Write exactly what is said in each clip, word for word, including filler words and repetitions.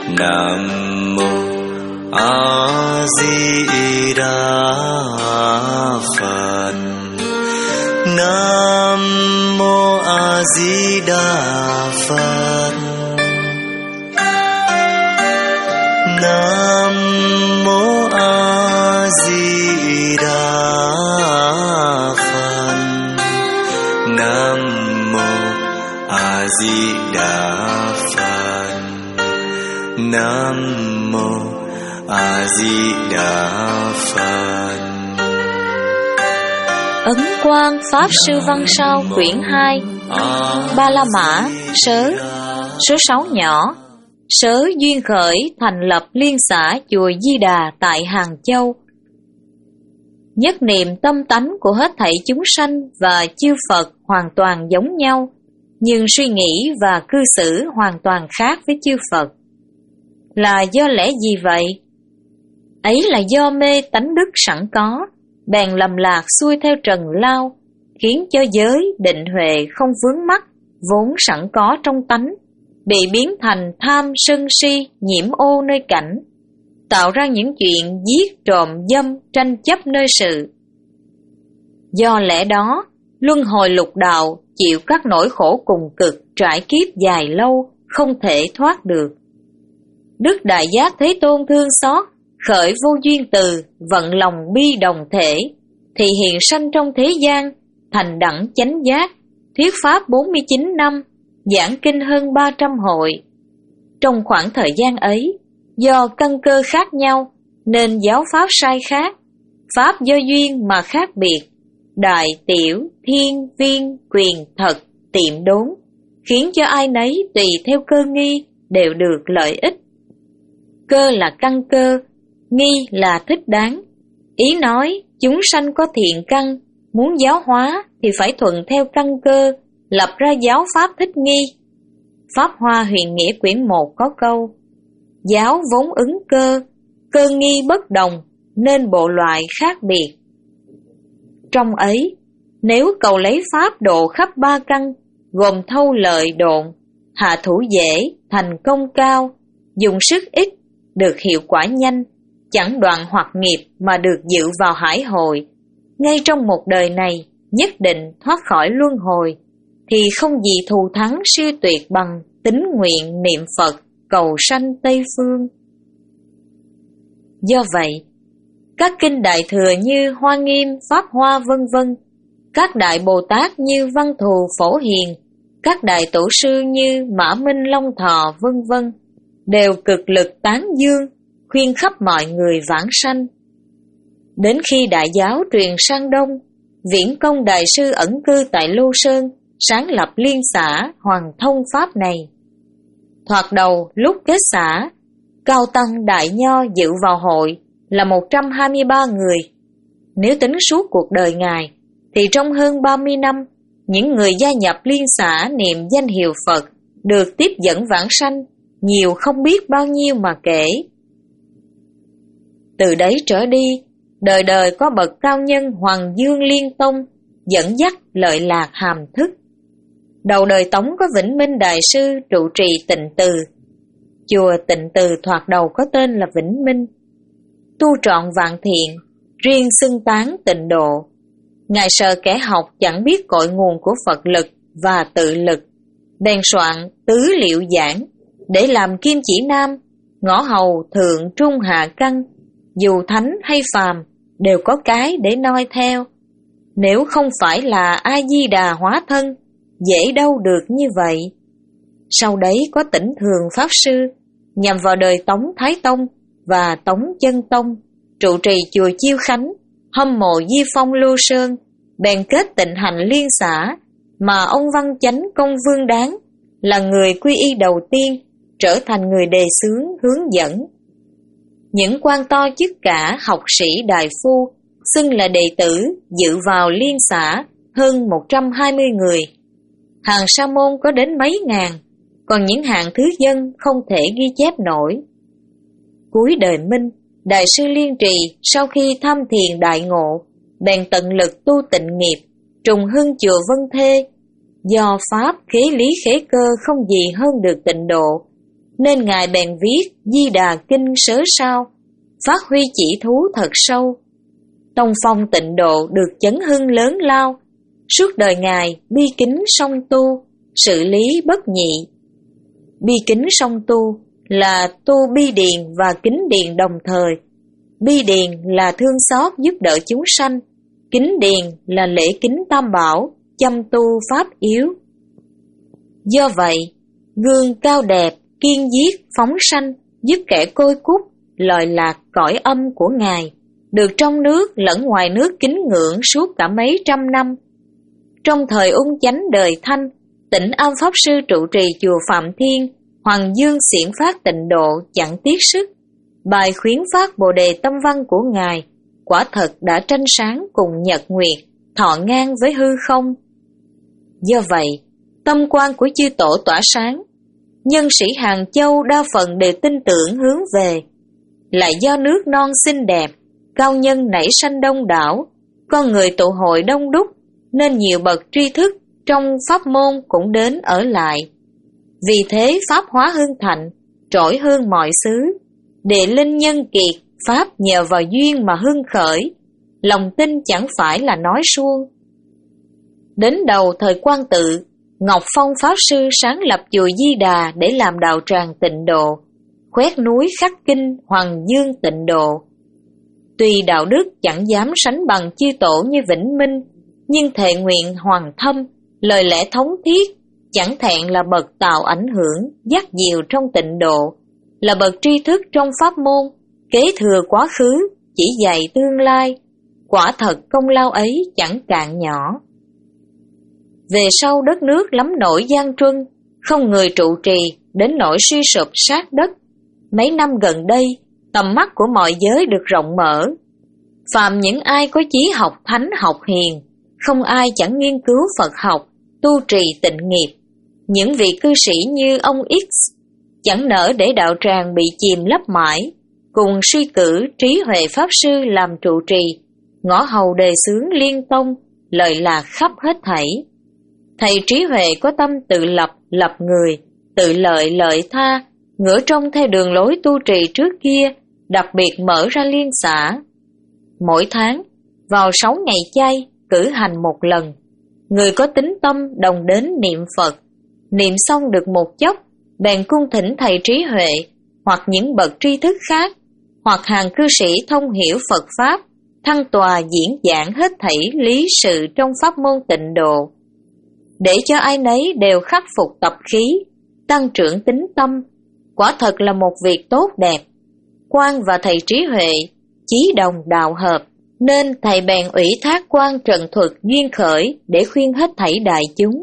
Nam mô A Di Đà Phật. Nam mô A Di Đà Phật. Nam mô A Di Đà Phật. Nam mô A Di Đà Phật. Nam mô A Di Đà Phật. Ấn Quang Pháp Sư Văn Sao quyển hai, Ba La Mã sớ, số sáu nhỏ. Sớ duyên khởi thành lập liên xã chùa Di Đà tại Hàng Châu. Nhất niệm tâm tánh của hết thảy chúng sanh và chư Phật hoàn toàn giống nhau, nhưng suy nghĩ và cư xử hoàn toàn khác với chư Phật. Là do lẽ gì vậy? Ấy là do mê tánh đức sẵn có, bèn lầm lạc xuôi theo trần lao, khiến cho giới định huệ không vướng mắc vốn sẵn có trong tánh, bị biến thành tham sân si nhiễm ô nơi cảnh, tạo ra những chuyện giết trộm dâm tranh chấp nơi sự. Do lẽ đó, luân hồi lục đạo chịu các nỗi khổ cùng cực, trải kiếp dài lâu không thể thoát được. Đức Đại Giác Thế Tôn thương xót, khởi vô duyên từ, vận lòng bi đồng thể, thì hiện sanh trong thế gian, thành đẳng chánh giác, thuyết pháp bốn mươi chín năm, giảng kinh hơn ba trăm hội. Trong khoảng thời gian ấy, do căn cơ khác nhau, nên giáo pháp sai khác, pháp do duyên mà khác biệt, đại tiểu, thiên, viên, quyền, thật, tiệm đốn, khiến cho ai nấy tùy theo cơ nghi đều được lợi ích. Cơ là căn cơ, nghi là thích đáng. Ý nói chúng sanh có thiện căn, muốn giáo hóa thì phải thuận theo căn cơ, lập ra giáo pháp thích nghi. Pháp Hoa Huyền Nghĩa quyển một có câu: giáo vốn ứng cơ, cơ nghi bất đồng, nên bộ loại khác biệt. Trong ấy, nếu cầu lấy pháp độ khắp ba căn, gồm thâu lợi độn, hạ thủ dễ, thành công cao, dùng sức ít, được hiệu quả nhanh, chẳng đoạn hoặc nghiệp mà được dự vào hải hội, ngay trong một đời này nhất định thoát khỏi luân hồi, thì không gì thù thắng siêu tuyệt bằng tín nguyện niệm Phật cầu sanh Tây Phương. Do vậy, các kinh Đại Thừa như Hoa Nghiêm, Pháp Hoa vân vân, các Đại Bồ Tát như Văn Thù, Phổ Hiền, các Đại Tổ sư như Mã Minh, Long Thọ vân vân, đều cực lực tán dương, khuyên khắp mọi người vãng sanh. Đến khi đại giáo truyền sang Đông, Viễn Công Đại sư ẩn cư tại Lô Sơn, sáng lập liên xã Hoàng Thông Pháp này. Thoạt đầu lúc kết xã, Cao Tăng Đại Nho dự vào hội là một trăm hai mươi ba người. Nếu tính suốt cuộc đời Ngài, thì trong hơn ba mươi năm, những người gia nhập liên xã niệm danh hiệu Phật được tiếp dẫn vãng sanh, nhiều không biết bao nhiêu mà kể. Từ đấy trở đi, đời đời có bậc cao nhân Hoàng Dương Liên Tông dẫn dắt lợi lạc hàm thức. Đầu đời Tống có Vĩnh Minh Đại sư trụ trì Tịnh Từ. Chùa Tịnh Từ thoạt đầu có tên là Vĩnh Minh. Tu trọn vạn thiện, riêng xưng tán tịnh độ. Ngài sợ kẻ học chẳng biết cội nguồn của Phật lực và tự lực, bèn soạn tứ liệu giảng để làm kim chỉ nam, ngõ hầu thượng trung hạ căn, dù thánh hay phàm đều có cái để noi theo. Nếu không phải là A Di Đà hóa thân, dễ đâu được như vậy. Sau đấy có Tỉnh Thường Pháp Sư, nhằm vào đời Tống Thái Tông và Tống Chân Tông, trụ trì chùa Chiêu Khánh, hâm mộ Di Phong Lô Sơn, bèn kết tịnh hành liên xã, mà ông Văn Chánh Công Vương Đáng là người quy y đầu tiên, trở thành người đề xướng hướng dẫn. Những quan to chức cả học sĩ đại phu xưng là đệ tử dự vào liên xã hơn một trăm hai mươi người. Hàng sa môn có đến mấy ngàn, còn những hạng thứ dân không thể ghi chép nổi. Cuối đời Minh, Đại sư Liên Trì sau khi thăm thiền đại ngộ, bèn tận lực tu tịnh nghiệp, trùng hưng chùa Vân Thê. Do pháp khế lý khế cơ không gì hơn được tịnh độ, nên Ngài bèn viết Di Đà Kinh sớ sao, phát huy chỉ thú thật sâu. Tông phong tịnh độ được chấn hưng lớn lao, suốt đời Ngài bi kính song tu, sự lý bất nhị. Bi kính song tu là tu bi điền và kính điền đồng thời. Bi điền là thương xót giúp đỡ chúng sanh, kính điền là lễ kính tam bảo, chăm tu pháp yếu. Do vậy, gương cao đẹp, kiên giết, phóng sanh, giúp kẻ côi cút, lòi lạc cõi âm của Ngài, được trong nước lẫn ngoài nước kính ngưỡng suốt cả mấy trăm năm. Trong thời ung chánh đời Thanh, Tịnh Am Pháp Sư trụ trì chùa Phạm Thiên, Hoàng Dương xiển phát tịnh độ chẳng tiếc sức. Bài khuyến phát Bồ Đề Tâm Văn của Ngài quả thật đã tranh sáng cùng nhật nguyệt, thọ ngang với hư không. Do vậy, tâm quan của chư tổ tỏa sáng, nhân sĩ Hàng Châu đa phần đều tin tưởng hướng về. Lại do nước non xinh đẹp, cao nhân nảy sanh đông đảo, con người tụ hội đông đúc, nên nhiều bậc tri thức trong pháp môn cũng đến ở lại. Vì thế pháp hóa hương thạnh, trỗi hương mọi xứ, địa linh nhân kiệt, pháp nhờ vào duyên mà hưng khởi, lòng tin chẳng phải là nói suông. Đến đầu thời Quan Tự, Ngọc Phong Pháp Sư sáng lập chùa Di Đà để làm đạo tràng tịnh độ, khoét núi khắc kinh Hoàng Dương tịnh độ. Tuy đạo đức chẳng dám sánh bằng chư tổ như Vĩnh Minh, nhưng thệ nguyện hoàng thâm, lời lẽ thống thiết, chẳng thẹn là bậc tạo ảnh hưởng, dắt dìu trong tịnh độ, là bậc tri thức trong pháp môn, kế thừa quá khứ, chỉ dạy tương lai. Quả thật công lao ấy chẳng cạn nhỏ. Về sau đất nước lắm nổi gian truân, không người trụ trì, đến nỗi suy sụp sát đất. Mấy năm gần đây, tầm mắt của mọi giới được rộng mở. Phàm những ai có chí học thánh học hiền, không ai chẳng nghiên cứu Phật học, tu trì tịnh nghiệp. Những vị cư sĩ như ông X chẳng nỡ để đạo tràng bị chìm lấp mãi, cùng suy cử Trí Huệ Pháp Sư làm trụ trì, ngõ hầu đề xướng liên tông, lợi lạc khắp hết thảy. Thầy Trí Huệ có tâm tự lập, lập người, tự lợi lợi tha, ngửa trông theo đường lối tu trì trước kia, đặc biệt mở ra liên xã. Mỗi tháng, vào sáu ngày chay, cử hành một lần, người có tín tâm đồng đến niệm Phật, niệm xong được một chốc, bèn cung thỉnh thầy Trí Huệ, hoặc những bậc tri thức khác, hoặc hàng cư sĩ thông hiểu Phật Pháp, thăng tòa diễn giảng hết thảy lý sự trong pháp môn tịnh độ, để cho ai nấy đều khắc phục tập khí, tăng trưởng tín tâm. Quả thật là một việc tốt đẹp. Quan và thầy Trí Huệ chí đồng đạo hợp, nên thầy bèn ủy thác Quan trần thuật duyên khởi để khuyên hết thảy đại chúng.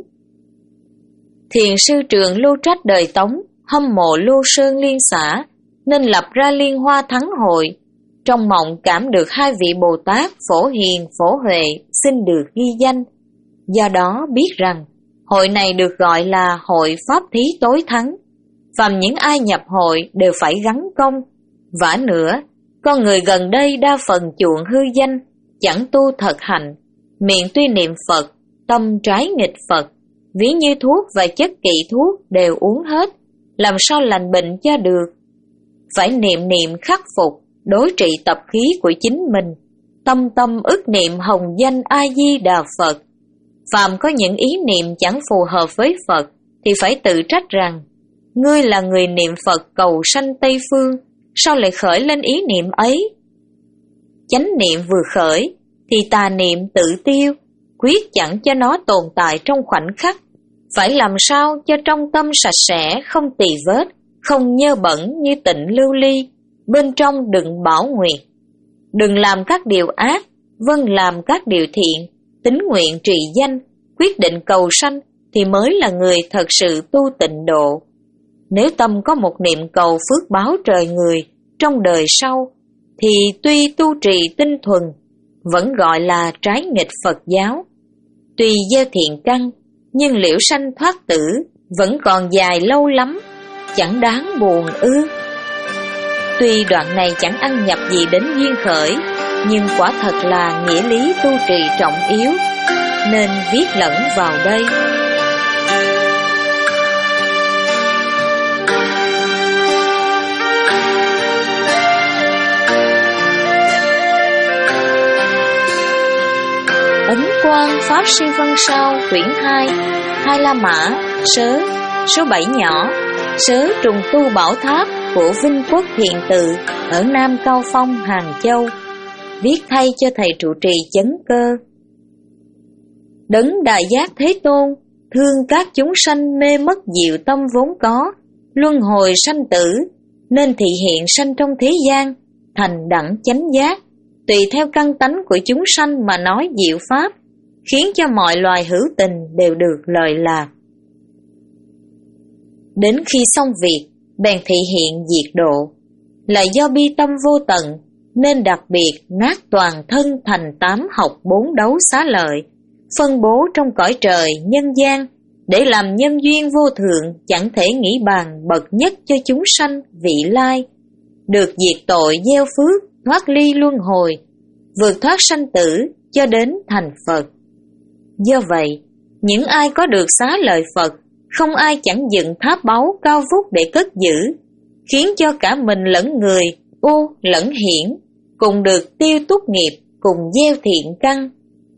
Thiền sư Trường lưu trách đời Tống, hâm mộ Lưu Sơn liên xã, nên lập ra Liên Hoa Thắng Hội. Trong mộng cảm được hai vị Bồ Tát Phổ Hiền, Phổ Huệ xin được ghi danh. Do đó biết rằng hội này được gọi là hội pháp thí tối thắng. Phàm những ai nhập hội đều phải gắn công. Vả nữa, con người gần đây đa phần chuộng hư danh, chẳng tu thật hành, miệng tuy niệm Phật, tâm trái nghịch Phật, ví như thuốc và chất kỵ thuốc đều uống hết, làm sao lành bệnh cho được. Phải niệm niệm khắc phục, đối trị tập khí của chính mình, tâm tâm ức niệm hồng danh A-di-đà Phật. Phàm có những ý niệm chẳng phù hợp với Phật thì phải tự trách rằng, ngươi là người niệm Phật cầu sanh Tây Phương, sao lại khởi lên ý niệm ấy? Chánh niệm vừa khởi thì tà niệm tự tiêu, quyết chẳng cho nó tồn tại trong khoảnh khắc. Phải làm sao cho trong tâm sạch sẽ, không tì vết, không nhơ bẩn như tịnh lưu ly, bên trong đừng bảo nguyệt. Đừng làm các điều ác, vâng làm các điều thiện, tín nguyện trì danh, quyết định cầu sanh thì mới là người thật sự tu tịnh độ. Nếu tâm có một niệm cầu phước báo trời người trong đời sau, thì tuy tu trì tinh thuần, vẫn gọi là trái nghịch Phật giáo. Tuy gieo thiện căn, nhưng liễu sanh thoát tử vẫn còn dài lâu lắm, chẳng đáng buồn ư. Tuy đoạn này chẳng ăn nhập gì đến duyên khởi, nhưng quả thật là nghĩa lý tu trì trọng yếu, nên viết lẫn vào đây. quan Pháp Sư Văn Sao quyển hai, Hai La Mã, sớ, số bảy nhỏ, sớ trùng tu bảo tháp của Vinh Quốc Thiện Tự ở Nam Cao Phong, Hàng Châu, viết thay cho thầy trụ trì Chấn Cơ. Đấng Đại Giác Thế Tôn thương các chúng sanh mê mất diệu tâm vốn có, luân hồi sanh tử, nên thị hiện sanh trong thế gian, thành đẳng chánh giác, tùy theo căn tánh của chúng sanh mà nói diệu pháp, khiến cho mọi loài hữu tình đều được lợi lạc. Đến khi xong việc, bèn thị hiện diệt độ, là do bi tâm vô tận, nên đặc biệt nát toàn thân thành tám học bốn đấu xá lợi, phân bố trong cõi trời nhân gian, để làm nhân duyên vô thượng, chẳng thể nghĩ bàn bậc nhất cho chúng sanh vị lai, được diệt tội gieo phước, thoát ly luân hồi, vượt thoát sanh tử cho đến thành Phật. Do vậy, những ai có được xá lợi Phật, không ai chẳng dựng tháp báu cao vút để cất giữ, khiến cho cả mình lẫn người, ô lẫn hiển, cùng được tiêu túc nghiệp, cùng gieo thiện căn.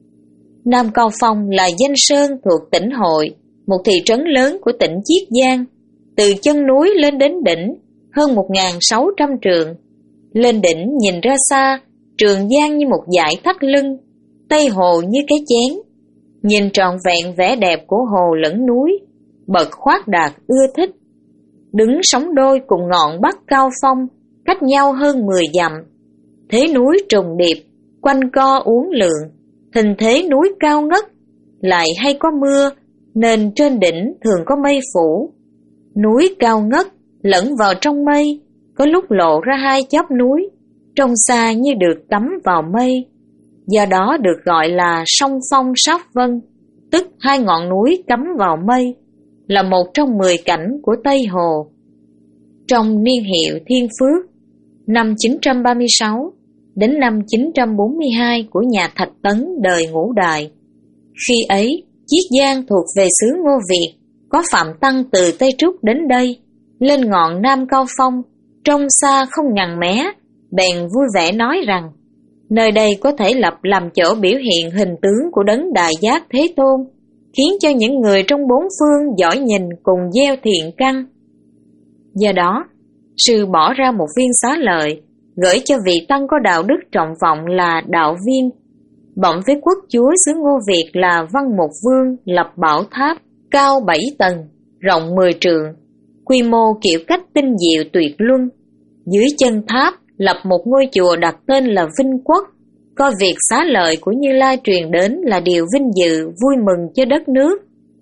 Nam Cao Phong là danh sơn thuộc tỉnh Hội, một thị trấn lớn của tỉnh Chiết Giang. Từ chân núi lên đến đỉnh, hơn một nghìn sáu trăm trượng. Lên đỉnh nhìn ra xa, Trường Giang như một dải thắt lưng, Tây Hồ như cái chén. Nhìn trọn vẹn vẻ đẹp của hồ lẫn núi, bậc Khoát Đạt ưa thích. Đứng sóng đôi cùng ngọn Bắc Cao Phong, cách nhau hơn mười dặm. Thế núi trùng điệp, quanh co uốn lượn, hình thế núi cao ngất, lại hay có mưa, nên trên đỉnh thường có mây phủ. Núi cao ngất, lẫn vào trong mây, có lúc lộ ra hai chóp núi, trông xa như được cắm vào mây. Do đó được gọi là song phong sát vân, tức hai ngọn núi cắm vào mây, là một trong mười cảnh của Tây Hồ. Trong niên hiệu Thiên Phước, năm chín trăm ba mươi sáu đến năm chín trăm bốn mươi hai của nhà Thạch Tấn đời Ngũ Đại, khi ấy Chiết Giang thuộc về xứ Ngô Việt, có Phạm Tăng từ Tây Trúc đến đây, lên ngọn Nam Cao Phong, trông xa không ngằn mé, bèn vui vẻ nói rằng, nơi đây có thể lập làm chỗ biểu hiện hình tướng của Đấng Đại Giác Thế Tôn, khiến cho những người trong bốn phương giỏi nhìn cùng gieo thiện căn. Do đó, sư bỏ ra một viên xá lợi, gửi cho vị tăng có đạo đức trọng vọng là Đạo Viên, bẩm với quốc chúa xứ Ngô Việt là Văn Mục Vương lập bảo tháp, cao bảy tầng, rộng mười trượng, quy mô kiểu cách tinh diệu tuyệt luân. Dưới chân tháp lập một ngôi chùa đặt tên là Vinh Quốc, coi việc xá lợi của Như Lai truyền đến là điều vinh dự, vui mừng cho đất nước.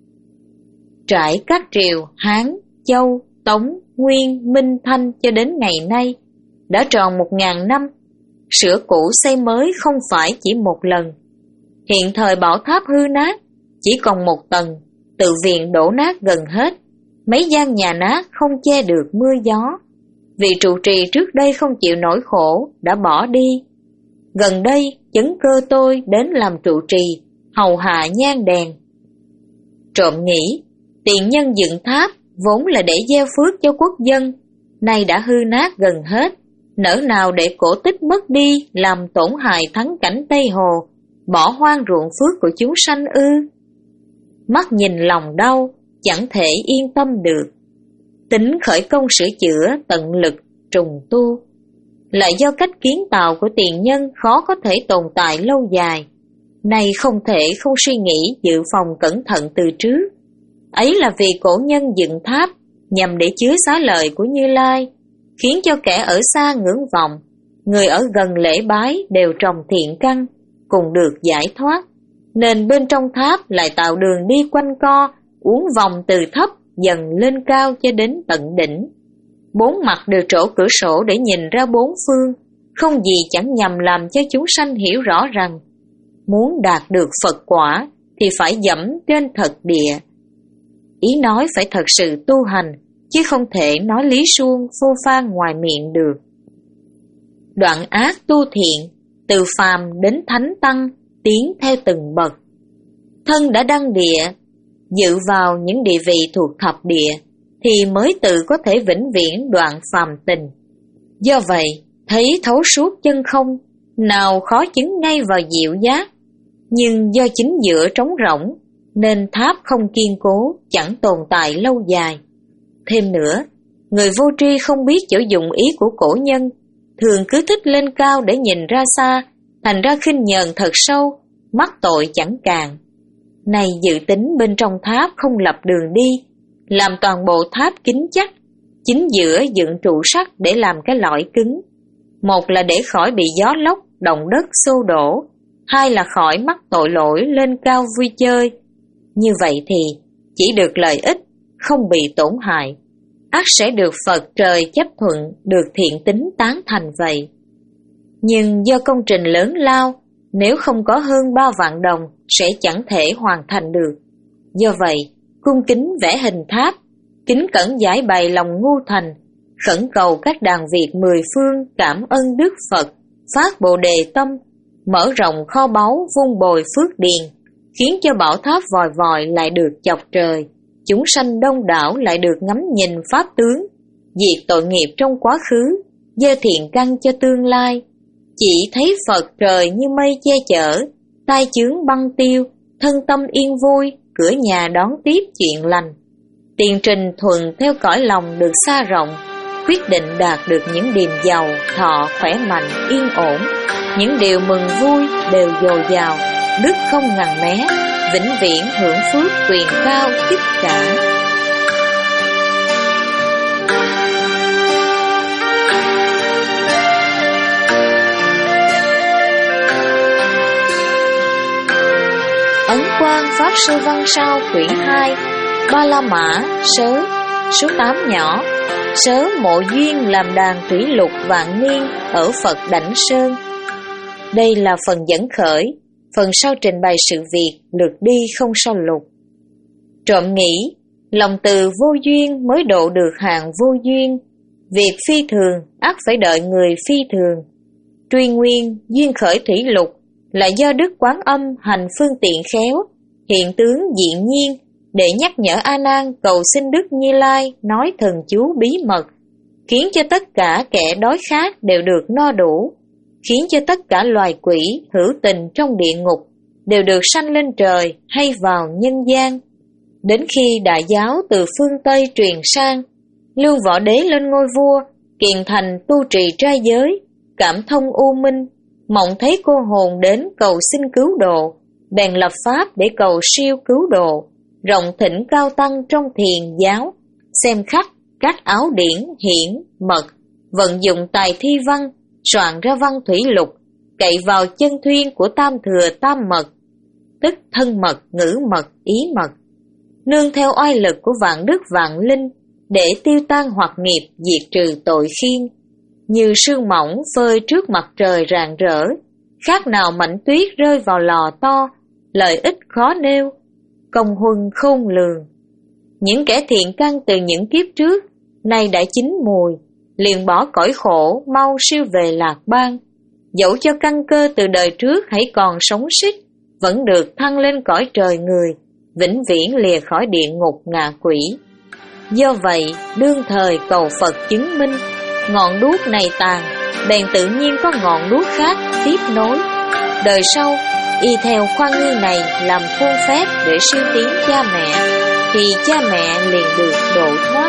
Trải các triều Hán, Châu, Tống, Nguyên, Minh, Thanh cho đến ngày nay, đã tròn một ngàn năm, sửa cũ xây mới không phải chỉ một lần. Hiện thời bảo tháp hư nát, chỉ còn một tầng, tự viện đổ nát gần hết, mấy gian nhà nát không che được mưa gió. Vị trụ trì trước đây không chịu nổi khổ, đã bỏ đi. Gần đây, Chấn Cơ tôi đến làm trụ trì, hầu hạ nhang đèn. Trộm nghĩ, tiền nhân dựng tháp vốn là để gieo phước cho quốc dân, nay đã hư nát gần hết, nỡ nào để cổ tích mất đi, làm tổn hại thắng cảnh Tây Hồ, bỏ hoang ruộng phước của chúng sanh ư? Mắt nhìn lòng đau, chẳng thể yên tâm được. Tính khởi công sửa chữa tận lực trùng tu, lại do cách kiến tạo của tiền nhân khó có thể tồn tại lâu dài, nay không thể không suy nghĩ dự phòng cẩn thận từ trước. Ấy là vì cổ nhân dựng tháp nhằm để chứa xá lợi của Như Lai, khiến cho kẻ ở xa ngưỡng vọng, người ở gần lễ bái đều trồng thiện căn, cùng được giải thoát. Nên bên trong tháp lại tạo đường đi quanh co, uốn vòng từ thấp dần lên cao cho đến tận đỉnh. Bốn mặt đều trổ cửa sổ để nhìn ra bốn phương, không gì chẳng nhằm làm cho chúng sanh hiểu rõ rằng, muốn đạt được Phật quả thì phải dẫm trên thật địa. Ý nói phải thật sự tu hành, chứ không thể nói lý suông phô pha ngoài miệng được. Đoạn ác tu thiện, từ phàm đến thánh tăng, tiến theo từng bậc. Thân đã đăng địa, dự vào những địa vị thuộc thập địa, thì mới tự có thể vĩnh viễn đoạn phàm tình. Do vậy, thấy thấu suốt chân không, nào khó chứng ngay vào diệu giác. Nhưng do chính giữa trống rỗng nên tháp không kiên cố, chẳng tồn tại lâu dài. Thêm nữa, người vô tri không biết chỗ dụng ý của cổ nhân, thường cứ thích lên cao để nhìn ra xa, thành ra khinh nhờn thật sâu, mắc tội chẳng cạn. Này dự tính bên trong tháp không lập đường đi, làm toàn bộ tháp kín chắc, chính giữa dựng trụ sắt để làm cái lõi cứng. Một là để khỏi bị gió lốc, động đất xô đổ, hai là khỏi mắc tội lỗi lên cao vui chơi. Như vậy thì chỉ được lợi ích, không bị tổn hại, ắt sẽ được Phật trời chấp thuận, được thiện tính tán thành vậy. Nhưng do công trình lớn lao, nếu không có hơn ba vạn đồng sẽ chẳng thể hoàn thành được. Do vậy, cung kính vẽ hình tháp, kính cẩn giải bày lòng ngu thành, khẩn cầu các đàn Việt mười phương cảm ơn Đức Phật, phát Bồ Đề tâm, mở rộng kho báu vun bồi phước điền, khiến cho bảo tháp vòi vòi lại được chọc trời, chúng sanh đông đảo lại được ngắm nhìn pháp tướng, diệt tội nghiệp trong quá khứ, gieo thiện căn cho tương lai. Chỉ thấy Phật trời như mây che chở, tai chướng băng tiêu, thân tâm yên vui, cửa nhà đón tiếp chuyện lành. Tiền trình thuần theo cõi lòng được xa rộng, quyết định đạt được những điềm giàu, thọ khỏe mạnh, yên ổn. Những điều mừng vui đều dồi dào, đức không ngần mé, vĩnh viễn hưởng phước quyền cao tất cả. Ấn Quang Pháp Sư Văn Sao quyển hai, Ba La Mã, Sớ, số tám nhỏ. Sớ Mộ Duyên làm đàn thủy lục vạn niên ở Phật Đảnh Sơn. Đây là phần dẫn khởi, phần sau trình bày sự việc lượt đi không sau lục. Trộm nghĩ, lòng từ vô duyên mới độ được hàng vô duyên, việc phi thường ắt phải đợi người phi thường. Truy nguyên duyên khởi thủy lục là do Đức Quán Âm hành phương tiện khéo, hiện tướng diện nhiên, để nhắc nhở A Nan cầu xin Đức Như Lai nói thần chú bí mật, khiến cho tất cả kẻ đói khát đều được no đủ, khiến cho tất cả loài quỷ hữu tình trong địa ngục đều được sanh lên trời hay vào nhân gian. Đến khi đại giáo từ phương Tây truyền sang, Lương Võ Đế lên ngôi vua, kiền thành tu trì trai giới, cảm thông u minh, mộng thấy cô hồn đến cầu xin cứu độ, bèn lập pháp để cầu siêu cứu độ, rộng thỉnh cao tăng trong thiền giáo, xem khắc các áo điển hiển mật, vận dụng tài thi văn, soạn ra văn thủy lục, cậy vào chân thuyên của tam thừa tam mật, tức thân mật, ngữ mật, ý mật, nương theo oai lực của vạn đức vạn linh, để tiêu tan hoặc nghiệp, diệt trừ tội khiên. Như sương mỏng phơi trước mặt trời rạng rỡ, khác nào mảnh tuyết rơi vào lò to, lợi ích khó nêu, công huân khôn lường. Những kẻ thiện căn từ những kiếp trước, nay đã chín mùi, liền bỏ cõi khổ, mau siêu về lạc bang. Dẫu cho căn cơ từ đời trước hãy còn sống xích, vẫn được thăng lên cõi trời người, vĩnh viễn lìa khỏi địa ngục ngạ quỷ. Do vậy, đương thời cầu Phật chứng minh, ngọn đuốc này tàn, bèn tự nhiên có ngọn đuốc khác tiếp nối. Đời sau, y theo khoa nghi này làm khuôn phép để siêu tiến cha mẹ, thì cha mẹ liền được độ thoát.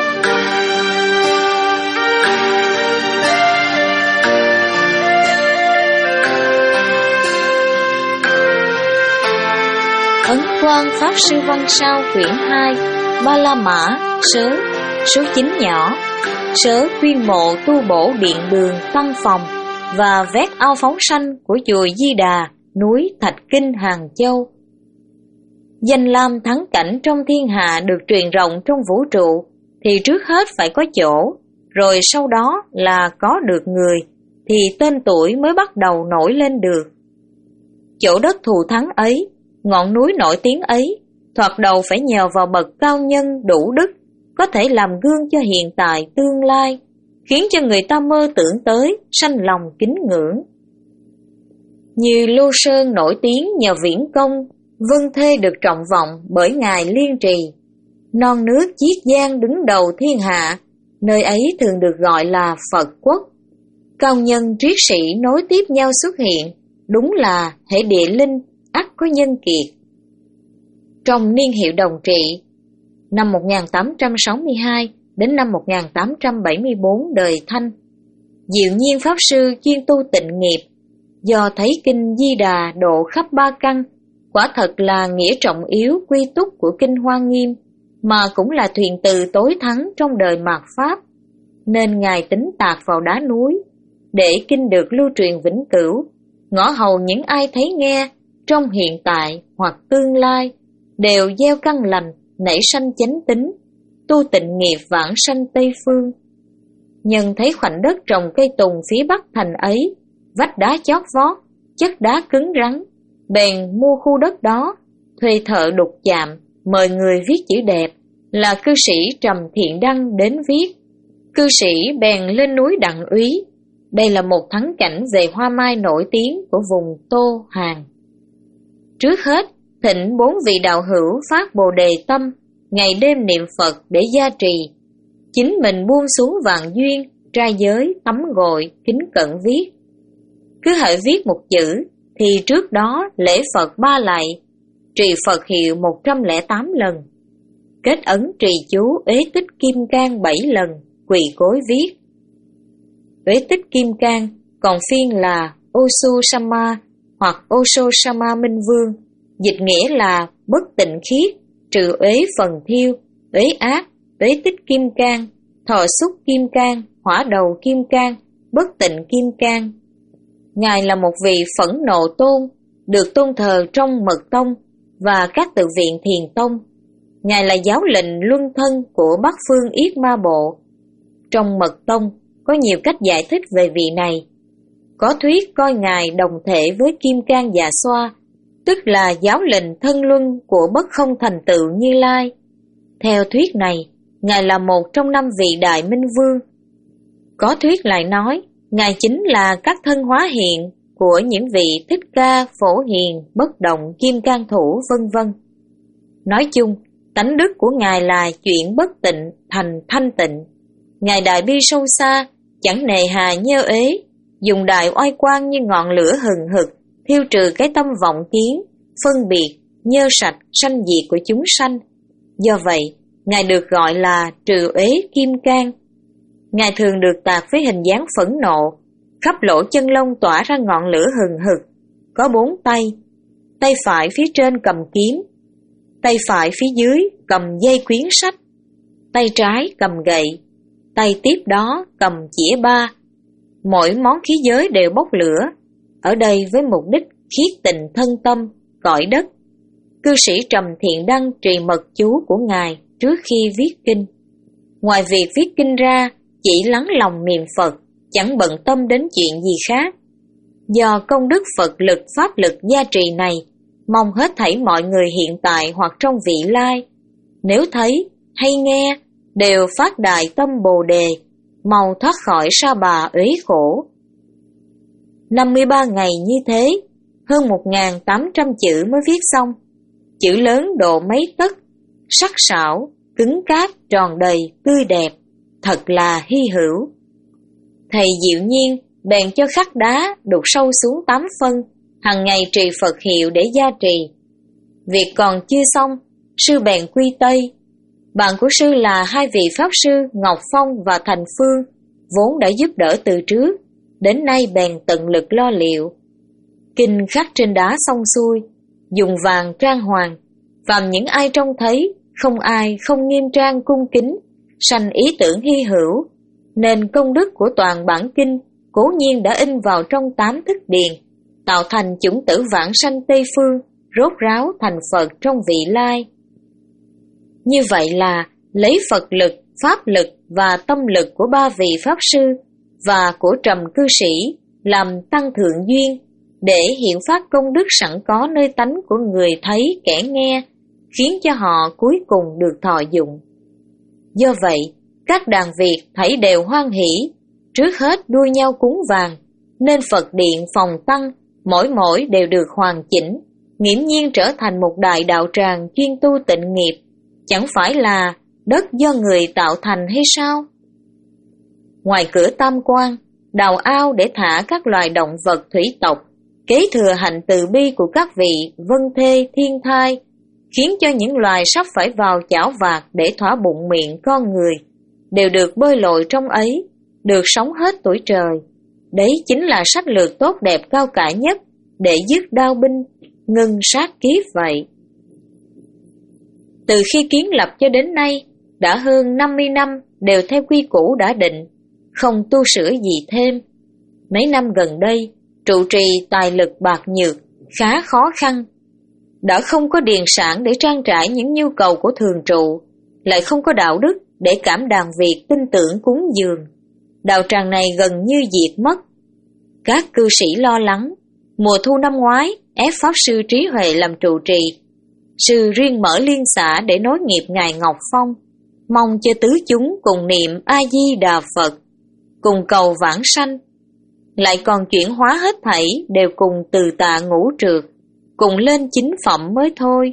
Ấn Quang Pháp Sư Văn Sao quyển hai, Ba La Mã, Sớ, số chín nhỏ. Sớ tuyên mộ tu bổ điện đường tăng phòng và vét ao phóng sanh của chùa Di Đà, núi Thạch Kinh, Hàng Châu. Danh lam thắng cảnh trong thiên hạ được truyền rộng trong vũ trụ, thì trước hết phải có chỗ, rồi sau đó là có được người, thì tên tuổi mới bắt đầu nổi lên được. Chỗ đất thù thắng ấy, ngọn núi nổi tiếng ấy, thoạt đầu phải nhờ vào bậc cao nhân đủ đức, có thể làm gương cho hiện tại tương lai, khiến cho người ta mơ tưởng tới, sanh lòng kính ngưỡng. Như Lô Sơn nổi tiếng nhờ viễn công, Vân Thê được trọng vọng bởi ngài Liên Trì. Non nước Chiết Giang đứng đầu thiên hạ, nơi ấy thường được gọi là Phật Quốc. Cao nhân triết sĩ nối tiếp nhau xuất hiện, đúng là hệ địa linh, ắt có nhân kiệt. Trong niên hiệu Đồng Trị, năm một nghìn tám trăm sáu mươi hai đến năm một nghìn tám trăm bảy mươi bốn đời Thanh, Diệu Nhiên Pháp Sư chuyên tu tịnh nghiệp, do thấy kinh Di Đà độ khắp ba căn, quả thật là nghĩa trọng yếu quy túc của kinh Hoa Nghiêm, mà cũng là thuyền từ tối thắng trong đời mạt Pháp, nên Ngài tính tạc vào đá núi, để kinh được lưu truyền vĩnh cửu, ngõ hầu những ai thấy nghe, trong hiện tại hoặc tương lai, đều gieo căn lành, nảy sanh chánh tính, tu tịnh nghiệp vãng sanh Tây Phương. Nhân thấy khoảnh đất trồng cây tùng phía bắc thành ấy, vách đá chót vót, chất đá cứng rắn, bèn mua khu đất đó, thuê thợ đục chạm, mời người viết chữ đẹp, là cư sĩ Trầm Thiện Đăng đến viết. Cư sĩ bèn lên núi Đặng Úy. Đây là một thắng cảnh về hoa mai nổi tiếng của vùng Tô Hàn. Trước hết, thỉnh bốn vị đạo hữu phát Bồ Đề tâm, ngày đêm niệm Phật để gia trì. Chính mình buông xuống vạn duyên, trai giới, tắm gội, kính cận viết. Cứ hễ viết một chữ, thì trước đó lễ Phật ba lạy, trì Phật hiệu một trăm lẻ tám lần. Kết ấn trì chú Uế Tích Kim Cang bảy lần, quỳ gối viết. Uế Tích Kim Cang còn phiên là Osho Sama hoặc Osho Sama Minh Vương, dịch nghĩa là bất tịnh khiết, trừ uế phần thiêu, uế ác, uế tích kim cang, thọ xúc kim cang, hỏa đầu kim cang, bất tịnh kim cang. Ngài là một vị phẫn nộ tôn, được tôn thờ trong Mật Tông và các tự viện Thiền Tông. Ngài là giáo lệnh luân thân của Bắc Phương Yết Ma Bộ. Trong Mật Tông có nhiều cách giải thích về vị này. Có thuyết coi Ngài đồng thể với Kim Cang Dạ Xoa, tức là giáo lệnh thân luân của bất không thành tựu Như Lai. Theo thuyết này, Ngài là một trong năm vị Đại Minh Vương. Có thuyết lại nói, Ngài chính là các thân hóa hiện của những vị Thích Ca, Phổ Hiền, Bất Động, Kim Cang Thủ, vân vân. Nói chung, tánh đức của Ngài là chuyển bất tịnh thành thanh tịnh. Ngài đại bi sâu xa, chẳng nề hà nhơ ế, dùng đại oai quang như ngọn lửa hừng hực, thiêu trừ cái tâm vọng kiến, phân biệt, nhơ sạch, sanh diệt của chúng sanh. Do vậy, Ngài được gọi là trừ uế kim cang. Ngài thường được tạc với hình dáng phẫn nộ, khắp lỗ chân lông tỏa ra ngọn lửa hừng hực, có bốn tay. Tay phải phía trên cầm kiếm, tay phải phía dưới cầm dây quyến sách, tay trái cầm gậy, tay tiếp đó cầm chĩa ba. Mỗi món khí giới đều bốc lửa, ở đây với mục đích khiết tịnh thân tâm, cõi đất. Cư sĩ Trầm Thiện Đăng trì mật chú của Ngài trước khi viết kinh. Ngoài việc viết kinh ra, chỉ lắng lòng niệm Phật, chẳng bận tâm đến chuyện gì khác. Do công đức Phật lực pháp lực gia trì này, mong hết thảy mọi người hiện tại hoặc trong vị lai, nếu thấy hay nghe, đều phát đại tâm Bồ Đề, mau thoát khỏi sa bà uế khổ. năm mươi ba ngày như thế, hơn một nghìn tám trăm chữ mới viết xong. Chữ lớn độ mấy tấc, sắc sảo, cứng cáp, tròn đầy, tươi đẹp, thật là hy hữu. Thầy Diệu Nhiên bèn cho khắc đá đục sâu xuống tám phân, hằng ngày trì Phật hiệu để gia trì. Việc còn chưa xong, sư bèn quy Tây. Bạn của sư là hai vị Pháp sư Ngọc Phong và Thành Phương, vốn đã giúp đỡ từ trước, đến nay bèn tận lực lo liệu. Kinh khắc trên đá xong xuôi, dùng vàng trang hoàng, phàm những ai trông thấy, không ai không nghiêm trang cung kính, sanh ý tưởng hy hữu, nên công đức của toàn bản kinh cố nhiên đã in vào trong tám thức điền, tạo thành chủng tử vãng sanh Tây Phương, rốt ráo thành Phật trong vị lai. Như vậy là lấy Phật lực, Pháp lực và tâm lực của ba vị Pháp sư và của trầm cư sĩ làm tăng thượng duyên, để hiện phát công đức sẵn có nơi tánh của người thấy kẻ nghe, khiến cho họ cuối cùng được thọ dụng. Do vậy, các đàn Việt thảy đều hoan hỷ, trước hết đua nhau cúng vàng, nên Phật điện phòng tăng, mỗi mỗi đều được hoàn chỉnh, nghiễm nhiên trở thành một đại đạo tràng chuyên tu tịnh nghiệp, chẳng phải là đất do người tạo thành hay sao? Ngoài cửa tam quan, đào ao để thả các loài động vật thủy tộc, kế thừa hạnh từ bi của các vị vân thê thiên thai, khiến cho những loài sắp phải vào chảo vạc để thỏa bụng miệng con người đều được bơi lội trong ấy, được sống hết tuổi trời. Đấy chính là sách lược tốt đẹp cao cả nhất để dứt đao binh, ngưng sát kiếp vậy. Từ khi kiến lập cho đến nay, đã hơn năm mươi năm đều theo quy củ đã định, không tu sửa gì thêm. Mấy năm gần đây, trụ trì tài lực bạc nhược, khá khó khăn. Đã không có điền sản để trang trải những nhu cầu của thường trụ, lại không có đạo đức để cảm đàn việc tin tưởng cúng dường. Đạo tràng này gần như diệt mất. Các cư sĩ lo lắng, mùa thu năm ngoái ép Pháp Sư Trí Huệ làm trụ trì. Sư riêng mở liên xã để nối nghiệp Ngài Ngọc Phong, mong cho tứ chúng cùng niệm A-di-đà Phật, cùng cầu vãng sanh. Lại còn chuyển hóa hết thảy đều cùng từ tạ ngũ trượt, cùng lên chính phẩm mới thôi.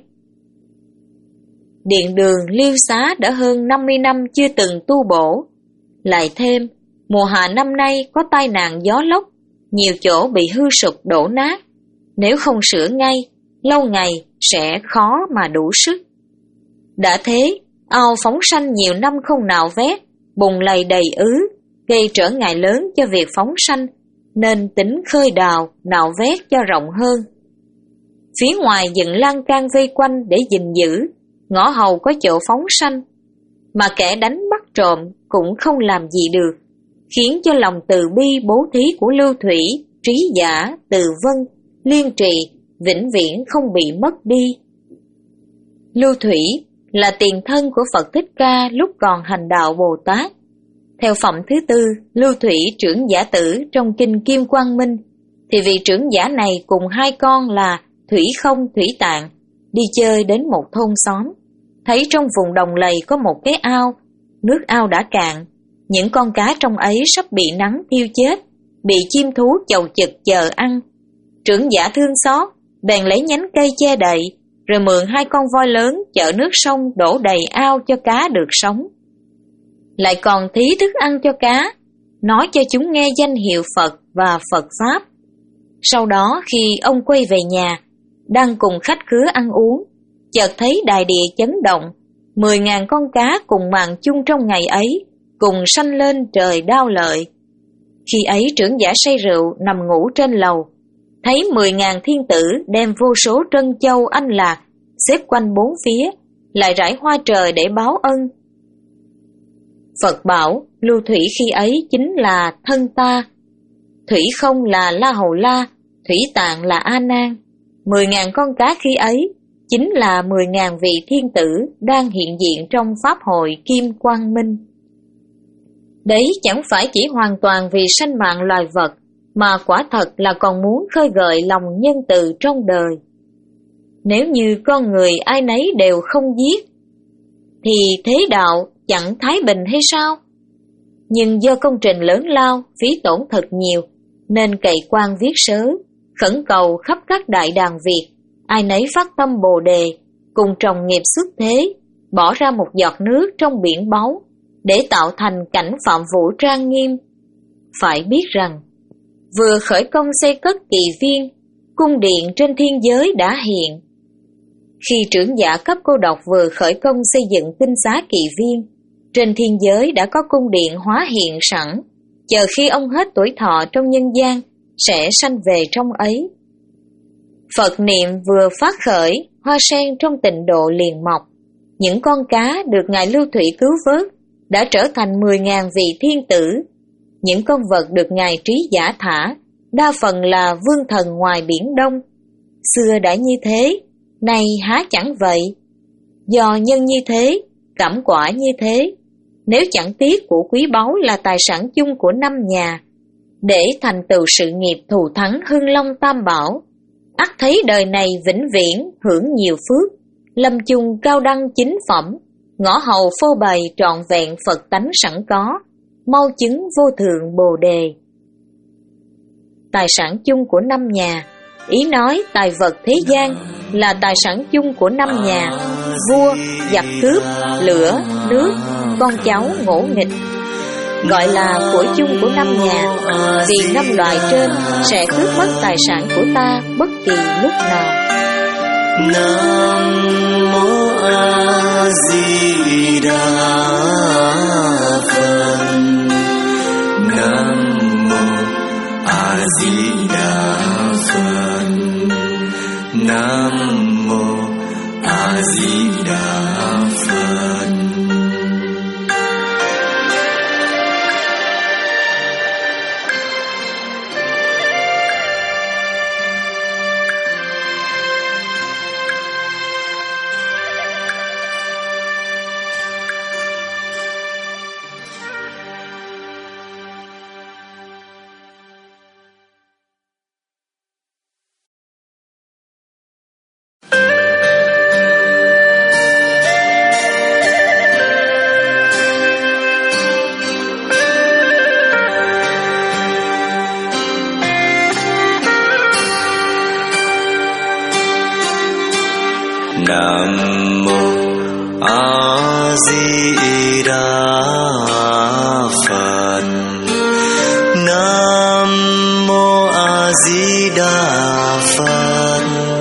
Điện đường Liêu Xá đã hơn năm mươi năm chưa từng tu bổ. Lại thêm, mùa hạ năm nay có tai nạn gió lốc, nhiều chỗ bị hư sụp đổ nát. Nếu không sửa ngay, lâu ngày sẽ khó mà đủ sức. Đã thế, ao phóng sanh nhiều năm không nạo vét, bùn lầy đầy ứ, gây trở ngại lớn cho việc phóng sanh, nên tính khơi đào, nạo vét cho rộng hơn. Phía ngoài dựng lan can vây quanh để gìn giữ, ngõ hầu có chỗ phóng sanh, mà kẻ đánh bắt trộm cũng không làm gì được, khiến cho lòng từ bi bố thí của Lưu Thủy, Trí Giả, Từ Vân, Liên Trì vĩnh viễn không bị mất đi. Lưu Thủy là tiền thân của Phật Thích Ca lúc còn hành đạo Bồ Tát. Theo phẩm thứ tư, Lưu Thủy trưởng giả tử trong kinh Kim Quang Minh, thì vị trưởng giả này cùng hai con là Thủy Không, Thủy Tạng đi chơi đến một thôn xóm, thấy trong vùng đồng lầy có một cái ao, nước ao đã cạn, những con cá trong ấy sắp bị nắng thiêu chết, bị chim thú chầu chực chờ ăn. Trưởng giả thương xót, bèn lấy nhánh cây che đậy, rồi mượn hai con voi lớn chở nước sông đổ đầy ao cho cá được sống. Lại còn thí thức ăn cho cá, nói cho chúng nghe danh hiệu Phật và Phật Pháp. Sau đó khi ông quay về nhà, đang cùng khách khứa ăn uống, chợt thấy đại địa chấn động, mười ngàn con cá cùng màn chung trong ngày ấy, cùng sanh lên trời đao lợi. Khi ấy trưởng giả say rượu nằm ngủ trên lầu, thấy mười ngàn thiên tử đem vô số trân châu anh lạc xếp quanh bốn phía, lại rải hoa trời để báo ân. Phật bảo Lưu Thủy khi ấy chính là thân ta, Thủy Không là La Hầu La, Thủy Tạng là A Nan. Mười ngàn con cá khi ấy chính là mười ngàn vị thiên tử đang hiện diện trong Pháp hội Kim Quang Minh. Đấy chẳng phải chỉ hoàn toàn vì sanh mạng loài vật, mà quả thật là còn muốn khơi gợi lòng nhân từ trong đời. Nếu như con người ai nấy đều không giết, thì thế đạo chẳng thái bình hay sao? Nhưng do công trình lớn lao, phí tổn thật nhiều, nên cậy quan viết sớ, khẩn cầu khắp các đại đàn Việt, ai nấy phát tâm Bồ Đề, cùng trồng nghiệp xuất thế, bỏ ra một giọt nước trong biển báu, để tạo thành cảnh Phạm Vũ trang nghiêm. Phải biết rằng, vừa khởi công xây cất kỳ viên, cung điện trên thiên giới đã hiện. Khi trưởng giả cấp cô độc vừa khởi công xây dựng tinh xá kỳ viên, trên thiên giới đã có cung điện hóa hiện sẵn, chờ khi ông hết tuổi thọ trong nhân gian, sẽ sanh về trong ấy. Phật niệm vừa phát khởi, hoa sen trong tịnh độ liền mọc. Những con cá được Ngài Lưu Thủy cứu vớt đã trở thành mười ngàn vị thiên tử. Những con vật được Ngài Trí Giả thả, đa phần là vương thần ngoài Biển Đông. Xưa đã như thế, nay há chẳng vậy? Do nhân như thế, cảm quả như thế, nếu chẳng tiếc của quý báu là tài sản chung của năm nhà, để thành tựu sự nghiệp thù thắng Hưng Long Tam Bảo, ắt thấy đời này vĩnh viễn hưởng nhiều phước, lâm chung cao đăng chính phẩm, ngõ hầu phô bày trọn vẹn Phật tánh sẵn có, mau chứng vô thượng Bồ Đề. Tài sản chung của năm nhà, ý nói tài vật thế gian là tài sản chung của năm nhà, vua, giặc cướp, lửa, nước, con cháu ngỗ nghịch. gọi là của chung của năm nhà, vì năm loại trên sẽ cướp mất tài sản của ta bất kỳ lúc nào. Nam mô A Di Đà Phật. Nam mô A Di Đà Phật. Nam mô A Di Đà Phật. Nam mô A Di Đà Phật. Nam mô A Di Đà Phật.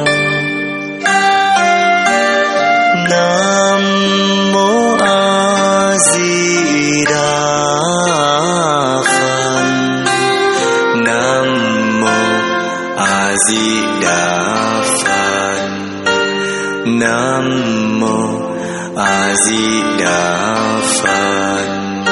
Nam mô A Di Đà Phật. Nam mô A Di Đà Phật. Nam mô A Di Đà Phật.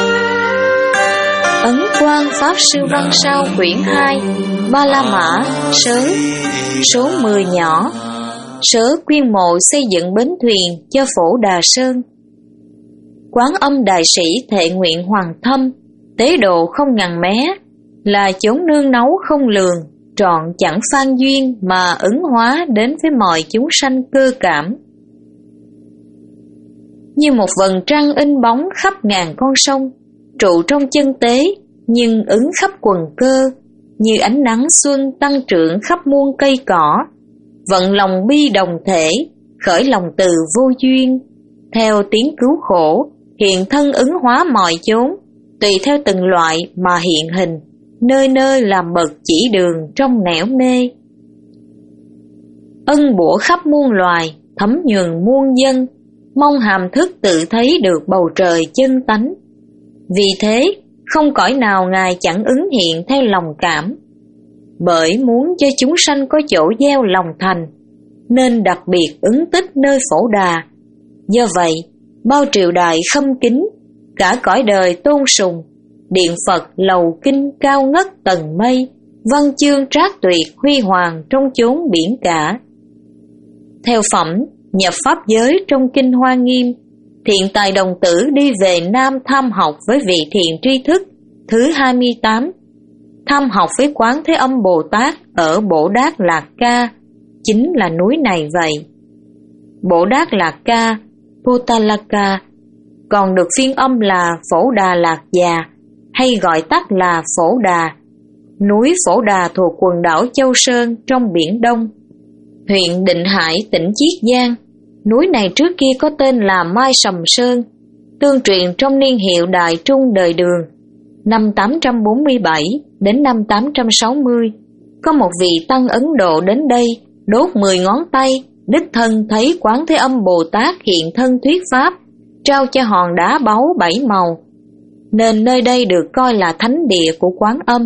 Ấn Quang Pháp Sư Văn Sao quyển hai, Ba La Mã, sớ, số mười nhỏ. Sớ quyên mộ xây dựng bến thuyền cho Phổ Đà Sơn. Quán Âm Đại Sĩ thệ nguyện hoàng thâm, tế độ không ngần mé, là chốn nương náu không lường, trọn chẳng phan duyên mà ứng hóa đến với mọi chúng sanh cơ cảm. Như một vầng trăng in bóng khắp ngàn con sông, trụ trong chân tế nhưng ứng khắp quần cơ, như ánh nắng xuân tăng trưởng khắp muôn cây cỏ, vận lòng bi đồng thể, khởi lòng từ vô duyên, theo tiếng cứu khổ, hiện thân ứng hóa mọi chốn, tùy theo từng loại mà hiện hình, nơi nơi làm bậc chỉ đường trong nẻo mê. Ân bủa khắp muôn loài, thấm nhường muôn dân, mong hàm thức tự thấy được bầu trời chân tánh. Vì thế, không cõi nào Ngài chẳng ứng hiện theo lòng cảm. Bởi muốn cho chúng sanh có chỗ gieo lòng thành, nên đặc biệt ứng tích nơi Phổ Đà. Do vậy, bao triều đại khâm kính, cả cõi đời tôn sùng, điện Phật lầu kinh cao ngất tầng mây, văn chương trác tuyệt huy hoàng trong chốn biển cả. Theo phẩm nhập pháp giới trong kinh Hoa Nghiêm, thiện tài đồng tử đi về Nam tham học với vị thiện tri thức thứ hai mươi tám, tham học với Quán Thế Âm Bồ Tát ở Bổ Đát Lạc Ca, chính là núi này vậy. Bổ Đát Lạc Ca, Potalaka, còn được phiên âm là Phổ Đà Lạc Già, hay gọi tắt là Phổ Đà. Núi Phổ Đà thuộc quần đảo Châu Sơn trong Biển Đông, huyện Định Hải, tỉnh Chiết Giang. Núi này trước kia có tên là Mai Sầm Sơn, tương truyền trong niên hiệu Đại Trung đời Đường, năm tám trăm bốn mươi bảy đến năm tám trăm sáu mươi, có một vị tăng Ấn Độ đến đây, đốt mười ngón tay, đích thân thấy Quán Thế Âm Bồ Tát hiện thân thuyết pháp, trao cho hòn đá báu bảy màu, nên nơi đây được coi là thánh địa của Quán Âm.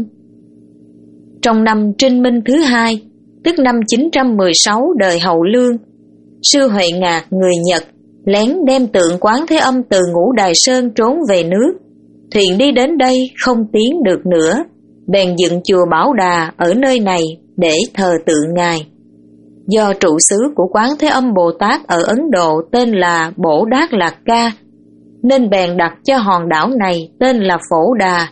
Trong năm Trinh Minh thứ hai, tức năm chín trăm mười sáu đời Hậu Lương, Sư Huệ Ngạc người Nhật lén đem tượng Quán Thế Âm từ Ngũ Đài Sơn trốn về nước. Thuyền đi đến đây không tiến được nữa, bèn dựng chùa Bảo Đà ở nơi này để thờ tượng Ngài. Do trụ xứ của Quán Thế Âm Bồ Tát ở Ấn Độ tên là Bổ Đát Lạc Ca, nên bèn đặt cho hòn đảo này tên là Phổ Đà.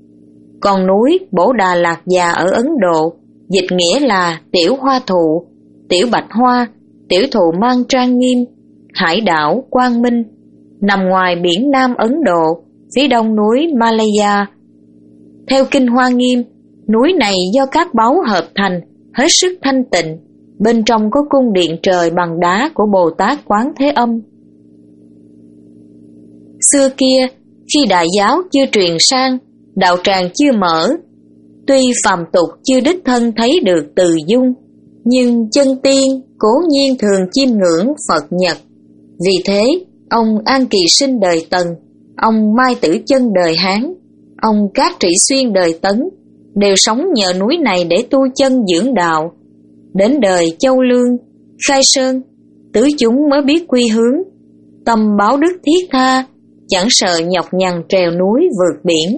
Còn núi Bổ Đà Lạc Già ở Ấn Độ dịch nghĩa là tiểu hoa thụ, tiểu bạch hoa, tiểu thụ mang trang nghiêm, hải đảo Quang Minh, nằm ngoài biển Nam Ấn Độ, phía đông núi Malaya. Theo kinh Hoa Nghiêm, núi này do các báu hợp thành, hết sức thanh tịnh, bên trong có cung điện trời bằng đá của Bồ Tát Quán Thế Âm. Xưa kia, Khi đại giáo chưa truyền sang, đạo tràng chưa mở, tuy phàm tục chưa đích thân thấy được từ dung, nhưng chân tiên cố nhiên thường chiêm ngưỡng Phật Nhật. Vì thế, ông An Kỳ Sinh đời Tần, ông Mai Tử Chân đời Hán, ông Cát Trị Xuyên đời Tấn đều sống nhờ núi này để tu chân dưỡng đạo. Đến đời Châu Lương, Khai Sơn, tứ chúng mới biết quy hướng, tâm báo đức thiết tha, chẳng sợ nhọc nhằn trèo núi vượt biển.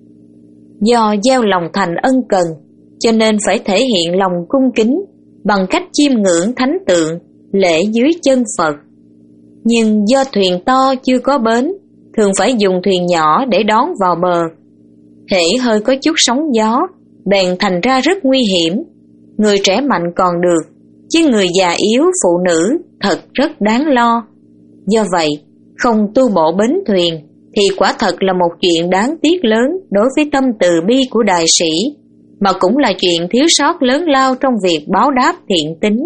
Do gieo lòng thành ân cần, cho nên phải thể hiện lòng cung kính bằng cách chiêm ngưỡng thánh tượng, lễ dưới chân Phật. Nhưng do thuyền to chưa có bến, thường phải dùng thuyền nhỏ để đón vào bờ. Hễ hơi có chút sóng gió, bèn thành ra rất nguy hiểm. Người trẻ mạnh còn được, chứ người già yếu phụ nữ thật rất đáng lo. Do vậy, không tu bộ bến thuyền thì quả thật là một chuyện đáng tiếc lớn đối với tâm từ bi của đại sĩ, mà cũng là chuyện thiếu sót lớn lao trong việc báo đáp thiện tính.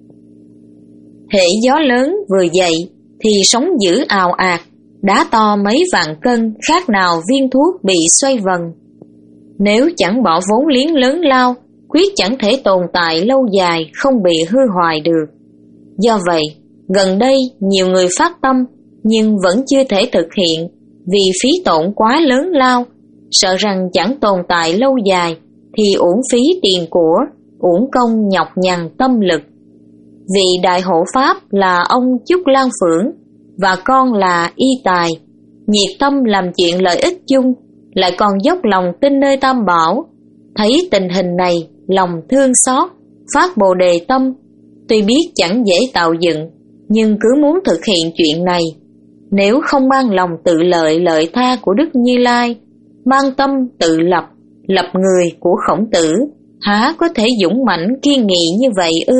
Hễ gió lớn vừa dậy thì sóng dữ ào ạt, đá to mấy vạn cân, khác nào viên thuốc bị xoay vần. Nếu chẳng bỏ vốn liếng lớn lao, quyết chẳng thể tồn tại lâu dài, không bị hư hoại được. Do vậy, gần đây nhiều người phát tâm nhưng vẫn chưa thể thực hiện vì phí tổn quá lớn lao, sợ rằng chẳng tồn tại lâu dài thì uổng phí tiền của, uổng công nhọc nhằn tâm lực. Vị đại hộ pháp là ông Chúc Lan Phượng và con là Y Tài, nhiệt tâm làm chuyện lợi ích chung, lại còn dốc lòng tin nơi Tam Bảo. Thấy tình hình này, lòng thương xót, phát bồ đề tâm. Tuy biết chẳng dễ tạo dựng, nhưng cứ muốn thực hiện chuyện này. Nếu không mang lòng tự lợi lợi tha của Đức Như Lai, mang tâm tự lập, lập người của Khổng Tử, há có thể dũng mãnh kiên nghị như vậy ư?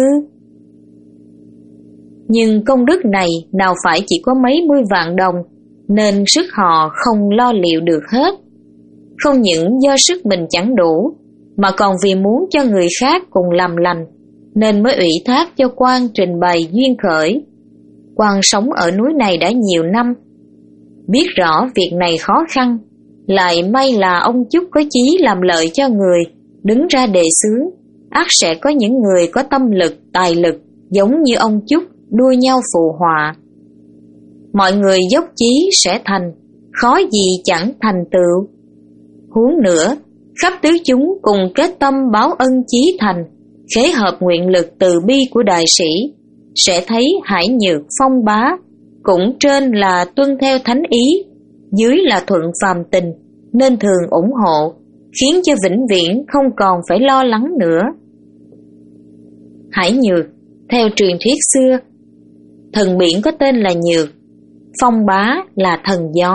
Nhưng công đức này nào phải chỉ có mấy mươi vạn đồng, nên sức họ không lo liệu được hết. Không những do sức mình chẳng đủ, mà còn vì muốn cho người khác cùng làm lành, nên mới ủy thác cho Quan trình bày duyên khởi. Quan sống ở núi này đã nhiều năm, biết rõ việc này khó khăn, lại may là ông Chúc có chí làm lợi cho người, đứng ra đề xướng, ắt sẽ có những người có tâm lực, tài lực giống như ông Chúc đua nhau phù họa. Mọi người dốc chí sẽ thành, khó gì chẳng thành tựu. Huống nữa, khắp tứ chúng cùng kết tâm báo ân chí thành, khế hợp nguyện lực từ bi của đại sĩ, sẽ thấy Hải Nhược phong bá, cũng trên là tuân theo thánh ý, dưới là thuận phàm tình, nên thường ủng hộ, khiến cho vĩnh viễn không còn phải lo lắng nữa. Hải Nhược, theo truyền thuyết xưa, thần biển có tên là Nhược, phong bá là thần gió.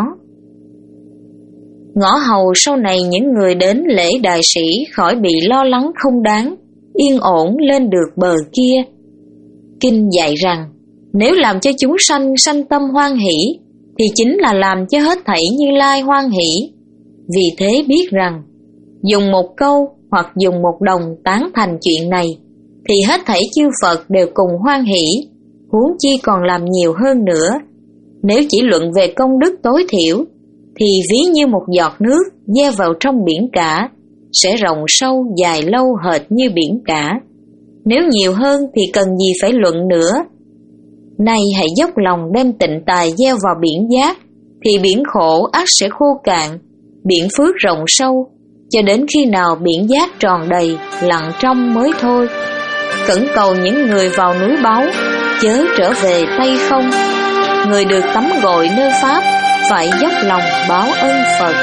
Ngõ hầu sau này những người đến lễ đại sĩ khỏi bị lo lắng không đáng, yên ổn lên được bờ kia. Kinh dạy rằng, nếu làm cho chúng sanh sanh tâm hoan hỷ, thì chính là làm cho hết thảy Như Lai hoan hỷ. Vì thế biết rằng, dùng một câu hoặc dùng một đồng tán thành chuyện này, thì hết thảy chư Phật đều cùng hoan hỷ, huống chi còn làm nhiều hơn nữa. Nếu chỉ luận về công đức tối thiểu, thì ví như một giọt nước gieo vào trong biển cả, sẽ rộng sâu dài lâu hệt như biển cả. Nếu nhiều hơn thì cần gì phải luận nữa. Nay hãy dốc lòng đem tịnh tài gieo vào biển giác, thì biển khổ ắt sẽ khô cạn, biển phước rộng sâu, cho đến khi nào biển giác tròn đầy, lặng trong mới thôi. Cẩn cầu những người vào núi báu, chớ trở về tay không. Người được tắm gội nơi Pháp, phải dốc lòng báo ân Phật.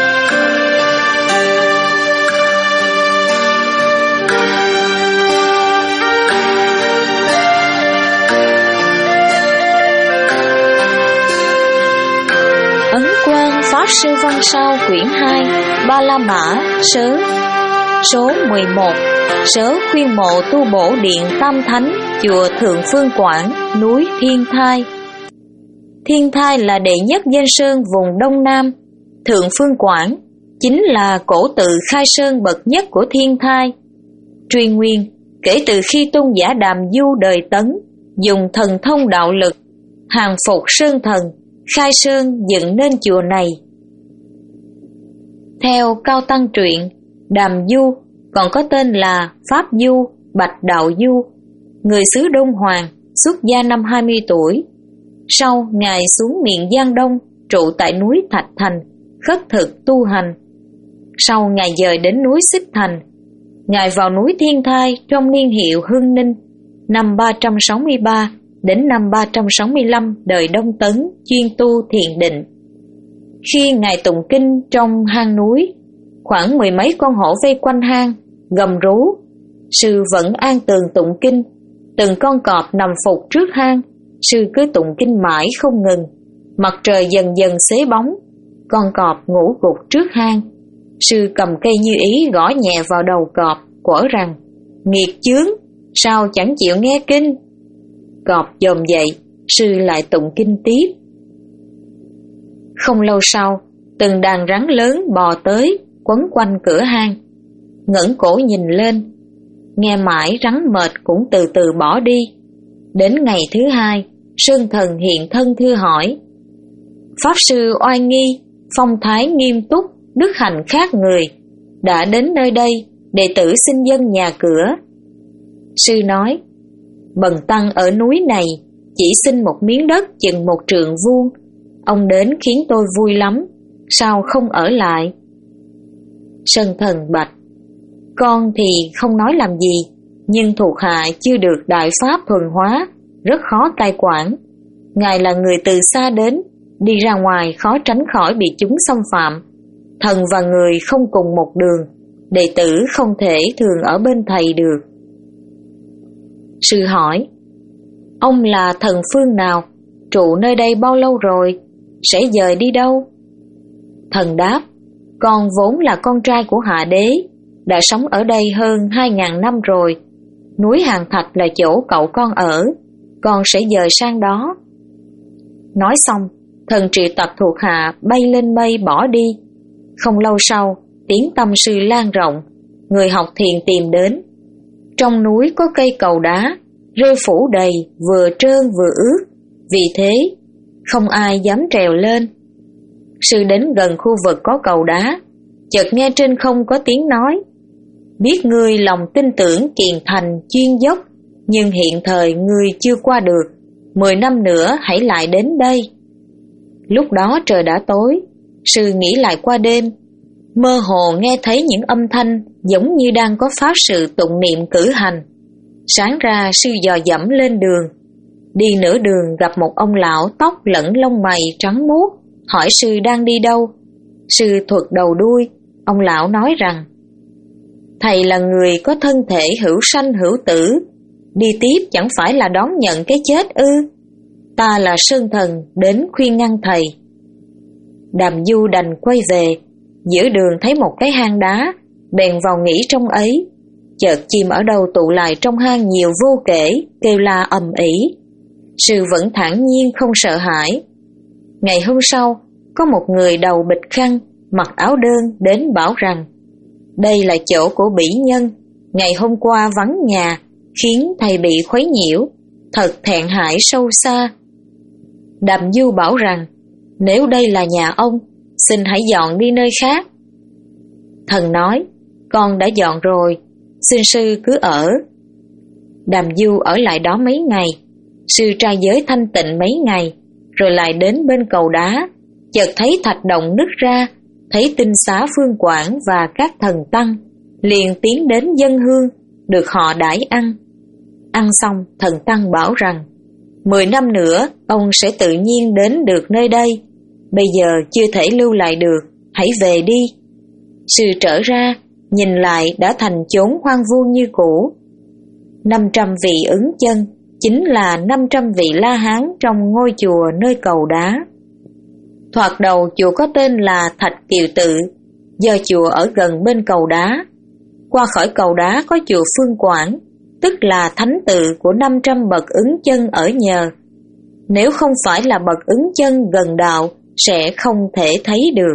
Ấn Quang Pháp Sư Văn Sao quyển hai, Ba La Mã, Sớ. Số mười một. Sớ khuyên mộ tu bổ điện Tam Thánh, chùa Thượng Phương Quảng, núi Thiên Thai. Thiên Thai là đệ nhất danh sơn vùng Đông Nam. Thượng Phương Quảng chính là cổ tự khai sơn bậc nhất của Thiên Thai. Truyền nguyên, kể từ khi tôn giả Đàm Du đời Tấn dùng thần thông đạo lực hàng phục sơn thần, khai sơn dựng nên chùa này. Theo Cao Tăng truyện, Đàm Du còn có tên là Pháp Du, Bạch Đạo Du, người xứ Đông Hoàng, xuất gia năm hai mươi tuổi. Sau, Ngài xuống miền Giang Đông, trụ tại núi Thạch Thành, khất thực tu hành. Sau, Ngài dời đến núi Xích Thành. Ngài vào núi Thiên Thai trong niên hiệu Hưng Ninh, năm ba trăm sáu mươi ba đến năm ba trăm sáu mươi lăm đời Đông Tấn, chuyên tu thiền định. Khi Ngài tụng kinh trong hang núi, khoảng mười mấy con hổ vây quanh hang, gầm rú. Sư vẫn an tường tụng kinh. Từng con cọp nằm phục trước hang, sư cứ tụng kinh mãi không ngừng. Mặt trời dần dần xế bóng, con cọp ngủ gục trước hang. Sư cầm cây như ý gõ nhẹ vào đầu cọp, quở rằng: nghiệt chướng, sao chẳng chịu nghe kinh? Cọp dòm dậy, sư lại tụng kinh tiếp. Không lâu sau, từng đàn rắn lớn bò tới, quấn quanh cửa hang. Ngẩng cổ nhìn lên, nghe mãi rắn mệt cũng từ từ bỏ đi. Đến ngày thứ hai, Sơn Thần hiện thân thưa hỏi: Pháp sư oai nghi, phong thái nghiêm túc, đức hạnh khác người, đã đến nơi đây, đệ tử xin dâng nhà cửa. Sư nói: bần tăng ở núi này chỉ xin một miếng đất chừng một trượng vuông, ông đến khiến tôi vui lắm, sao không ở lại? Sơn Thần bạch: con thì không nói làm gì, nhưng thuộc hạ chưa được đại pháp thuần hóa, rất khó cai quản. Ngài là người từ xa đến, đi ra ngoài khó tránh khỏi bị chúng xâm phạm. Thần và người không cùng một đường, đệ tử không thể thường ở bên thầy được. Sư hỏi: ông là thần phương nào, trụ nơi đây bao lâu rồi, sẽ dời đi đâu? Thần đáp: con vốn là con trai của Hạ Đế, đã sống ở đây hơn hai ngàn năm rồi. Núi Hàng Thạch là chỗ cậu con ở, con sẽ dời sang đó. Nói xong, thần triệu tập thuộc hạ bay lên mây bỏ đi. Không lâu sau, tiếng tâm sư lan rộng, người học thiền tìm đến. Trong núi có cây cầu đá, rêu phủ đầy, vừa trơn vừa ướt, vì thế không ai dám trèo lên. Sư đến gần khu vực có cầu đá, chợt nghe trên không có tiếng nói: biết ngươi lòng tin tưởng kiền thành chuyên dốc, nhưng hiện thời ngươi chưa qua được, mười năm nữa hãy lại đến đây. Lúc đó trời đã tối, sư nghĩ lại qua đêm, mơ hồ nghe thấy những âm thanh giống như đang có pháp sự tụng niệm cử hành. Sáng ra sư dò dẫm lên đường, đi nửa đường gặp một ông lão tóc lẫn lông mày trắng muốt, hỏi sư đang đi đâu. Sư thuật đầu đuôi. Ông lão nói rằng: thầy là người có thân thể hữu sanh hữu tử, đi tiếp chẳng phải là đón nhận cái chết ư? Ta là Sơn Thần đến khuyên ngăn thầy. Đàm Du đành quay về. Giữa đường thấy một cái hang đá, bèn vào nghỉ trong ấy. Chợt chim ở đâu tụ lại trong hang nhiều vô kể, kêu la ầm ĩ. Sư vẫn thản nhiên không sợ hãi. Ngày hôm sau, có một người đầu bịch khăn, mặc áo đơn đến bảo rằng: đây là chỗ của bỉ nhân, ngày hôm qua vắng nhà, khiến thầy bị khuấy nhiễu, thật thẹn hại sâu xa. Đàm Du bảo rằng: nếu đây là nhà ông, xin hãy dọn đi nơi khác. Thần nói: con đã dọn rồi, xin sư cứ ở. Đàm Du ở lại đó mấy ngày, sư trai giới thanh tịnh mấy ngày, rồi lại đến bên cầu đá, chợt thấy thạch động nứt ra, thấy tinh xá Phương Quảng và các thần tăng, liền tiến đến dâng hương, được họ đãi ăn. Ăn xong, thần tăng bảo rằng: mười năm nữa ông sẽ tự nhiên đến được nơi đây, bây giờ chưa thể lưu lại được, hãy về đi. Sư trở ra, nhìn lại đã thành chốn hoang vu như cũ. Năm trăm vị ứng chân chính là năm trăm vị La Hán trong ngôi chùa nơi cầu đá. Thoạt đầu chùa có tên là Thạch Kiều Tự, do chùa ở gần bên cầu đá. Qua khỏi cầu đá có chùa Phương Quảng, tức là thánh tự của năm trăm bậc ứng chân ở nhờ. Nếu không phải là bậc ứng chân gần đạo, sẽ không thể thấy được.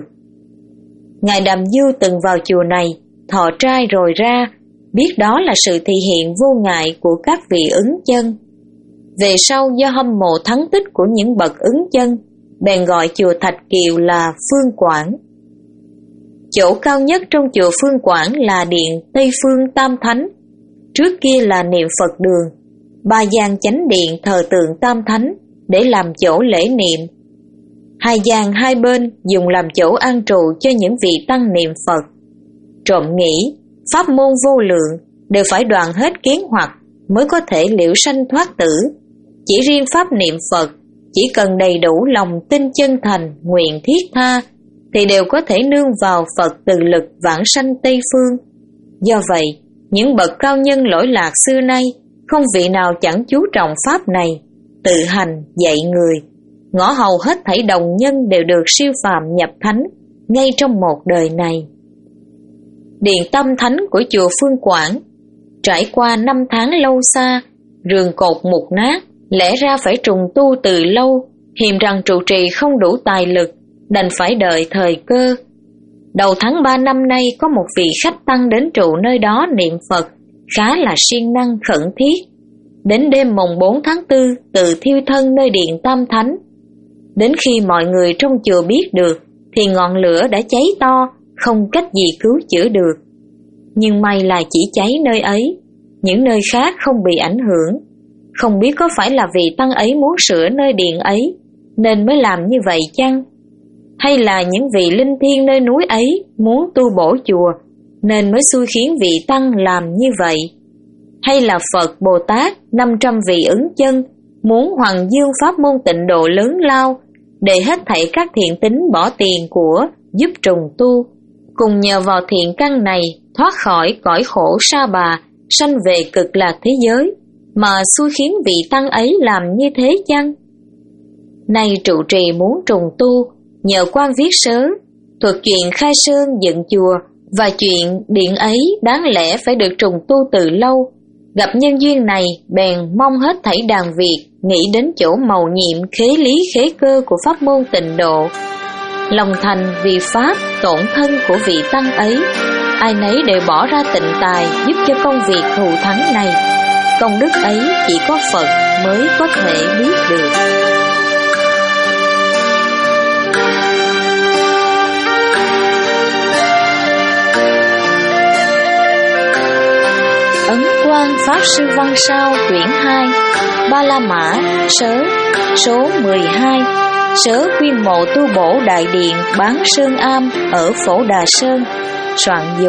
Ngài Đàm Du từng vào chùa này, thọ trai rồi ra, biết đó là sự thị hiện vô ngại của các vị ứng chân. Về sau do hâm mộ thắng tích của những bậc ứng chân, bèn gọi chùa Thạch Kiều là Phương Quảng. Chỗ cao nhất trong chùa Phương Quảng là điện Tây Phương Tam Thánh, trước kia là niệm Phật đường. Ba gian chánh điện thờ tượng Tam Thánh để làm chỗ lễ niệm. Hai gian hai bên dùng làm chỗ an trụ cho những vị tăng niệm Phật. Trộm nghĩ, pháp môn vô lượng đều phải đoạn hết kiến hoặc mới có thể liễu sanh thoát tử. Chỉ riêng pháp niệm Phật, chỉ cần đầy đủ lòng tin chân thành, nguyện thiết tha, thì đều có thể nương vào Phật từ lực vãng sanh Tây Phương. Do vậy, những bậc cao nhân lỗi lạc xưa nay, không vị nào chẳng chú trọng pháp này, tự hành dạy người. Ngõ hầu hết thảy đồng nhân đều được siêu phàm nhập thánh ngay trong một đời này. Điện Tâm Thánh của chùa Phương Quảng trải qua năm tháng lâu xa, rường cột mục nát, lẽ ra phải trùng tu từ lâu, hiềm rằng trụ trì không đủ tài lực, đành phải đợi thời cơ. Đầu tháng ba năm nay có một vị khách tăng đến trụ nơi đó niệm Phật, khá là siêng năng khẩn thiết. Đến đêm mồng bốn tháng tư tự thiêu thân nơi điện Tam Thánh. Đến khi mọi người trong chùa biết được thì ngọn lửa đã cháy to, không cách gì cứu chữa được. Nhưng may là chỉ cháy nơi ấy, những nơi khác không bị ảnh hưởng. Không biết có phải là vì tăng ấy muốn sửa nơi điện ấy nên mới làm như vậy chăng? Hay là những vị linh thiêng nơi núi ấy muốn tu bổ chùa nên mới xui khiến vị tăng làm như vậy? Hay là Phật Bồ Tát năm trăm vị ứng chân muốn hoàng dương pháp môn tịnh độ lớn lao, để hết thảy các thiện tín bỏ tiền của giúp trùng tu, cùng nhờ vào thiện căn này thoát khỏi cõi khổ sa bà, sanh về cực lạc thế giới, mà xui khiến vị tăng ấy làm như thế chăng? Nay trụ trì muốn trùng tu, nhờ quan viết sớ, thuật chuyện khai sơn dựng chùa và chuyện điện ấy đáng lẽ phải được trùng tu từ lâu. Gặp nhân duyên này, bèn mong hết thảy đàn Việt nghĩ đến chỗ mầu nhiệm khế lý khế cơ của pháp môn tịnh độ. Lòng thành vì pháp tổn thân của vị tăng ấy, ai nấy đều bỏ ra tịnh tài giúp cho công việc thù thắng này. Công đức ấy chỉ có Phật mới có thể biết được. Ấn Quang Pháp Sư Văn Sao quyển hai, Ba La Mã, sớ, số mười hai, sớ khuyên mộ tu bổ đại điện Bán Sơn Am ở Phổ Đà Sơn, soạn dùm.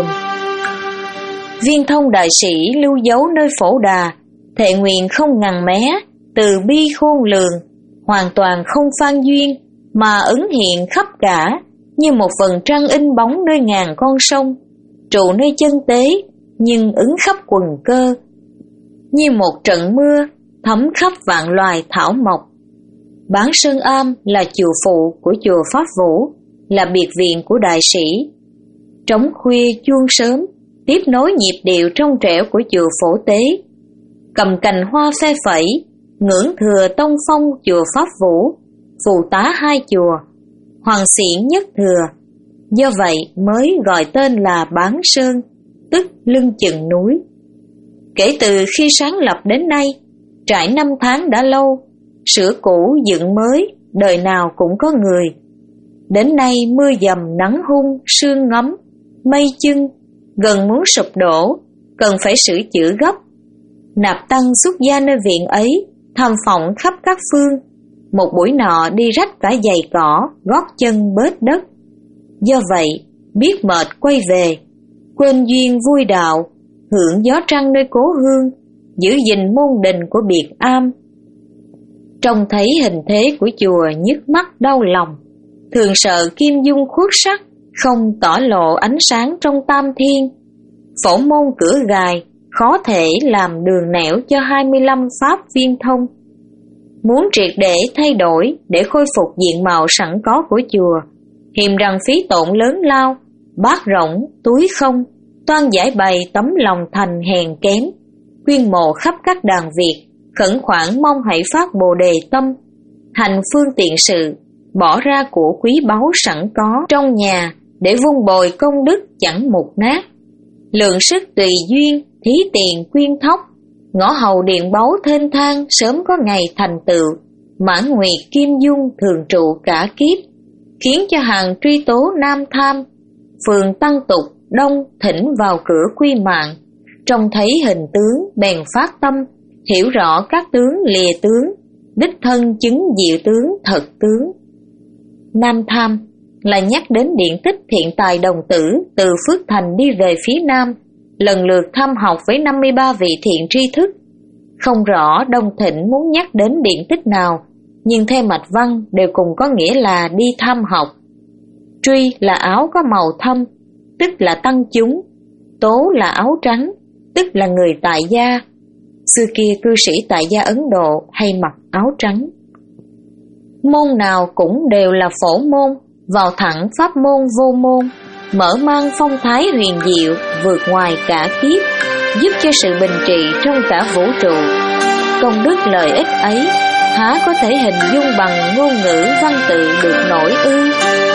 Viên thông đại sĩ lưu dấu nơi Phổ Đà, thệ nguyện không ngần mé, từ bi khôn lường, hoàn toàn không phan duyên, mà ứng hiện khắp cả, như một vầng trăng in bóng nơi ngàn con sông, trụ nơi chân tế, nhưng ứng khắp quần cơ, như một trận mưa thấm khắp vạn loài thảo mộc. Bán Sơn Am là chùa phụ của chùa Pháp Vũ, là biệt viện của đại sĩ. Trống khuya chuông sớm, tiếp nối nhịp điệu trong trẻo của chùa Phổ Tế. Cầm cành hoa phe phẩy, ngưỡng thừa tông phong chùa Pháp Vũ, phụ tá hai chùa, hoàng xiển nhất thừa. Do vậy mới gọi tên là Bán Sơn, tức lưng chừng núi. Kể từ khi sáng lập đến nay, trải năm tháng đã lâu, sửa cũ dựng mới, đời nào cũng có người. Đến nay mưa dầm nắng hung, sương ngấm, mây chưng, gần muốn sụp đổ, cần phải sửa chữa gấp. Nạp tăng xuất gia nơi viện ấy, thăm phỏng khắp các phương. Một buổi nọ đi rách cả giày cỏ, gót chân bết đất. Do vậy, biết mệt quay về, quên duyên vui đạo, hưởng gió trăng nơi cố hương, giữ gìn môn đình của biệt am. Trông thấy hình thế của chùa nhức mắt đau lòng, thường sợ kim dung khuất sắc, không tỏ lộ ánh sáng trong tam thiên. Phổ môn cửa gài, khó thể làm đường nẻo cho hai mươi lăm pháp viên thông. Muốn triệt để thay đổi để khôi phục diện mạo sẵn có của chùa, hiềm rằng phí tổn lớn lao, bát rỗng, túi không, toan giải bày tấm lòng thành hèn kém. Khuyên mộ khắp các đàn Việt, khẩn khoản mong hãy phát bồ đề tâm, hành phương tiện sự, bỏ ra của quý báu sẵn có trong nhà để vun bồi công đức chẳng mục nát. Lượng sức tùy duyên, thí tiền quyên thóc, ngõ hầu điện báu thênh thang sớm có ngày thành tựu. Mãn nguyệt kim dung thường trụ cả kiếp, khiến cho hàng truy tố nam tham. phường Tăng Tục, Đông thỉnh vào cửa quy mạng, trông thấy hình tướng bèn phát tâm, hiểu rõ các tướng lìa tướng, đích thân chứng diệu tướng thật tướng. Nam Tham là nhắc đến điện tích thiện tài đồng tử từ Phước Thành đi về phía Nam, lần lượt thăm học với năm mươi ba vị thiện tri thức. Không rõ Đông Thịnh muốn nhắc đến điện tích nào, nhưng theo mạch văn đều cùng có nghĩa là đi thăm học. Truy là áo có màu thâm, tức là tăng chúng. Tố là áo trắng, tức là người tại gia. Xưa kia cư sĩ tại gia Ấn Độ hay mặc áo trắng. Môn nào cũng đều là phổ môn, vào thẳng pháp môn vô môn, mở mang phong thái huyền diệu, vượt ngoài cả kiếp, giúp cho sự bình trị trong cả vũ trụ. Công đức lợi ích ấy há có thể hình dung bằng ngôn ngữ văn tự được nổi ư?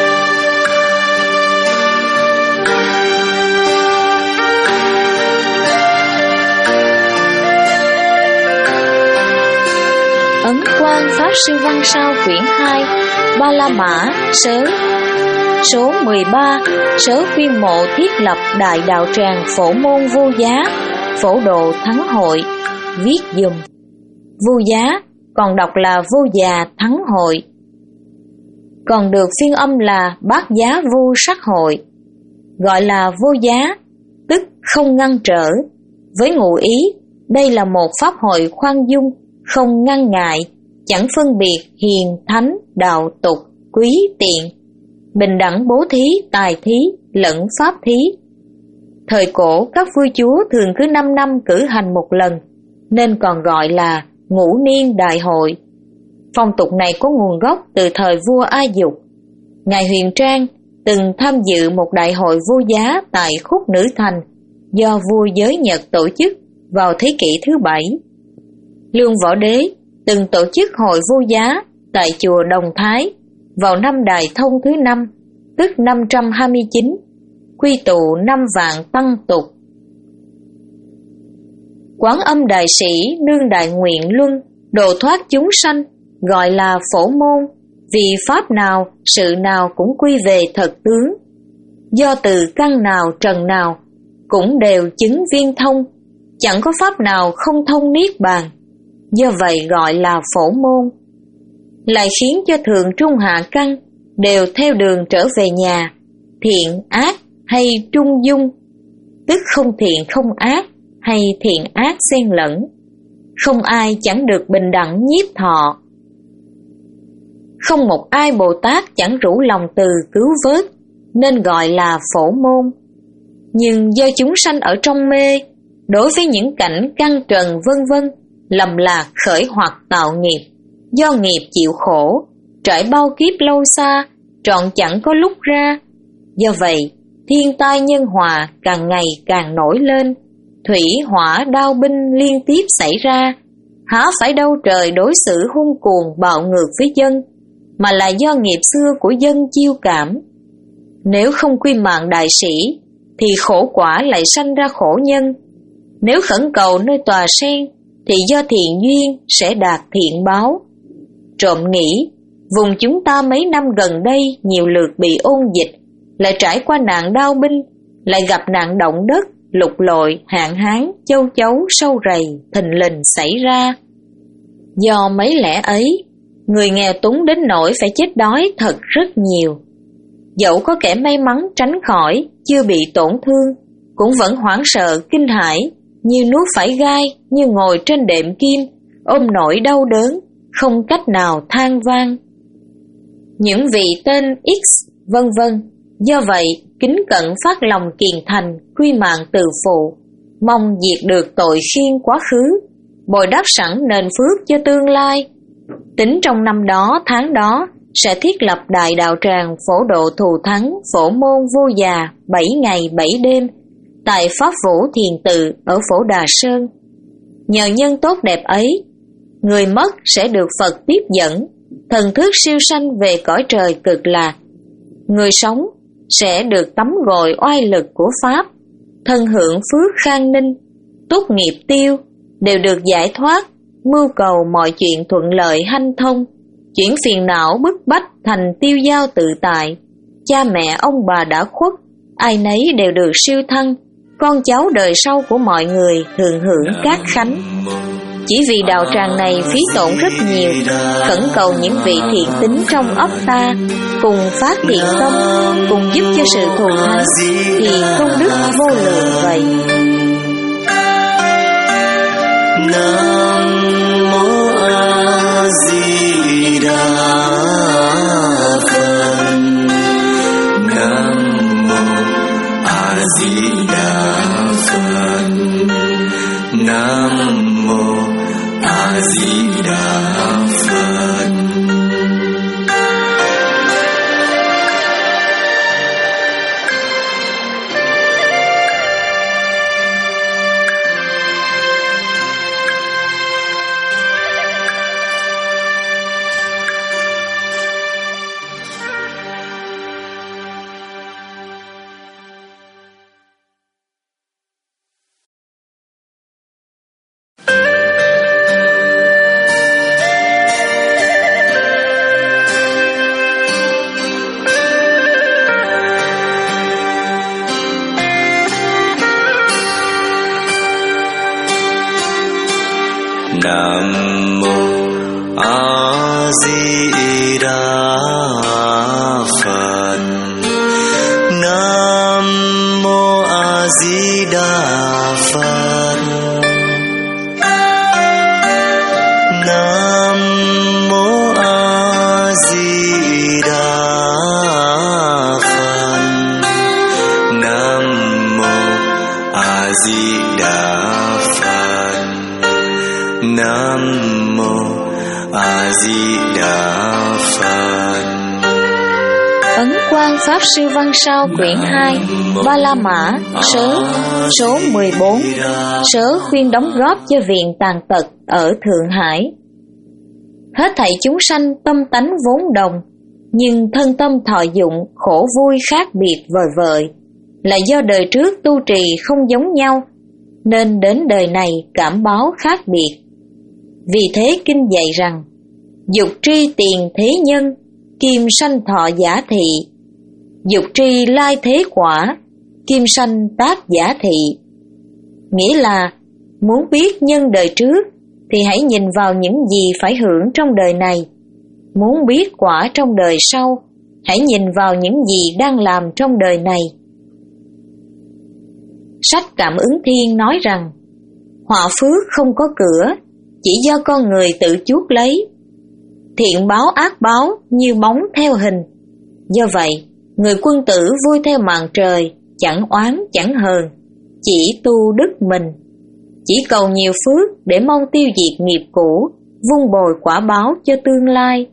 Ấn Quang Pháp Sư Văn Sao quyển hai, Ba La Mã, Sớ. Số mười ba, Sớ Quyên Mộ thiết lập Đại Đạo Tràng Phổ Môn Vô Giá, Phổ Độ Thắng Hội, viết dùm. Vô Giá còn đọc là Vô Già Thắng Hội, còn được phiên âm là Bát Giá Vô Sắc Hội. Gọi là vô giá, tức không ngăn trở, với ngụ ý đây là một pháp hội khoan dung, không ngăn ngại, chẳng phân biệt hiền, thánh, đạo, tục, quý, tiện, bình đẳng bố thí, tài thí, lẫn pháp thí. Thời cổ, các vua chúa thường cứ năm năm cử hành một lần, nên còn gọi là ngũ niên đại hội. Phong tục này có nguồn gốc từ thời vua A Dục. Ngài Huyền Trang từng tham dự một đại hội vô giá tại Khúc Nữ Thành do vua Giới Nhật tổ chức vào thế kỷ thứ bảy. Lương Võ Đế từng tổ chức hội vô giá tại chùa Đồng Thái vào năm Đại Thông thứ năm, tức năm trăm hai mươi chín, quy tụ năm vạn tăng tục. Quán Âm Đại Sĩ nương đại nguyện luân, độ thoát chúng sanh, gọi là phổ môn, vì pháp nào, sự nào cũng quy về thật tướng. Do từ căn nào, trần nào, cũng đều chứng viên thông, chẳng có pháp nào không thông niết bàn. Do vậy gọi là phổ môn. Lại khiến cho thượng trung hạ căn đều theo đường trở về nhà, thiện, ác hay trung dung, tức không thiện không ác, hay thiện ác xen lẫn. Không ai chẳng được bình đẳng nhiếp thọ. Không một ai Bồ Tát chẳng rủ lòng từ cứu vớt, nên gọi là phổ môn. Nhưng do chúng sanh ở trong mê, đối với những cảnh căn trần vân vân, lầm lạc khởi hoặc tạo nghiệp, do nghiệp chịu khổ, trải bao kiếp lâu xa, trọn chẳng có lúc ra. Do vậy, thiên tai nhân hòa càng ngày càng nổi lên, thủy hỏa đao binh liên tiếp xảy ra. Há phải đâu trời đối xử hung cuồng bạo ngược với dân, mà là do nghiệp xưa của dân chiêu cảm. Nếu không quy mạng đại sĩ, thì khổ quả lại sanh ra khổ nhân. Nếu khẩn cầu nơi tòa sen, thì do thiện duyên sẽ đạt thiện báo. Trộm nghĩ, vùng chúng ta mấy năm gần đây nhiều lượt bị ôn dịch, lại trải qua nạn đao binh, lại gặp nạn động đất, lục lội, hạn hán, châu chấu, sâu rầy, thình lình xảy ra. Do mấy lẽ ấy, người nghèo túng đến nỗi phải chết đói thật rất nhiều. Dẫu có kẻ may mắn tránh khỏi, chưa bị tổn thương, cũng vẫn hoảng sợ, kinh hãi, như nuốt phải gai, như ngồi trên đệm kim, ôm nỗi đau đớn, không cách nào than vang. Những vị tên X, vân vân. Do vậy, kính cẩn phát lòng kiền thành, quy mạng từ phụ, mong diệt được tội khiên quá khứ, bồi đắp sẵn nền phước cho tương lai. Tính trong năm đó, tháng đó, sẽ thiết lập đại đạo tràng phổ độ thù thắng, phổ môn vô già, bảy ngày bảy đêm, tại Pháp Vũ Thiền Tự ở Phổ Đà Sơn. Nhờ nhân tốt đẹp ấy, người mất sẽ được Phật tiếp dẫn, thần thức siêu sanh về cõi trời cực lạc. Người sống sẽ được tắm gội oai lực của Pháp, thân hưởng phước khang ninh, túc nghiệp tiêu, đều được giải thoát, mưu cầu mọi chuyện thuận lợi hanh thông, chuyển phiền não bức bách thành tiêu dao tự tại. Cha mẹ ông bà đã khuất, ai nấy đều được siêu thân, con cháu đời sau của mọi người thường hưởng các khánh. Chỉ vì đạo tràng này phí tổn rất nhiều, khẩn cầu những vị thiện tín trong ấp ta cùng phát thiện tâm, cùng giúp cho sự thù thắng, thì công đức vô lượng vậy. Nam mô A Di Đà Phật. Nam mô A Di Đà Phật. Nam mô A Di Đà Phật. Nam mô A Di Đà Phật. Nam mô A Di Đà Phật. Nam mô A Di Đà Phật. Nam mô A Di Đà Phật. Nam mô A Di Đà Phật. Ấn Quang Pháp Sư Văn Sao quyển hai, Ba La Mã, sớ số mười bốn, sớ khuyên đóng góp cho Viện Tàn Tật ở Thượng Hải. Hết thảy chúng sanh tâm tánh vốn đồng, nhưng thân tâm thọ dụng khổ vui khác biệt vời vợi, là do đời trước tu trì không giống nhau, nên đến đời này cảm báo khác biệt. Vì thế kinh dạy rằng, dục tri tiền thế nhân, kim sanh thọ giả thị. Dục tri lai thế quả, kim sanh tác giả thị. Nghĩa là, muốn biết nhân đời trước, thì hãy nhìn vào những gì phải hưởng trong đời này. Muốn biết quả trong đời sau, hãy nhìn vào những gì đang làm trong đời này. Sách Cảm Ứng Thiên nói rằng, họa phước không có cửa, chỉ do con người tự chuốc lấy. Thiện báo ác báo như bóng theo hình. Do vậy, người quân tử vui theo màn trời, chẳng oán chẳng hờn, chỉ tu đức mình. Chỉ cầu nhiều phước để mong tiêu diệt nghiệp cũ, vun bồi quả báo cho tương lai.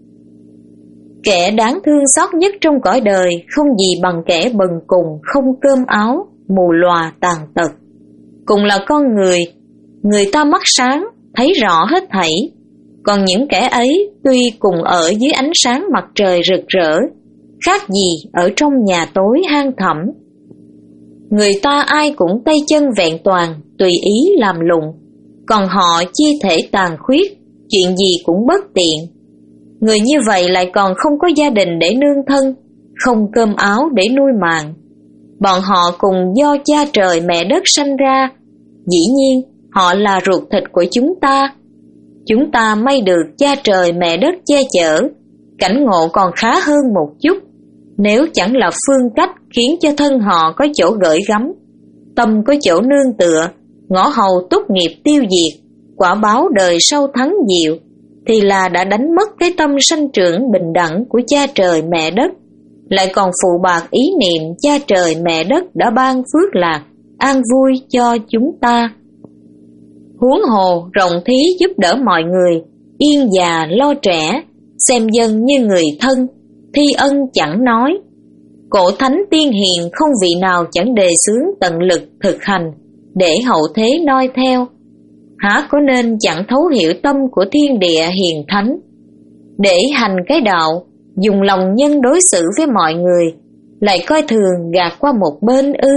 Kẻ đáng thương xót nhất trong cõi đời không gì bằng kẻ bần cùng không cơm áo, mù lòa tàn tật. Cùng là con người, người ta mắt sáng, thấy rõ hết thảy. Còn những kẻ ấy tuy cùng ở dưới ánh sáng mặt trời rực rỡ, khác gì ở trong nhà tối hang thẳm. Người ta ai cũng tay chân vẹn toàn, tùy ý làm lụng, còn họ chi thể tàn khuyết, chuyện gì cũng bất tiện. Người như vậy lại còn không có gia đình để nương thân, không cơm áo để nuôi mạng. Bọn họ cùng do cha trời mẹ đất sanh ra, dĩ nhiên họ là ruột thịt của chúng ta. Chúng ta may được cha trời mẹ đất che chở, cảnh ngộ còn khá hơn một chút, nếu chẳng là phương cách khiến cho thân họ có chỗ gửi gắm, tâm có chỗ nương tựa, ngõ hầu túc nghiệp tiêu diệt, quả báo đời sau thắng diệu, thì là đã đánh mất cái tâm sanh trưởng bình đẳng của cha trời mẹ đất, lại còn phụ bạc ý niệm cha trời mẹ đất đã ban phước lạc, an vui cho chúng ta. Huống hồ rộng thí giúp đỡ mọi người, yên già lo trẻ, xem dân như người thân, thi ân chẳng nói. Cổ thánh tiên hiền không vị nào chẳng đề xướng tận lực thực hành, để hậu thế noi theo. Há có nên chẳng thấu hiểu tâm của thiên địa hiền thánh, để hành cái đạo, dùng lòng nhân đối xử với mọi người, lại coi thường gạt qua một bên ư?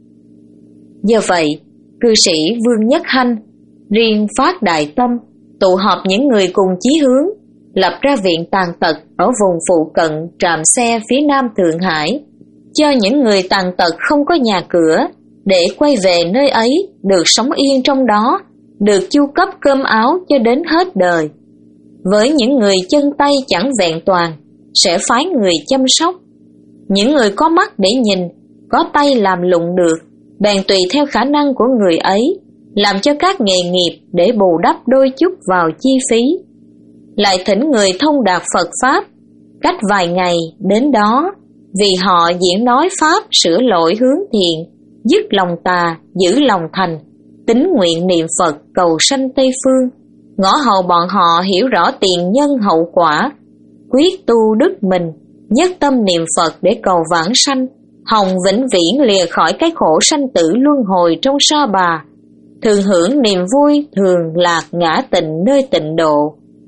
Do vậy, cư sĩ Vương Nhất Hanh riêng phát đại tâm, tụ họp những người cùng chí hướng, lập ra viện tàn tật ở vùng phụ cận Trạm Xe phía nam Thượng Hải, cho những người tàn tật không có nhà cửa, để quay về nơi ấy được sống yên trong đó, được chu cấp cơm áo cho đến hết đời. Với những người chân tay chẳng vẹn toàn, sẽ phái người chăm sóc. Những người có mắt để nhìn, có tay làm lụng được, bèn tùy theo khả năng của người ấy, làm cho các nghề nghiệp để bù đắp đôi chút vào chi phí. Lại thỉnh người thông đạt Phật Pháp, cách vài ngày đến đó, vì họ diễn nói Pháp sửa lỗi hướng thiện, dứt lòng tà, giữ lòng thành, tín nguyện niệm Phật cầu sanh Tây Phương. Ngõ hầu bọn họ hiểu rõ tiền nhân hậu quả, quyết tu đức mình, nhất tâm niệm Phật để cầu vãng sanh, hồng vĩnh viễn lìa khỏi cái khổ sanh tử luân hồi trong sa bà, thường hưởng niềm vui, thường lạc ngã tịnh nơi tịnh độ.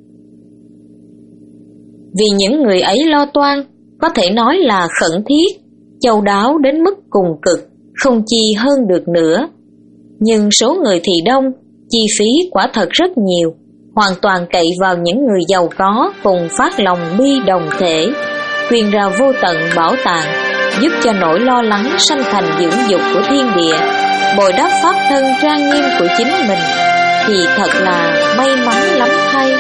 Vì những người ấy lo toan, có thể nói là khẩn thiết, chu đáo đến mức cùng cực, không chi hơn được nữa. Nhưng số người thì đông, chi phí quả thật rất nhiều, hoàn toàn cậy vào những người giàu có cùng phát lòng bi đồng thể, quyên ra vô tận bảo tàng, giúp cho nỗi lo lắng sanh thành dưỡng dục của thiên địa, bồi đắp pháp thân trang nghiêm của chính mình, thì thật là may mắn lắm thay.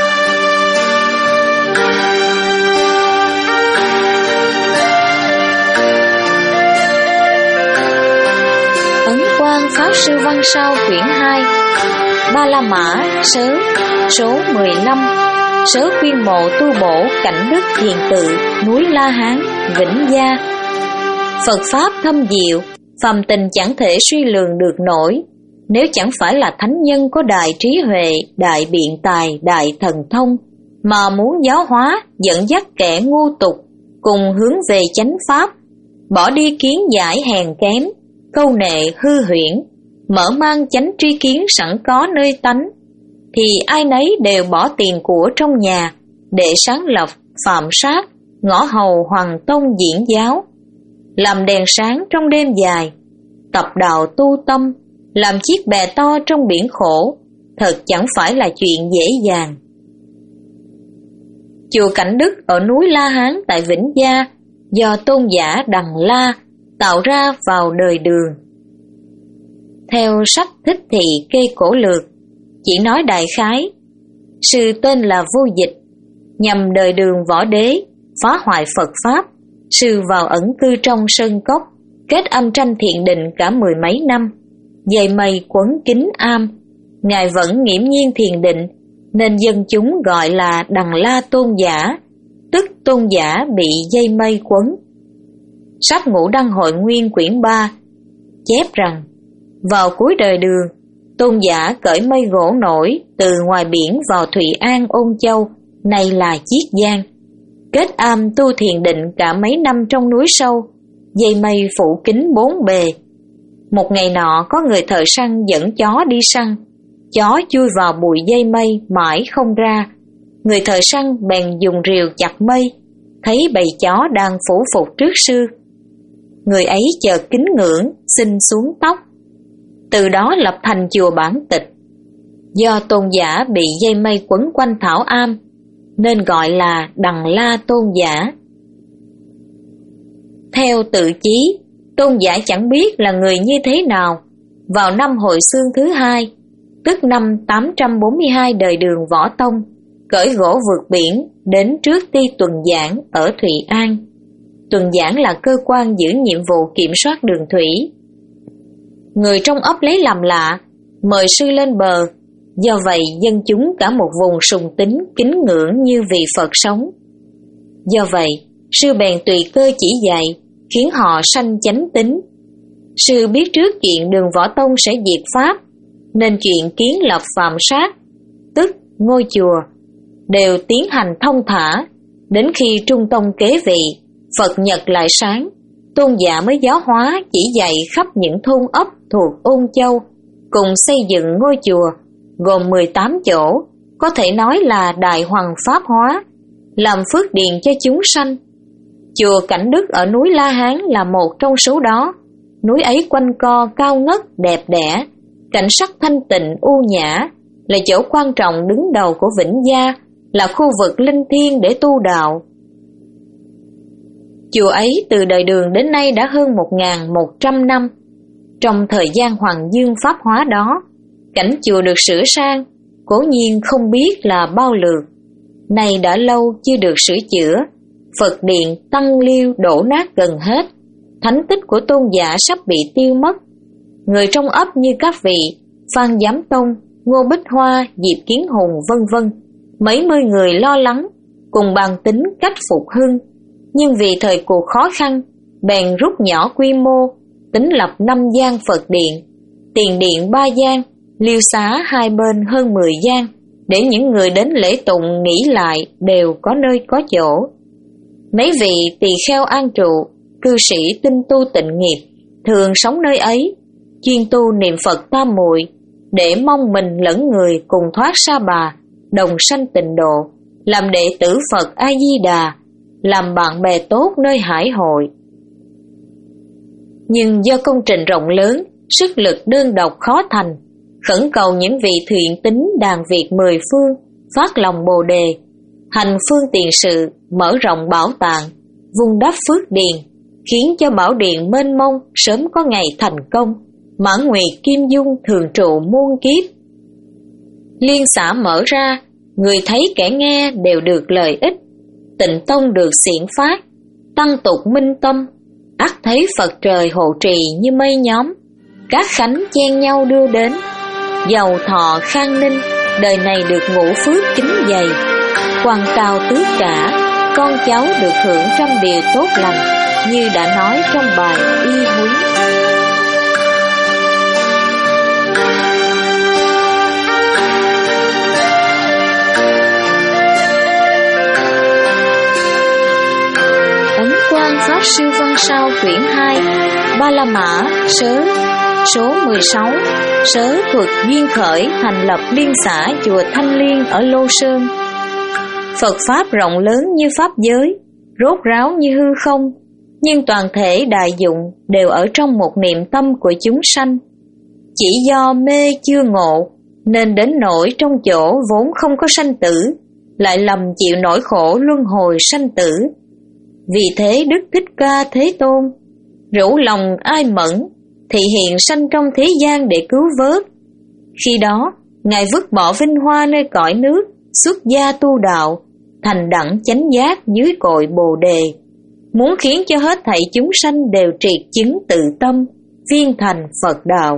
Ấn Quang Pháp Sư Văn Sao quyển hai, Ba La Mã sớ số mười lăm. Sớ khuyên mộ tu bổ cảnh đức thiền tự, núi La Hán, Vĩnh Gia. Phật Pháp thâm diệu, phàm tình chẳng thể suy lường được nổi. Nếu chẳng phải là thánh nhân có đại trí huệ, đại biện tài, đại thần thông, mà muốn giáo hóa, dẫn dắt kẻ ngu tục, cùng hướng về chánh Pháp, bỏ đi kiến giải hèn kém, câu nệ hư huyễn, mở mang chánh tri kiến sẵn có nơi tánh, thì ai nấy đều bỏ tiền của trong nhà để sáng lập phạm sát, ngõ hầu hoàng tông diễn giáo, làm đèn sáng trong đêm dài, tập đạo tu tâm, làm chiếc bè to trong biển khổ, thật chẳng phải là chuyện dễ dàng. Chùa Cảnh Đức ở núi La Hán tại Vĩnh Gia do tôn giả Đằng La tạo ra vào đời Đường. Theo sách Thích Thị Kê Cổ Lược, chỉ nói đại khái, sư tên là Vô Dịch, nhằm đời Đường võ đế, phá hoại Phật Pháp, sư vào ẩn cư trong sơn cốc, kết âm tranh thiện định cả mười mấy năm, dày mây quấn kín am, ngài vẫn nghiễm nhiên thiền định, nên dân chúng gọi là Đằng La tôn giả, tức tôn giả bị dây mây quấn. Sách Ngũ Đăng Hội Nguyên quyển ba chép rằng, vào cuối đời Đường, tôn giả cởi mây gỗ nổi từ ngoài biển vào Thụy An Ôn Châu, nay là Chiết Giang, kết am tu thiền định cả mấy năm trong núi sâu, dây mây phủ kín bốn bề. Một ngày nọ có người thợ săn dẫn chó đi săn, chó chui vào bụi dây mây mãi không ra. Người thợ săn bèn dùng rìu chặt mây, thấy bầy chó đang phủ phục trước sư. Người ấy chợt kính ngưỡng, xin xuống tóc. Từ đó lập thành chùa Bản Tịch. Do tôn giả bị dây mây quấn quanh thảo am, nên gọi là Đằng La tôn giả. Theo tự chí, tôn giả chẳng biết là người như thế nào. Vào năm Hội Xương thứ hai, tức năm tám trăm bốn mươi hai đời Đường Võ Tông, cởi gỗ vượt biển đến trước Ti Tuần Giảng ở Thụy An. Tuần Giảng là cơ quan giữ nhiệm vụ kiểm soát đường thủy. Người trong ấp lấy làm lạ, mời sư lên bờ. Do vậy dân chúng cả một vùng sùng tín kính ngưỡng như vị Phật sống. Do vậy sư bèn tùy cơ chỉ dạy, khiến họ sanh chánh tín. Sư biết trước chuyện Đường Võ Tông sẽ diệt Pháp, nên chuyện kiến lập phạm sát, tức ngôi chùa, đều tiến hành thông thả. Đến khi Trung Tông kế vị, Phật Nhật lại sáng, tôn giả mới giáo hóa chỉ dạy khắp những thôn ấp thuộc Ôn Châu, cùng xây dựng ngôi chùa gồm mười tám chỗ, có thể nói là đại hoằng pháp hóa, làm phước điền cho chúng sanh. Chùa Cảnh Đức ở núi La Hán là một trong số đó. Núi ấy quanh co cao ngất đẹp đẽ, cảnh sắc thanh tịnh u nhã, là chỗ quan trọng đứng đầu của Vĩnh Gia, là khu vực linh thiêng để tu đạo. Chùa ấy từ đời Đường đến nay đã hơn một nghìn một trăm năm. Trong thời gian Hoàng Dương pháp hóa đó, cảnh chùa được sửa sang, cố nhiên không biết là bao lượt. Nay đã lâu chưa được sửa chữa, Phật điện tăng liêu đổ nát gần hết, thánh tích của tôn giả sắp bị tiêu mất. Người trong ấp như các vị Phan Giám Tông, Ngô Bích Hoa, Diệp Kiến Hùng vân vân, mấy mươi người lo lắng, cùng bàn tính cách phục hưng. Nhưng vì thời cuộc khó khăn, bèn rút nhỏ quy mô, tính lập năm gian Phật điện, tiền điện ba gian, liêu xá hai bên hơn mười gian, để những người đến lễ tụng nghỉ lại đều có nơi có chỗ. Mấy vị tỳ kheo an trụ, cư sĩ tinh tu tịnh nghiệp, thường sống nơi ấy, chuyên tu niệm Phật tam muội, để mong mình lẫn người cùng thoát sa bà, đồng sanh tịnh độ, làm đệ tử Phật A Di Đà, làm bạn bè tốt nơi hải hội. Nhưng do công trình rộng lớn, sức lực đơn độc khó thành, khẩn cầu những vị thiện tín đàn Việt mười phương phát lòng Bồ đề, hành phương tiện sự, mở rộng bảo tàng, vun đắp phước điền, khiến cho bảo điện mênh mông sớm có ngày thành công, mãn nguyệt kim dung thường trụ muôn kiếp. Liên xã mở ra, người thấy kẻ nghe đều được lợi ích, Tịnh tông được xiển phát, tăng tục minh tâm, ắt thấy Phật trời hộ trì như mây nhóm, các khánh chen nhau đưa đến, giàu thọ khang ninh, đời này được ngũ phước kính dày, quan cao tước cả, con cháu được hưởng trăm điều tốt lành, như đã nói trong bài Y Huấn. Ấn Quang Pháp Sư Văn Sao quyển hai, Ba La Mã, sớ, số mười sáu, sớ thuật duyên khởi thành lập liên xã chùa Thanh Liên ở Lô Sơn. Phật Pháp rộng lớn như Pháp giới, rốt ráo như hư không, nhưng toàn thể đại dụng đều ở trong một niệm tâm của chúng sanh. Chỉ do mê chưa ngộ, nên đến nỗi trong chỗ vốn không có sanh tử, lại lầm chịu nỗi khổ luân hồi sanh tử. Vì thế Đức Thích Ca Thế Tôn rủ lòng ai mẫn, thị hiện sanh trong thế gian để cứu vớt. Khi đó, Ngài vứt bỏ vinh hoa nơi cõi nước, xuất gia tu đạo, thành đẳng chánh giác dưới cội Bồ đề, muốn khiến cho hết thảy chúng sanh đều triệt chứng tự tâm, viên thành Phật đạo.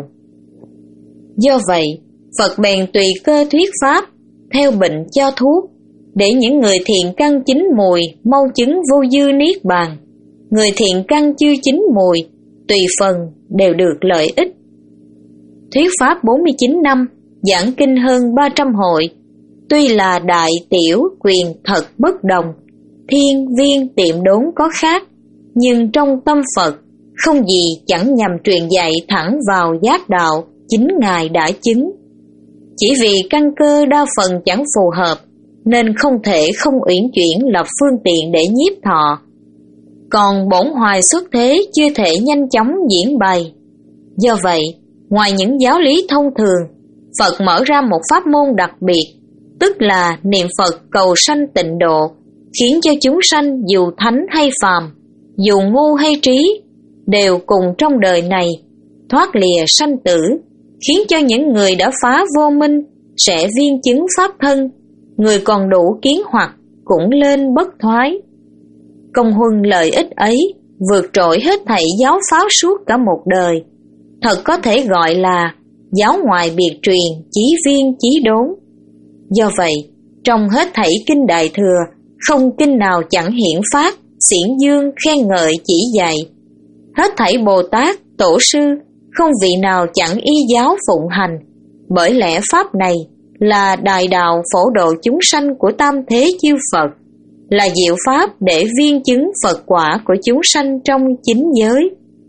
Do vậy, Phật bèn tùy cơ thuyết pháp, theo bệnh cho thuốc, để những người thiện căn chín mùi mau chứng vô dư niết bàn. Người thiện căn chưa chín mùi, tùy phần đều được lợi ích. Thuyết pháp bốn mươi chín năm, giảng kinh hơn ba trăm hội, tuy là đại tiểu quyền thật bất đồng, thiên viên tiệm đốn có khác, nhưng trong tâm Phật không gì chẳng nhằm truyền dạy thẳng vào giác đạo chính Ngài đã chứng. Chỉ vì căn cơ đa phần chẳng phù hợp, nên không thể không uyển chuyển lập phương tiện để nhiếp thọ. Còn bổn hoài xuất thế chưa thể nhanh chóng diễn bày. Do vậy, ngoài những giáo lý thông thường, Phật mở ra một pháp môn đặc biệt, tức là niệm Phật cầu sanh tịnh độ, khiến cho chúng sanh dù thánh hay phàm, dù ngu hay trí, đều cùng trong đời này thoát lìa sanh tử, khiến cho những người đã phá vô minh sẽ viên chứng pháp thân, người còn đủ kiến hoặc cũng lên bất thoái. Công huân lợi ích ấy vượt trội hết thảy giáo pháp suốt cả một đời, thật có thể gọi là giáo ngoại biệt truyền, chí viên chí đốn. Do vậy, trong hết thảy kinh Đại Thừa, không kinh nào chẳng hiển phát, xiển dương, khen ngợi chỉ dạy. Hết thảy Bồ Tát, Tổ sư, không vị nào chẳng y giáo phụng hành, bởi lẽ pháp này là đại đạo phổ độ chúng sanh của tam thế chư Phật, là diệu pháp để viên chứng Phật quả của chúng sanh trong chính giới.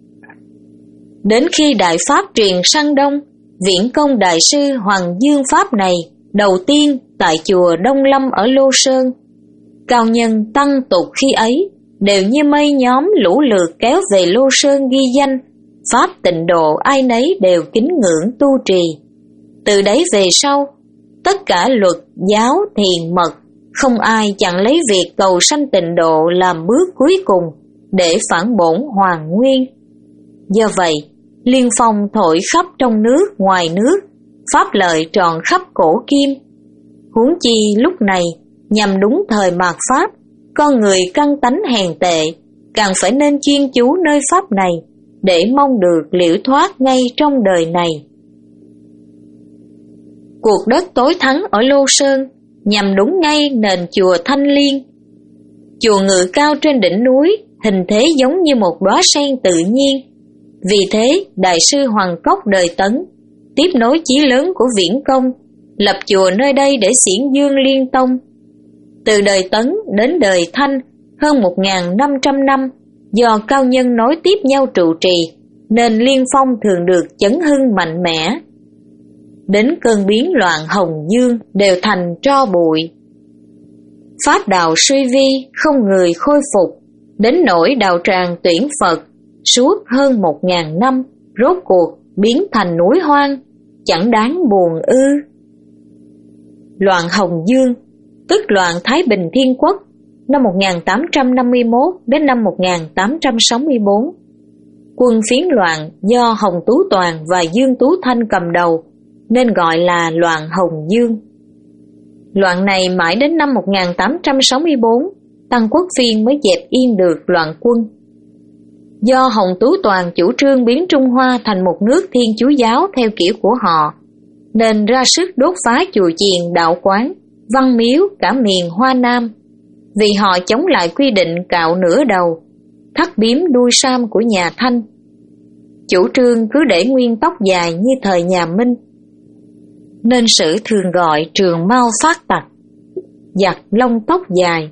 Đến khi đại pháp truyền sang Đông, Viễn Công Đại sư Hoàng Dương pháp này đầu tiên tại chùa Đông Lâm ở Lô Sơn. Cao nhân tăng tục khi ấy đều như mây nhóm lũ lượt kéo về Lô Sơn ghi danh, pháp tịnh độ ai nấy đều kính ngưỡng tu trì. Từ đấy về sau, tất cả luật, giáo, thiền, mật, không ai chẳng lấy việc cầu sanh tịnh độ làm bước cuối cùng, để phản bổn hoàn nguyên. Do vậy, Liên Phong thổi khắp trong nước ngoài nước, pháp lợi tròn khắp cổ kim. Huống chi lúc này, nhằm đúng thời mạt Pháp, con người căn tánh hèn tệ, càng phải nên chuyên chú nơi Pháp này, để mong được liễu thoát ngay trong đời này. Cuộc đất tối thắng ở Lô Sơn, nhằm đúng ngay nền chùa Thanh Liên. Chùa ngự cao trên đỉnh núi, hình thế giống như một đóa sen tự nhiên. Vì thế, Đại sư Hoàng Cốc đời Tấn, tiếp nối chí lớn của Viễn Công, lập chùa nơi đây để xiển dương Liên Tông. Từ đời Tấn đến đời Thanh, hơn một nghìn năm trăm năm, do cao nhân nối tiếp nhau trụ trì, nên Liên Phong thường được chấn hưng mạnh mẽ. Đến cơn biến loạn Hồng Dương đều thành tro bụi. Pháp đạo suy vi, không người khôi phục, đến nỗi đạo tràng tuyển Phật, suốt hơn một ngàn năm, rốt cuộc biến thành núi hoang, chẳng đáng buồn ư. Loạn Hồng Dương, tức loạn Thái Bình Thiên Quốc, năm một nghìn tám trăm năm mươi mốt đến năm một nghìn tám trăm sáu mươi bốn. Quân phiến loạn do Hồng Tú Toàn và Dương Tú Thanh cầm đầu, nên gọi là loạn Hồng Dương. Loạn này mãi đến năm một nghìn tám trăm sáu mươi bốn, Tăng Quốc Phiên mới dẹp yên được loạn quân. Do Hồng Tú Toàn chủ trương biến Trung Hoa thành một nước Thiên Chúa giáo theo kiểu của họ, nên ra sức đốt phá chùa chiền, đạo quán, văn miếu cả miền Hoa Nam. Vì họ chống lại quy định cạo nửa đầu, thắt biếm đuôi sam của nhà Thanh. Chủ trương cứ để nguyên tóc dài như thời nhà Minh, nên sử thường gọi Trường Mao phát tặc, giặt lông tóc dài.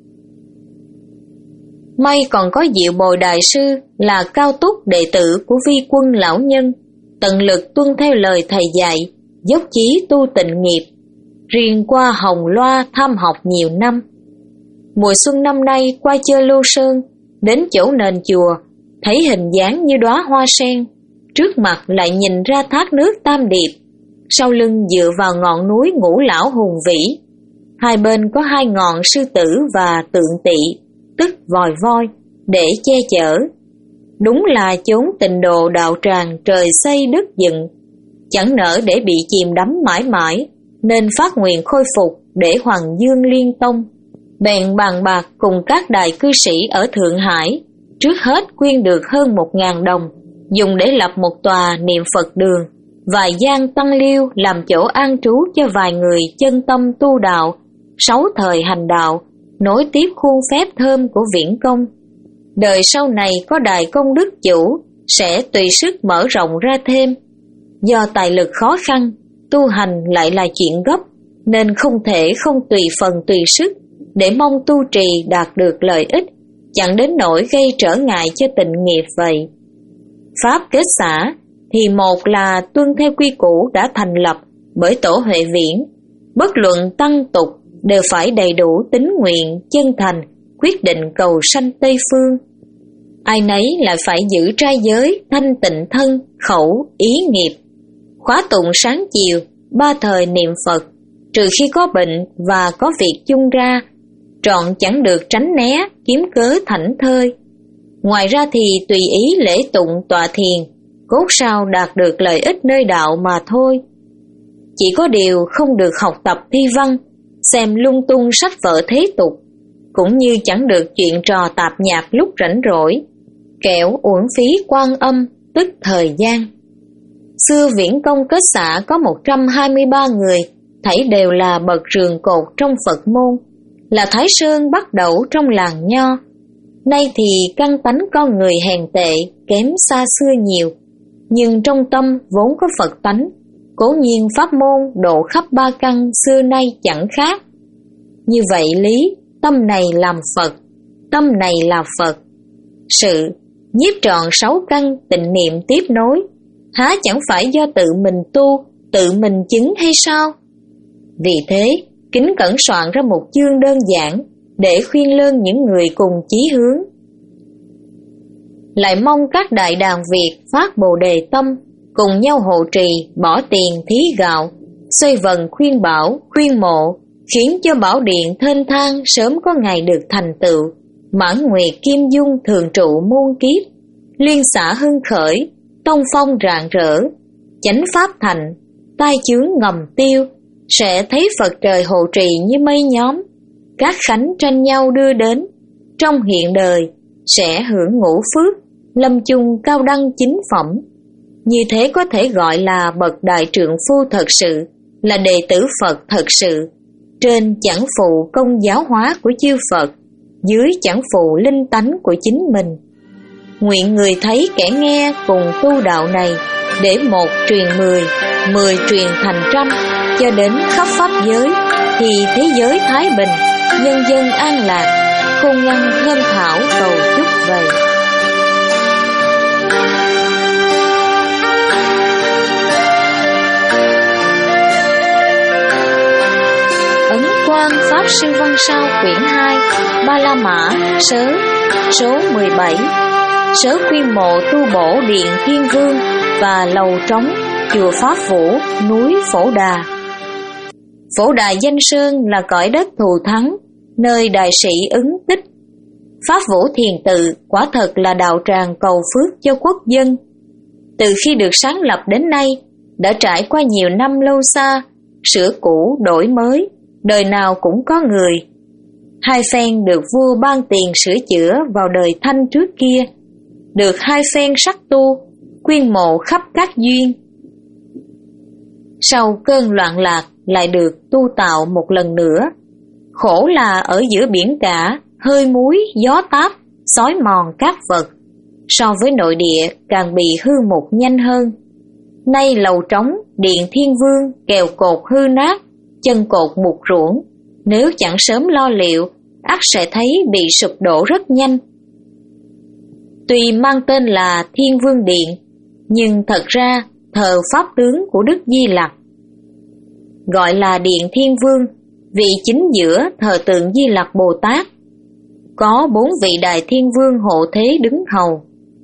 May còn có Diệu Bồi Đại Sư là cao túc đệ tử của Vi Quân lão nhân, tận lực tuân theo lời thầy dạy, dốc chí tu tịnh nghiệp, riêng qua Hồng Loa tham học nhiều năm. Mùa xuân năm nay qua chơi Lô Sơn, đến chỗ nền chùa, thấy hình dáng như đóa hoa sen, trước mặt lại nhìn ra thác nước Tam Điệp, sau lưng dựa vào ngọn núi Ngũ Lão hùng vĩ, hai bên có hai ngọn sư tử và tượng tỵ, tức vòi voi, để che chở. Đúng là chốn tịnh độ đạo tràng trời xây đất dựng, chẳng nỡ để bị chìm đắm mãi mãi, nên phát nguyện khôi phục để Hoàng Dương Liên Tông. Bèn bàn bạc cùng các đại cư sĩ ở Thượng Hải, trước hết quyên được hơn một ngàn đồng, dùng để lập một tòa niệm Phật đường, vài gian tăng liêu làm chỗ an trú cho vài người chân tâm tu đạo, sáu thời hành đạo, nối tiếp khuôn phép thơm của Viễn Công. Đời sau này có đại công đức chủ, sẽ tùy sức mở rộng ra thêm. Do tài lực khó khăn, tu hành lại là chuyện gấp, nên không thể không tùy phần tùy sức, để mong tu trì đạt được lợi ích, chẳng đến nỗi gây trở ngại cho tịnh nghiệp vậy. Pháp kết xã thì một là tuân theo quy củ đã thành lập bởi Tổ Huệ Viễn, bất luận tăng tục đều phải đầy đủ tín nguyện, chân thành, quyết định cầu sanh Tây Phương. Ai nấy lại phải giữ trai giới, thanh tịnh thân, khẩu, ý nghiệp, khóa tụng sáng chiều, ba thời niệm Phật, trừ khi có bệnh và có việc chung ra, trọn chẳng được tránh né, kiếm cớ thảnh thơi. Ngoài ra thì tùy ý lễ tụng tọa thiền, cốt sao đạt được lợi ích nơi đạo mà thôi. Chỉ có điều không được học tập thi văn, xem lung tung sách vở thế tục, cũng như chẳng được chuyện trò tạp nhạp lúc rảnh rỗi, kẻo uổng phí quan âm, tức thời gian. Xưa Viễn Công kết xã có một trăm hai mươi ba người, thảy đều là bậc rường cột trong Phật môn, là Thái Sơn bắt đầu trong làng Nho. Nay thì căn tánh con người hèn tệ, kém xa xưa nhiều, nhưng trong tâm vốn có Phật tánh, cố nhiên pháp môn độ khắp ba căn xưa nay chẳng khác. Như vậy lý, tâm này làm Phật, tâm này là Phật. Sự nhiếp trọn sáu căn tịnh niệm tiếp nối, há chẳng phải do tự mình tu, tự mình chứng hay sao? Vì thế, kính cẩn soạn ra một chương đơn giản để khuyên lơn những người cùng chí hướng. Lại mong các đại đàn Việt phát Bồ Đề tâm, cùng nhau hộ trì, bỏ tiền thí gạo, xoay vần khuyên bảo, khuyên mộ, khiến cho bảo điện thênh thang sớm có ngày được thành tựu, Mãn nguyệt kim dung thường trụ muôn kiếp, liên xã hưng khởi, tông phong rạng rỡ, chánh pháp thành, tai chướng ngầm tiêu, sẽ thấy Phật trời hộ trì như mây nhóm, các khánh tranh nhau đưa đến, trong hiện đời sẽ hưởng ngũ phước, lâm chung cao đăng chính phẩm. Như thế có thể gọi là bậc đại trượng phu thật sự, là đệ tử Phật thật sự. Trên chẳng phụ công giáo hóa của chư Phật, dưới chẳng phụ linh tánh của chính mình. Nguyện người thấy kẻ nghe cùng tu đạo này, để một truyền mười, mười truyền thành trăm, cho đến khắp pháp giới, thì thế giới thái bình, nhân dân an lạc, khôn ngoan thơm thảo cầu chúc vậy. Ấn Quang Pháp Sư Văn Sao quyển hai, Ba La Mã, sớ, số mười bảy. Sớ quy mộ tu bổ điện Thiên Vương và lầu trống chùa Pháp Vũ, núi Phổ Đà. Phổ Đà danh sơn là cõi đất thù thắng, nơi đại sĩ ứng tích. Pháp Vũ Thiền Tự quả thật là đạo tràng cầu phước cho quốc dân. Từ khi được sáng lập đến nay, đã trải qua nhiều năm lâu xa, sửa cũ đổi mới, đời nào cũng có người. Hai phen được vua ban tiền sửa chữa vào đời Thanh trước kia, được hai phen sắc tu, quyên mộ khắp các duyên. Sau cơn loạn lạc lại được tu tạo một lần nữa. Khổ là ở giữa biển cả, hơi muối, gió táp, xói mòn các vật. So với nội địa càng bị hư mục nhanh hơn. Nay lầu trống, điện Thiên Vương, kèo cột hư nát, chân cột mục ruỗng. Nếu chẳng sớm lo liệu, ắt sẽ thấy bị sụp đổ rất nhanh. Tuy mang tên là Thiên Vương Điện, nhưng thật ra thờ pháp tướng của Đức Di Lặc. Gọi là Điện Thiên Vương vì chính giữa thờ tượng Di Lặc Bồ Tát, có bốn vị Đại Thiên Vương hộ thế đứng hầu.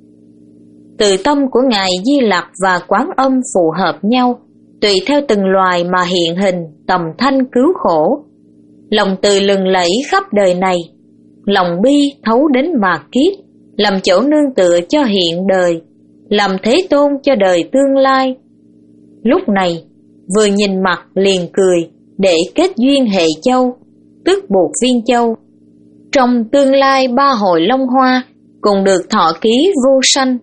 Từ tâm của Ngài Di Lặc và Quán Âm phù hợp nhau, tùy theo từng loài mà hiện hình tầm thanh cứu khổ. Lòng từ lừng lẫy khắp đời này, lòng bi thấu đến mạt kiếp, làm chỗ nương tựa cho hiện đời, làm thế tôn cho đời tương lai. Lúc này, vừa nhìn mặt liền cười, để kết duyên hệ châu, tức buộc viên châu. Trong tương lai ba hồi long hoa, cùng được thọ ký vô sanh.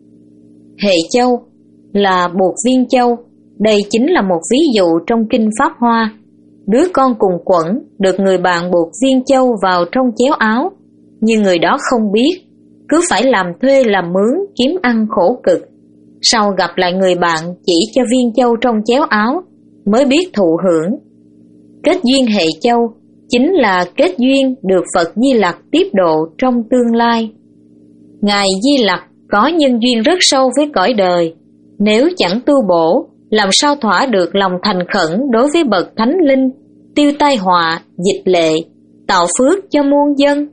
Hệ châu là buộc viên châu, đây chính là một ví dụ trong kinh Pháp Hoa. Đứa con cùng quẩn được người bạn buộc viên châu vào trong chéo áo, nhưng người đó không biết, cứ phải làm thuê làm mướn kiếm ăn khổ cực. Sau gặp lại người bạn chỉ cho viên châu trong chéo áo, mới biết thụ hưởng. Kết duyên hệ châu chính là kết duyên được Phật Di Lặc tiếp độ trong tương lai. Ngài Di Lặc có nhân duyên rất sâu với cõi đời, nếu chẳng tu bổ, làm sao thỏa được lòng thành khẩn đối với bậc thánh linh, tiêu tai họa, dịch lệ, tạo phước cho muôn dân.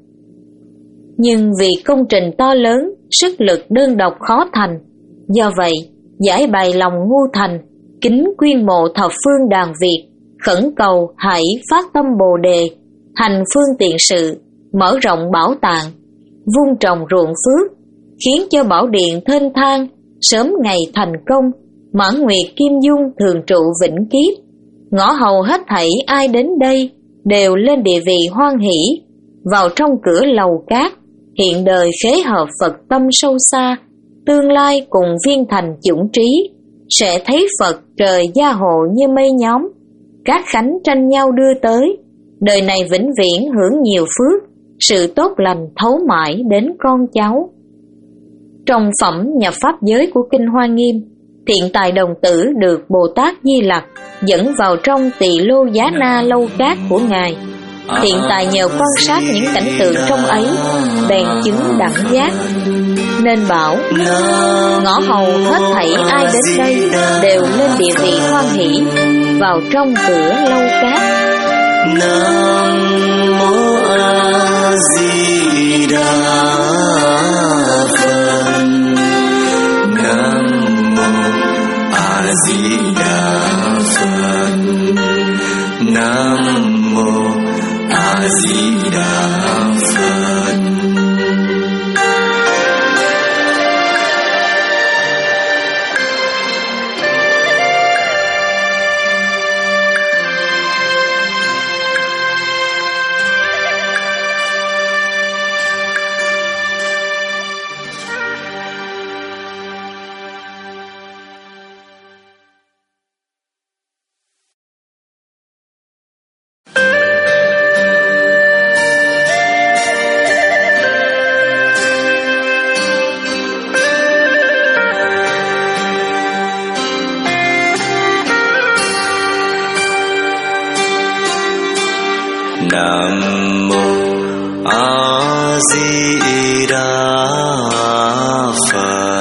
Nhưng vì công trình to lớn, sức lực đơn độc khó thành, do vậy giải bày lòng ngu thành, kính quyên mộ thập phương đàn Việt, khẩn cầu hãy phát tâm Bồ đề, hành phương tiện sự, mở rộng bảo tàng, vun trồng ruộng phước, khiến cho bảo điện thênh thang, sớm ngày thành công, mãn nguyệt kim dung thường trụ vĩnh kiếp. Ngõ hầu hết thảy ai đến đây đều lên địa vị hoan hỷ, vào trong cửa lầu cát, hiện đời khế hợp Phật tâm sâu xa, tương lai cùng viên thành chủng trí, sẽ thấy Phật trời gia hộ như mây nhóm, các khánh tranh nhau đưa tới, đời này vĩnh viễn hưởng nhiều phước, sự tốt lành thấu mãi đến con cháu. Trong phẩm nhập pháp giới của Kinh Hoa Nghiêm, Thiện Tài Đồng Tử được Bồ Tát Di Lặc dẫn vào trong Tỳ Lô Giá Na lâu cát của Ngài. Thiện Tài nhờ quan sát những cảnh tượng trong ấy, bèn chứng đẳng giác, nên bảo ngõ hầu hết thảy ai đến đây đều lên địa vị hoan hỷ, vào trong cửa lâu cát. Nam mô A Di Đà Phật. Nam mô A Di Đà Phật. Nam mô A Di Đà Phật. Nam mô A Di Đà Phật.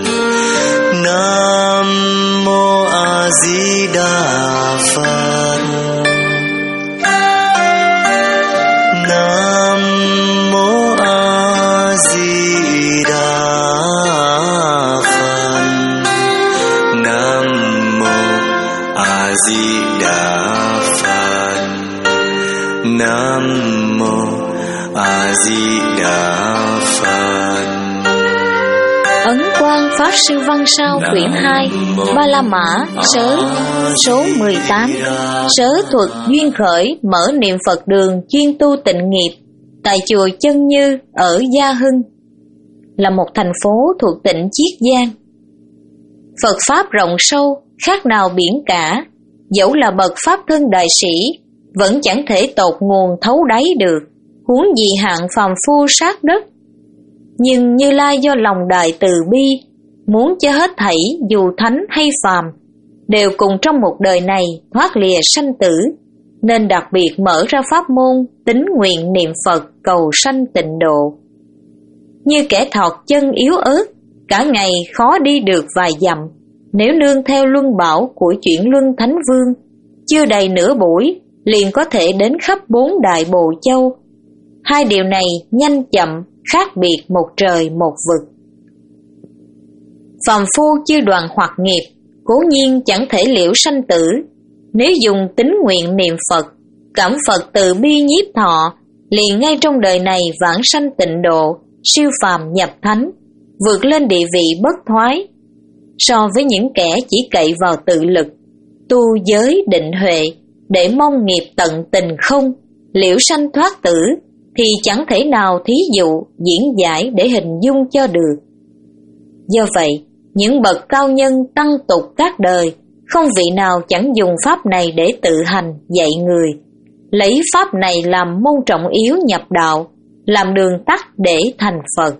Nam mô A Di Đà Phật. Nam mô A Di Đà Phật. Nam mô A Di Đà Phật. Nam mô A Di Đà Phật. Ấn Quang Pháp Sư Văn Sao quyển hai, Ba La Mã sớ số mười tám. Sớ thuật duyên khởi mở niệm Phật đường chuyên tu tịnh nghiệp tại chùa Chân Như ở Gia Hưng, là một thành phố thuộc tỉnh Chiết Giang. Phật Pháp rộng sâu, khác nào biển cả, dẫu là bậc Pháp thân đại sĩ, vẫn chẳng thể tột nguồn thấu đáy được, huống gì hạng phàm phu sát đất. Nhưng Như Lai do lòng đại từ bi, muốn cho hết thảy dù thánh hay phàm đều cùng trong một đời này thoát lìa sanh tử, nên đặc biệt mở ra pháp môn tín nguyện niệm Phật cầu sanh tịnh độ. Như kẻ thọt chân yếu ớt, cả ngày khó đi được vài dặm, nếu nương theo luân bảo của chuyển luân thánh vương, chưa đầy nửa buổi liền có thể đến khắp bốn đại bộ châu. Hai điều này nhanh chậm, khác biệt một trời một vực. Phàm phu chưa đoạn hoặc nghiệp, cố nhiên chẳng thể liễu sanh tử. Nếu dùng tín nguyện niệm Phật, cảm Phật từ bi nhiếp thọ, liền ngay trong đời này vãng sanh tịnh độ, siêu phàm nhập thánh, vượt lên địa vị bất thoái. So với những kẻ chỉ cậy vào tự lực, tu giới định huệ, để mong nghiệp tận tình không, liễu sanh thoát tử, thì chẳng thể nào thí dụ diễn giải để hình dung cho được. Do vậy, những bậc cao nhân tăng tục các đời, không vị nào chẳng dùng pháp này để tự hành dạy người, lấy pháp này làm môn trọng yếu nhập đạo, làm đường tắt để thành Phật.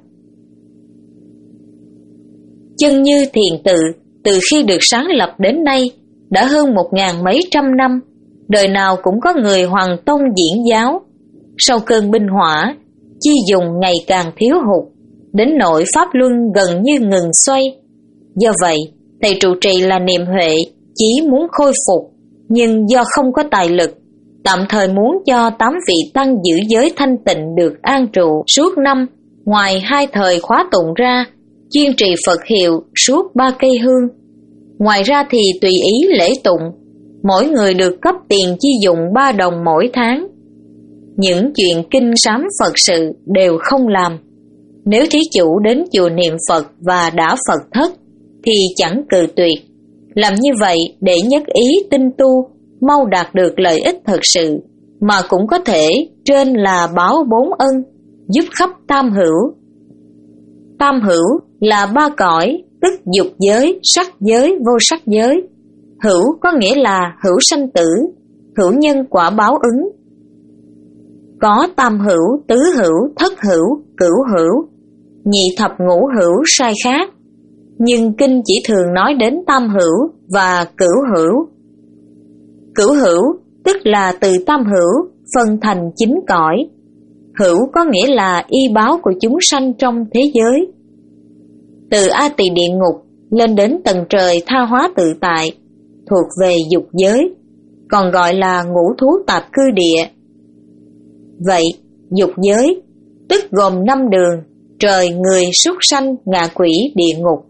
Chân Như Thiền Tự từ khi được sáng lập đến nay đã hơn một ngàn mấy trăm năm, đời nào cũng có người hoàng tông diễn giáo. Sau cơn binh hỏa, chi dùng ngày càng thiếu hụt, đến nỗi pháp luân gần như ngừng xoay. Do vậy, thầy trụ trì là Niệm Huệ chí muốn khôi phục, nhưng do không có tài lực, tạm thời muốn cho tám vị tăng giữ giới thanh tịnh được an trụ suốt năm, ngoài hai thời khóa tụng ra, chuyên trì Phật hiệu suốt ba cây hương. Ngoài ra thì tùy ý lễ tụng, mỗi người được cấp tiền chi dụng ba đồng mỗi tháng. Những chuyện kinh sám Phật sự đều không làm. Nếu thí chủ đến chùa niệm Phật và đã Phật thất, thì chẳng cự tuyệt. Làm như vậy để nhất ý tinh tu, mau đạt được lợi ích thật sự, mà cũng có thể trên là báo bốn ân, giúp khắp tam hữu. Tam hữu là ba cõi, tức dục giới, sắc giới, vô sắc giới. Hữu có nghĩa là hữu sanh tử, hữu nhân quả báo ứng. Có tam hữu, tứ hữu, thất hữu, cửu hữu, nhị thập ngũ hữu sai khác, nhưng kinh chỉ thường nói đến tam hữu và cửu hữu. Cửu hữu tức là từ tam hữu phân thành chín cõi. Hữu có nghĩa là y báo của chúng sanh trong thế giới. Từ A Tỳ địa ngục lên đến tầng trời tha hóa tự tại, thuộc về dục giới, còn gọi là ngũ thú tạp cư địa. Vậy, dục giới tức gồm năm đường: trời, người, súc sanh, ngạ quỷ, địa ngục.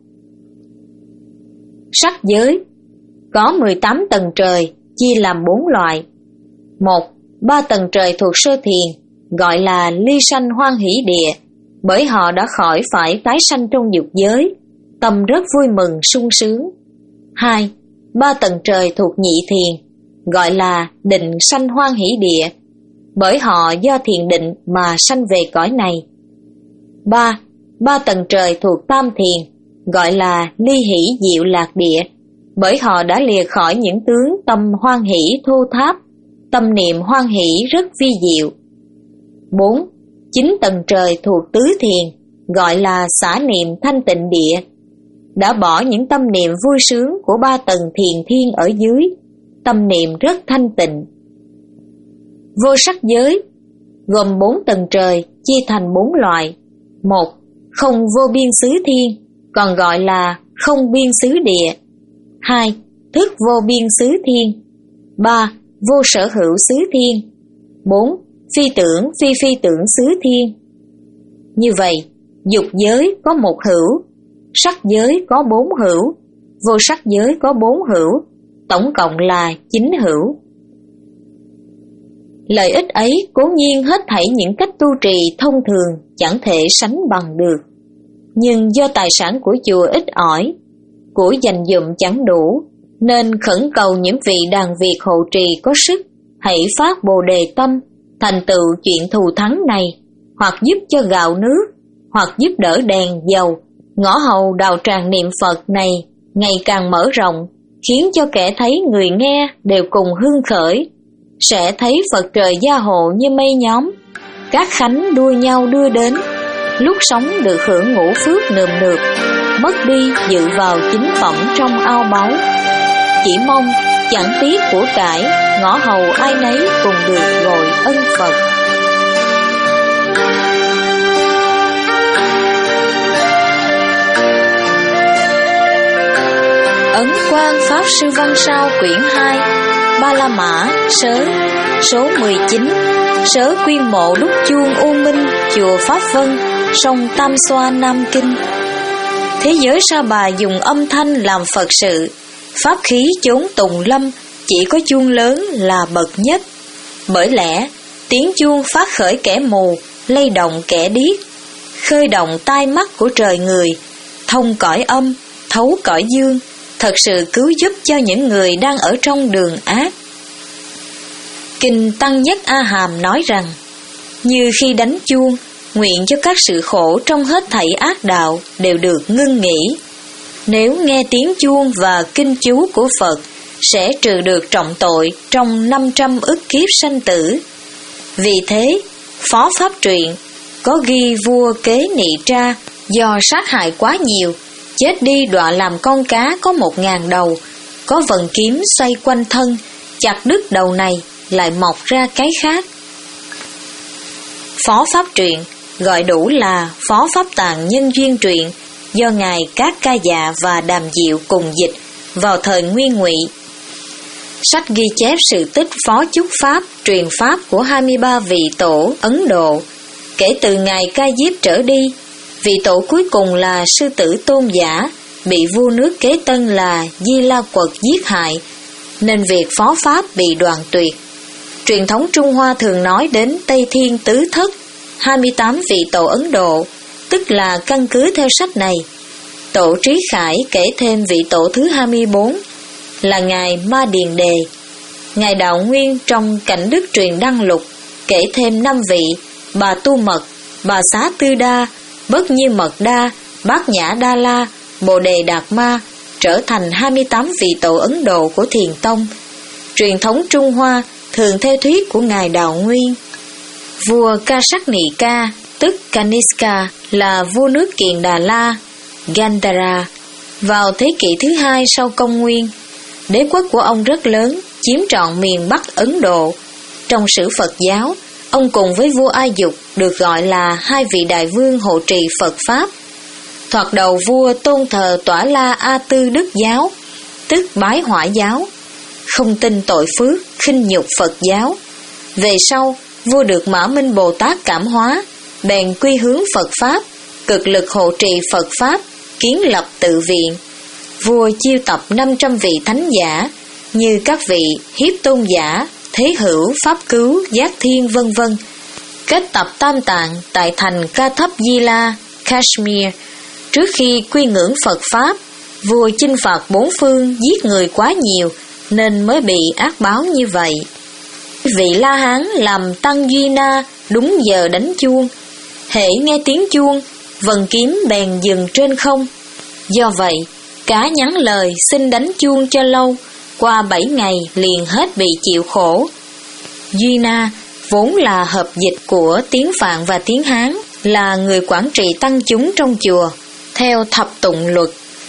Sắc giới có mười tám tầng trời, chia làm bốn loại. Một, ba tầng trời thuộc sơ thiền, gọi là ly sanh hoan hỷ địa, bởi họ đã khỏi phải tái sanh trong dục giới, tâm rất vui mừng sung sướng. Hai, ba tầng trời thuộc nhị thiền, gọi là định sanh hoan hỷ địa, bởi họ do thiền định mà sanh về cõi này. Ba, ba tầng trời thuộc tam thiền, gọi là ly hỷ diệu lạc địa, bởi họ đã lìa khỏi những tướng tâm hoan hỷ thô tháp, tâm niệm hoan hỷ rất vi diệu. Bốn, chín tầng trời thuộc tứ thiền, gọi là xả niệm thanh tịnh địa, đã bỏ những tâm niệm vui sướng của ba tầng thiền thiên ở dưới, tâm niệm rất thanh tịnh. Vô sắc giới gồm bốn tầng trời, chia thành bốn loại. Một, không vô biên xứ thiên, còn gọi là không biên xứ địa. Hai, thức vô biên xứ thiên. Ba, vô sở hữu xứ thiên. Bốn, phi tưởng phi phi tưởng xứ thiên. Như vậy, dục giới có một hữu, sắc giới có bốn hữu, vô sắc giới có bốn hữu, tổng cộng là chín hữu. Lợi ích ấy cố nhiên hết thảy những cách tu trì thông thường chẳng thể sánh bằng được. Nhưng do tài sản của chùa ít ỏi, của dành dụm chẳng đủ, nên khẩn cầu những vị đàn Việt hộ trì có sức, hãy phát bồ đề tâm, thành tựu chuyện thù thắng này, hoặc giúp cho gạo nước, hoặc giúp đỡ đèn dầu, ngõ hầu đào tràng niệm Phật này ngày càng mở rộng, khiến cho kẻ thấy người nghe đều cùng hưng khởi, sẽ thấy Phật trời gia hộ như mây nhóm, các khánh đua nhau đưa đến, lúc sống được hưởng ngũ phước nườm nượp, mất đi dự vào chính phẩm trong ao báu. Chỉ mong chẳng tiếc của cải, ngõ hầu ai nấy cùng được gọi ân Phật. Ấn Quang Pháp Sư Văn Sao quyển hai, Ba La Mã, Sớ, số mười chín, Sớ Quyên Mộ Đúc Chuông U Minh, chùa Pháp Vân, sông Tam Xoa, Nam Kinh. Thế giới Sa Bà dùng âm thanh làm Phật sự, pháp khí chốn tùng lâm, chỉ có chuông lớn là bậc nhất. Bởi lẽ, tiếng chuông phát khởi kẻ mù, lay động kẻ điếc, khơi động tai mắt của trời người, thông cõi âm, thấu cõi dương, thật sự cứu giúp cho những người đang ở trong đường ác. Kinh Tăng Nhất A Hàm nói rằng, như khi đánh chuông, nguyện cho các sự khổ trong hết thảy ác đạo đều được ngưng nghỉ. Nếu nghe tiếng chuông và kinh chú của Phật, sẽ trừ được trọng tội trong năm trăm ức kiếp sanh tử. Vì thế, Phó Pháp truyện có ghi vua Kế Nị Tra do sát hại quá nhiều, chết đi đọa làm con cá có một ngàn đầu, có vần kiếm xoay quanh thân, chặt đứt đầu này lại mọc ra cái khác. Phó Pháp truyện gọi đủ là Phó Pháp Tạng Nhân Duyên truyện, do ngài Các Ca Dạ và Đàm Diệu cùng dịch vào thời Nguyên Ngụy. Sách ghi chép sự tích Phó Chúc Pháp truyền pháp của hai mươi ba vị tổ Ấn Độ, kể từ ngài Ca Diếp trở đi. Vị tổ cuối cùng là Sư Tử Tôn Giả, bị vua nước kế tân là Di La Quật giết hại, nên việc phó pháp bị đoạn tuyệt. Truyền thống Trung Hoa thường nói đến Tây Thiên Tứ Thất, hai mươi tám vị tổ Ấn Độ, tức là căn cứ theo sách này. Tổ Trí Khải kể thêm vị tổ thứ hai mươi bốn là ngài Ma Điền Đề. Ngài Đạo Nguyên trong Cảnh Đức Truyền Đăng Lục kể thêm năm vị: Bà Tu Mật, Bà Xá Tư Đa, Bất Như Mật Đa, Bát Nhã Đa La, Bồ Đề Đạt Ma, trở thành hai mươi tám vị tổ Ấn Độ của Thiền Tông. Truyền thống Trung Hoa thường theo thuyết của ngài Đạo Nguyên. Vua Ca Sắc Nị Ca, tức Kaniska, là vua nước Kiền Đà La, Gandhara, vào thế kỷ thứ hai sau công nguyên. Đế quốc của ông rất lớn, chiếm trọn miền Bắc Ấn Độ. Trong sử Phật giáo, ông cùng với vua A Dục được gọi là hai vị đại vương hộ trì Phật Pháp. Thoạt đầu vua tôn thờ Tỏa La A Tư Đức giáo, tức bái Hỏa giáo, không tin tội phước, khinh nhục Phật giáo. Về sau, vua được Mã Minh Bồ Tát cảm hóa, bèn quy hướng Phật Pháp, cực lực hộ trì Phật Pháp, kiến lập tự viện. Vua chiêu tập năm trăm vị thánh giả, như các vị Hiếp Tôn Giả, Thế Hữu, Pháp Cứu, Giác Thiên vân vân, kết tập tam tạng tại thành Ca Thấp Di La, Kashmir. Trước khi quy ngưỡng Phật Pháp, vua chinh phạt bốn phương, giết người quá nhiều, nên mới bị ác báo như vậy. Vị La Hán làm tăng Duy Na đúng giờ đánh chuông, hễ nghe tiếng chuông, vần kiếm bèn dừng trên không. Do vậy, cá nhắn lời xin đánh chuông cho lâu, qua bảy ngày liền hết bị chịu khổ. Duy Na vốn là hợp dịch của tiếng Phạn và tiếng Hán, là người quản trị tăng chúng trong chùa theo thập tụng luật.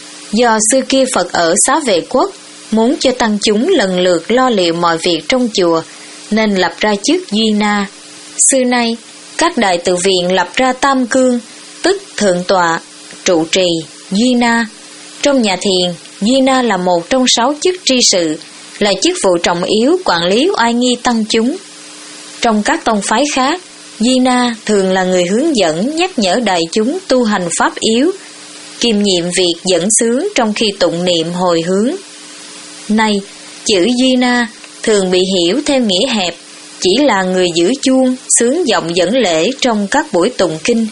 Do xưa kia Phật ở Xá Vệ Quốc muốn cho tăng chúng lần lượt lo liệu mọi việc trong chùa, nên lập ra chức Duy Na. Xưa nay, các đại tự viện lập ra tam cương, tức thượng tọa, trụ trì, Duy Na. Trong nhà thiền, Duy Na là một trong sáu chức tri sự, là chức vụ trọng yếu quản lý oai nghi tăng chúng. Trong các tông phái khác, Duy Na thường là người hướng dẫn nhắc nhở đại chúng tu hành pháp yếu, kiêm nhiệm việc dẫn xướng trong khi tụng niệm hồi hướng. Nay, chữ Duy Na thường bị hiểu theo nghĩa hẹp, chỉ là người giữ chuông, xướng giọng dẫn lễ trong các buổi tụng kinh.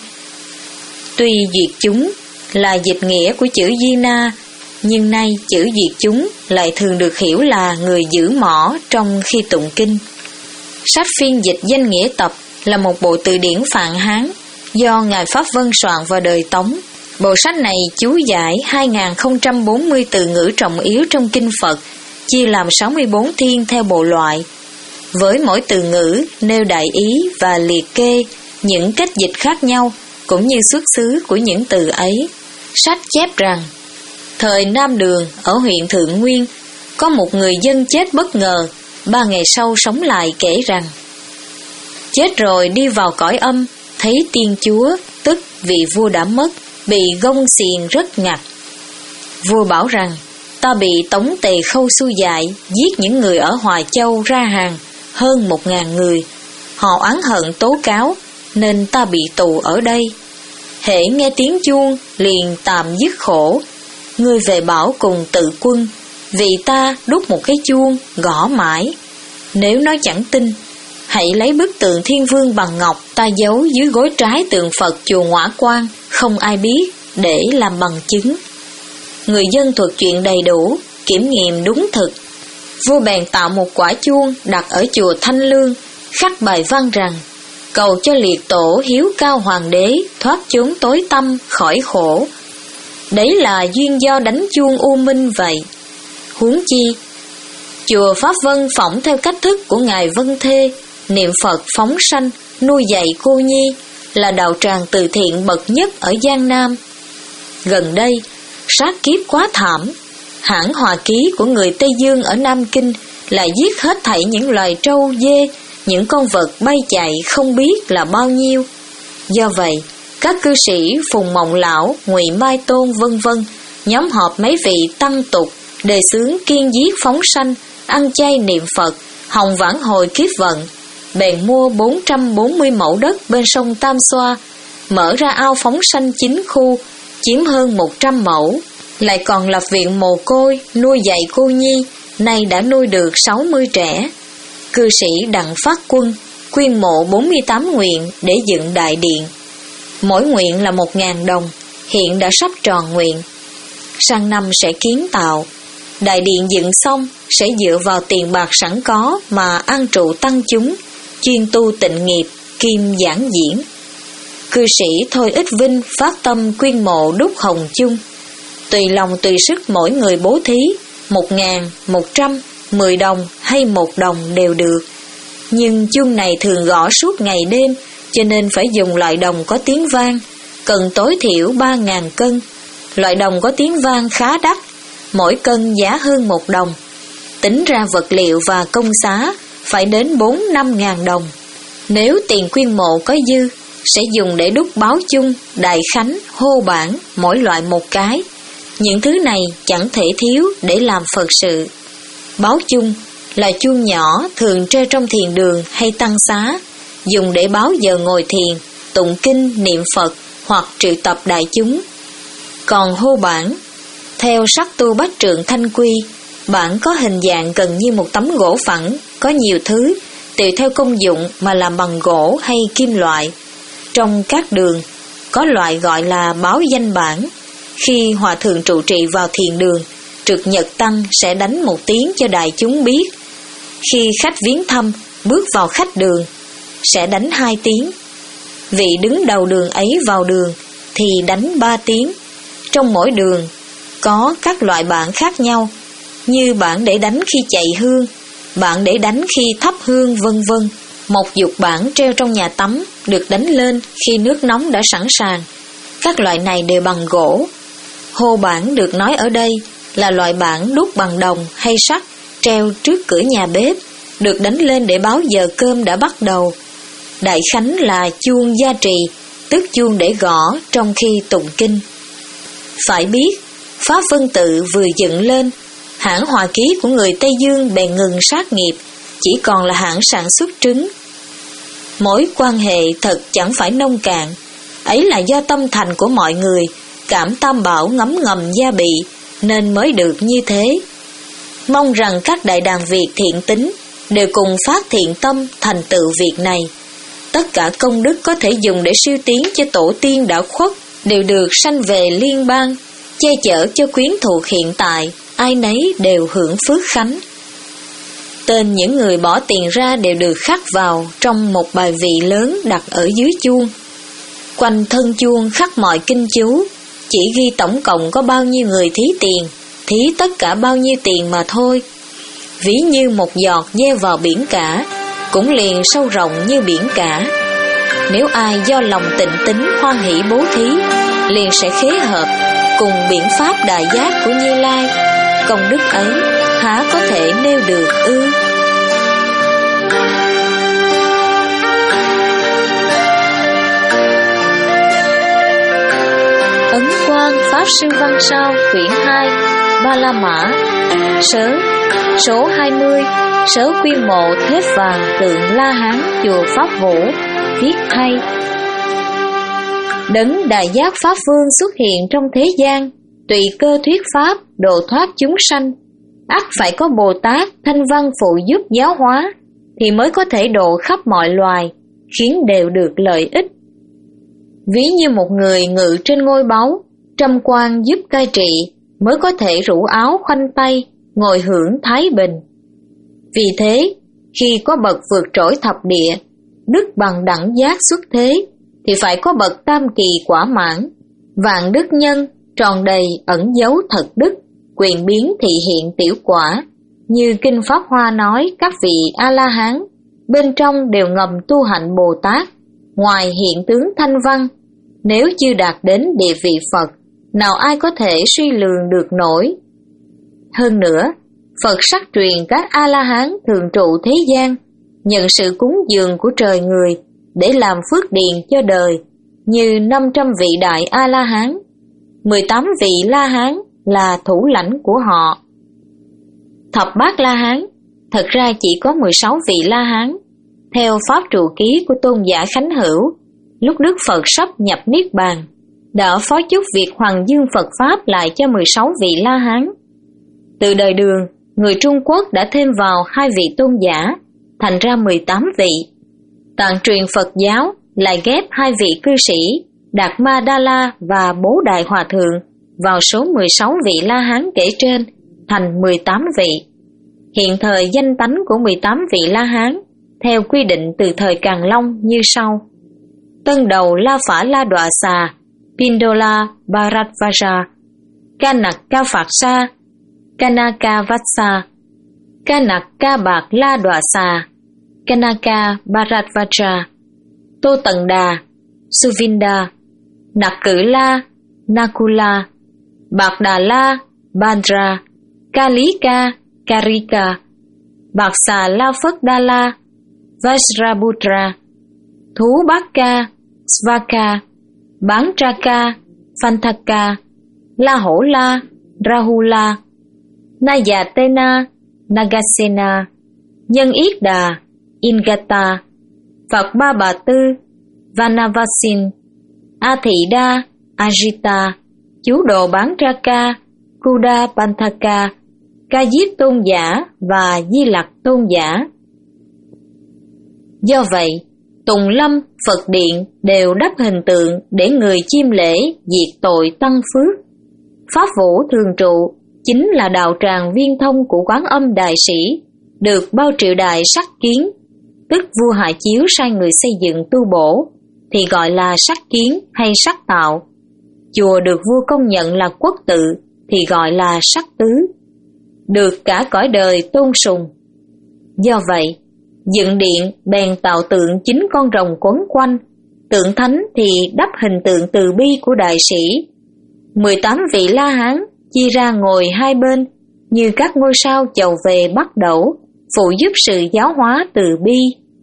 Tuy diệt chúng là dịch nghĩa của chữ Duy Na, nhưng nay chữ diệt chúng lại thường được hiểu là người giữ mõ trong khi tụng kinh. Sách phiên dịch danh nghĩa tập là một bộ từ điển Phạn Hán do Ngài Pháp Vân soạn vào đời Tống. Bộ sách này chú giải hai nghìn không trăm bốn mươi từ ngữ trọng yếu trong kinh Phật, chia làm sáu mươi bốn thiên theo bộ loại. Với mỗi từ ngữ nêu đại ý và liệt kê những cách dịch khác nhau, cũng như xuất xứ của những từ ấy. Sách chép rằng, thời Nam Đường ở huyện Thượng Nguyên, có một người dân chết bất ngờ, ba ngày sau sống lại kể rằng, chết rồi đi vào cõi âm, thấy tiên chúa, tức vị vua đã mất, bị gông xiềng rất ngặt. Vua bảo rằng, ta bị Tống Tề Khâu xu dại, giết những người ở Hòa Châu ra hàng, hơn một ngàn người. Họ oán hận tố cáo, nên ta bị tù ở đây. Hễ nghe tiếng chuông, liền tạm dứt khổ. Ngươi về bảo cùng tự quân, vì ta đúc một cái chuông, gõ mãi. Nếu nói chẳng tin, hãy lấy bức tượng Thiên Vương bằng ngọc ta giấu dưới gối trái tượng Phật chùa Ngoã Quan, không ai biết, để làm bằng chứng. Người dân thuật chuyện đầy đủ, kiểm nghiệm đúng thực. Vua bèn tạo một quả chuông đặt ở chùa Thanh Lương, khắc bài văn rằng, cầu cho liệt tổ hiếu cao hoàng đế thoát chốn tối tăm khỏi khổ. Đấy là duyên do đánh chuông u minh vậy. Huống chi, chùa Pháp Vân phỏng theo cách thức của Ngài Vân Thê, niệm Phật phóng sanh, nuôi dạy cô nhi, là đạo tràng từ thiện bậc nhất ở Giang Nam. Gần đây, sát kiếp quá thảm. Hãng Hòa Ký của người Tây Dương ở Nam Kinh lại giết hết thảy những loài trâu, dê, những con vật bay chạy không biết là bao nhiêu. Do vậy, các cư sĩ Phùng Mộng Lão, Ngụy Mai Tôn vân vân nhóm họp mấy vị tăng tục đề xướng kiên giết phóng sanh, ăn chay niệm Phật, hòng vãn hồi kiếp vận. Bèn mua bốn trăm bốn mươi mẫu đất bên sông Tam Xoa, mở ra ao phóng sanh chín khu, chiếm hơn một trăm mẫu. Lại còn lập viện mồ côi, nuôi dạy cô nhi, nay đã nuôi được sáu mươi trẻ. Cư sĩ Đặng Phát Quân quyên mộ bốn mươi tám nguyện để dựng đại điện. Mỗi nguyện là một ngàn đồng, hiện đã sắp tròn nguyện. Sang năm sẽ kiến tạo. Đại điện dựng xong sẽ dựa vào tiền bạc sẵn có mà an trụ tăng chúng, chuyên tu tịnh nghiệp, kim giảng diễn. Cư sĩ Thôi Ích Vinh phát tâm quyên mộ đúc hồng chung. Tùy lòng tùy sức mỗi người bố thí, một ngàn, một trăm, mười đồng hay một đồng đều được. Nhưng chuông này thường gõ suốt ngày đêm, cho nên phải dùng loại đồng có tiếng vang, cần tối thiểu ba ngàn cân. Loại đồng có tiếng vang khá đắt, mỗi cân giá hơn một đồng. Tính ra vật liệu và công xá phải đến bốn năm ngàn đồng. Nếu tiền quyên mộ có dư, sẽ dùng để đúc báo chung, đại khánh, hô bản, mỗi loại một cái. Những thứ này chẳng thể thiếu để làm Phật sự. Báo chung là chuông nhỏ thường treo trong thiền đường hay tăng xá, dùng để báo giờ ngồi thiền, tụng kinh, niệm Phật hoặc triệu tập đại chúng. Còn hô bản, theo sắc tu Bách Trượng Thanh Quy, bản có hình dạng gần như một tấm gỗ phẳng, có nhiều thứ, tùy theo công dụng mà làm bằng gỗ hay kim loại. Trong các đường, có loại gọi là báo danh bản. Khi hòa thượng trụ trì vào thiền đường, trực nhật tăng sẽ đánh một tiếng cho đại chúng biết. Khi khách viếng thăm bước vào khách đường, sẽ đánh hai tiếng. Vị đứng đầu đường ấy vào đường thì đánh ba tiếng. Trong mỗi đường có các loại bản khác nhau, như bản để đánh khi chạy hương, bản để đánh khi thắp hương, vân vân. Một dục bản treo trong nhà tắm được đánh lên khi nước nóng đã sẵn sàng. Các loại này đều bằng gỗ. Hô bản được nói ở đây là loại bản đúc bằng đồng hay sắt, treo trước cửa nhà bếp, được đánh lên để báo giờ cơm đã bắt đầu. Đại khánh là chuông gia trì, tức chuông để gõ trong khi tụng kinh. Phải biết, Pháp Vân Tự vừa dựng lên, hãng Hòa Ký của người Tây Dương bèn ngừng sát nghiệp, chỉ còn là hãng sản xuất trứng. Mối quan hệ thật chẳng phải nông cạn, ấy là do tâm thành của mọi người, cảm tam bảo ngấm ngầm gia bị, nên mới được như thế. Mong rằng các đại đàn Việt thiện tín đều cùng phát thiện tâm thành tựu việc này. Tất cả công đức có thể dùng để siêu tiến cho tổ tiên đã khuất đều được sanh về liên bang, che chở cho quyến thuộc hiện tại, ai nấy đều hưởng phước khánh. Tên những người bỏ tiền ra đều được khắc vào trong một bài vị lớn đặt ở dưới chuông. Quanh thân chuông khắc mọi kinh chú, chỉ ghi tổng cộng có bao nhiêu người thí tiền, thí tất cả bao nhiêu tiền mà thôi. Ví như một giọt gieo vào biển cả, cũng liền sâu rộng như biển cả. Nếu ai do lòng tịnh tín hoan hỷ bố thí, liền sẽ khế hợp cùng biện pháp đại giác của Như Lai. Công đức ấy há có thể nêu được ư? Ấn Quang Pháp Sư Văn Sao quyển hai, Ba La Mã, sớ số hai mươi, sớ quy mộ thép vàng tượng La Hán chùa Pháp Vũ, viết hay. Đấng Đại Giác Pháp Vương xuất hiện trong thế gian, tùy cơ thuyết pháp, độ thoát chúng sanh. Ắt phải có Bồ Tát thanh văn phụ giúp giáo hóa, thì mới có thể độ khắp mọi loài, khiến đều được lợi ích. Ví như một người ngự trên ngôi báu, trăm quan giúp cai trị, mới có thể rủ áo khoanh tay, ngồi hưởng thái bình. Vì thế, khi có bậc vượt trội thập địa, đức bằng đẳng giác xuất thế, thì phải có bậc tam kỳ quả mãn, vạn đức nhân, tròn đầy ẩn dấu thật đức, quyền biến thị hiện tiểu quả. Như Kinh Pháp Hoa nói, các vị A-la-hán, bên trong đều ngầm tu hạnh Bồ Tát, ngoài hiện tướng thanh văn. Nếu chưa đạt đến địa vị Phật, nào ai có thể suy lường được nổi. Hơn nữa, Phật sắc truyền các A-la-hán thường trụ thế gian, nhận sự cúng dường của trời người để làm phước điền cho đời, như năm trăm vị đại A-la-hán, mười tám vị La-hán là thủ lãnh của họ. Thập bát La-hán thật ra chỉ có mười sáu vị La-hán. Theo pháp trụ ký của tôn giả Khánh Hữu, lúc Đức Phật sắp nhập Niết Bàn, đã phó chúc việc Hoàng Dương Phật Pháp lại cho mười sáu vị La-hán. Từ đời Đường, người Trung Quốc đã thêm vào hai vị tôn giả, thành ra mười tám vị. Tạng truyền Phật giáo lại ghép hai vị cư sĩ Đạt Ma Đa La và Bố Đại Hòa Thượng vào số mười sáu vị La-hán kể trên, thành mười tám vị. Hiện thời danh tánh của mười tám vị La-hán theo quy định từ thời Càn Long như sau: Tân đầu La Phả La Đọa Xà, Pindola Bharadvaja, Kanak Ca Phạt Sa, Kanaka Vatsa, Kanak Ca Bạc La Đọa Xà, Kanaka Bharadvaja, Tô Tần Đà, Suvinda, Nặc Cử La, Nakula, Bạc Đà La, Bandra, Kalika, Karika, Bạc Xà La Phất Đa La, Vajraputra, Thú Bát Ca, Svaka, Bán Traka, Phantaka, La Hổ La, Rahula, Nayatena, Nagasena, Nhân Yết Đà, Ingata, Phật Ba Bà Tư, Vanavasin, A Thị Đa, Ajita, Chú Đồ Bán Traka, Kuda Panthaka, Ca Diếp Tôn Giả và Di Lặc Tôn Giả. Do vậy, Tùng Lâm, Phật Điện đều đắp hình tượng để người chiêm lễ diệt tội tăng phước. Pháp Vũ thường trụ chính là đạo tràng viên thông của Quán Âm Đại Sĩ, được bao triệu đại sắc kiến, tức vua Hạ Chiếu sai người xây dựng tu bổ, thì gọi là sắc kiến hay sắc tạo. Chùa được vua công nhận là quốc tự thì gọi là sắc tứ, được cả cõi đời tôn sùng. Do vậy, dựng điện bèn tạo tượng chín con rồng quấn quanh, tượng thánh thì đắp hình tượng từ bi của đại sĩ. mười tám vị La Hán chia ra ngồi hai bên, như các ngôi sao chầu về bắt đẩu, phụ giúp sự giáo hóa từ bi.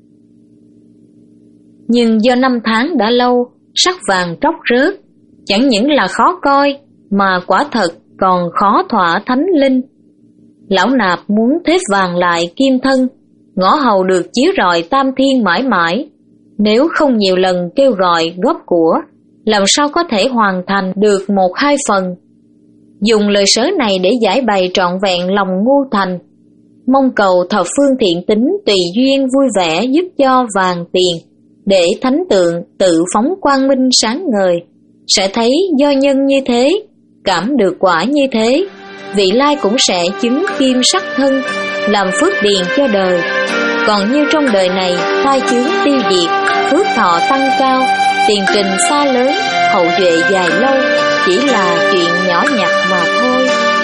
Nhưng do năm tháng đã lâu, sắc vàng tróc rớt, chẳng những là khó coi, mà quả thật còn khó thỏa thánh linh. Lão Nạp muốn thép vàng lại kim thân, ngõ hầu được chiếu rọi tam thiên mãi mãi. Nếu không nhiều lần kêu gọi góp của, làm sao có thể hoàn thành được một hai phần. Dùng lời sớ này để giải bày trọn vẹn lòng ngu thành, mong cầu thập phương thiện tính tùy duyên vui vẻ giúp cho vàng tiền, để thánh tượng tự phóng quang minh sáng ngời. Sẽ thấy do nhân như thế, cảm được quả như thế, vị lai cũng sẽ chứng kim sắc thân, làm phước điền cho đời. Còn như trong đời này, tai chướng tiêu diệt, phước thọ tăng cao, tiền trình xa lớn, hậu duệ dài lâu, chỉ là chuyện nhỏ nhặt mà thôi.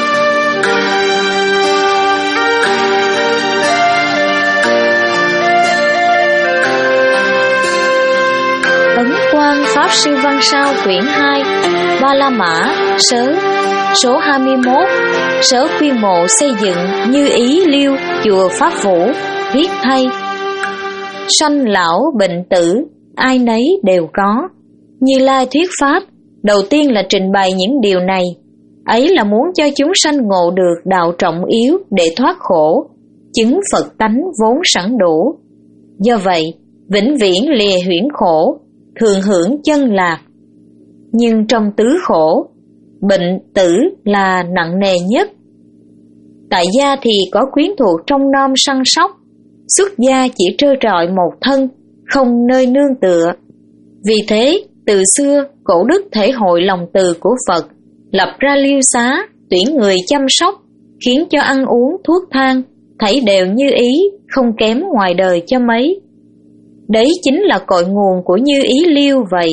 Ấn Quang Pháp Sư Văn Sao quyển hai, Ba La Mã, sớ, số hai mươi mốt, sớ khuyên mộ xây dựng Như Ý Liêu, chùa Pháp Vũ, viết thay. Sanh lão bệnh tử, ai nấy đều có. Như Lai thuyết Pháp, đầu tiên là trình bày những điều này. Ấy là muốn cho chúng sanh ngộ được đạo trọng yếu để thoát khổ, chứng Phật tánh vốn sẵn đủ. Do vậy, vĩnh viễn lìa huyễn khổ, thường hưởng chân lạc. Nhưng trong tứ khổ, bệnh tử là nặng nề nhất. Tại gia thì có quyến thuộc trong nom săn sóc, xuất gia chỉ trơ trọi một thân, không nơi nương tựa. Vì thế, từ xưa, cổ đức thể hội lòng từ của Phật, lập ra liêu xá, tuyển người chăm sóc, khiến cho ăn uống thuốc thang, thảy đều như ý, không kém ngoài đời cho mấy. Đấy chính là cội nguồn của Như Ý Liêu vậy.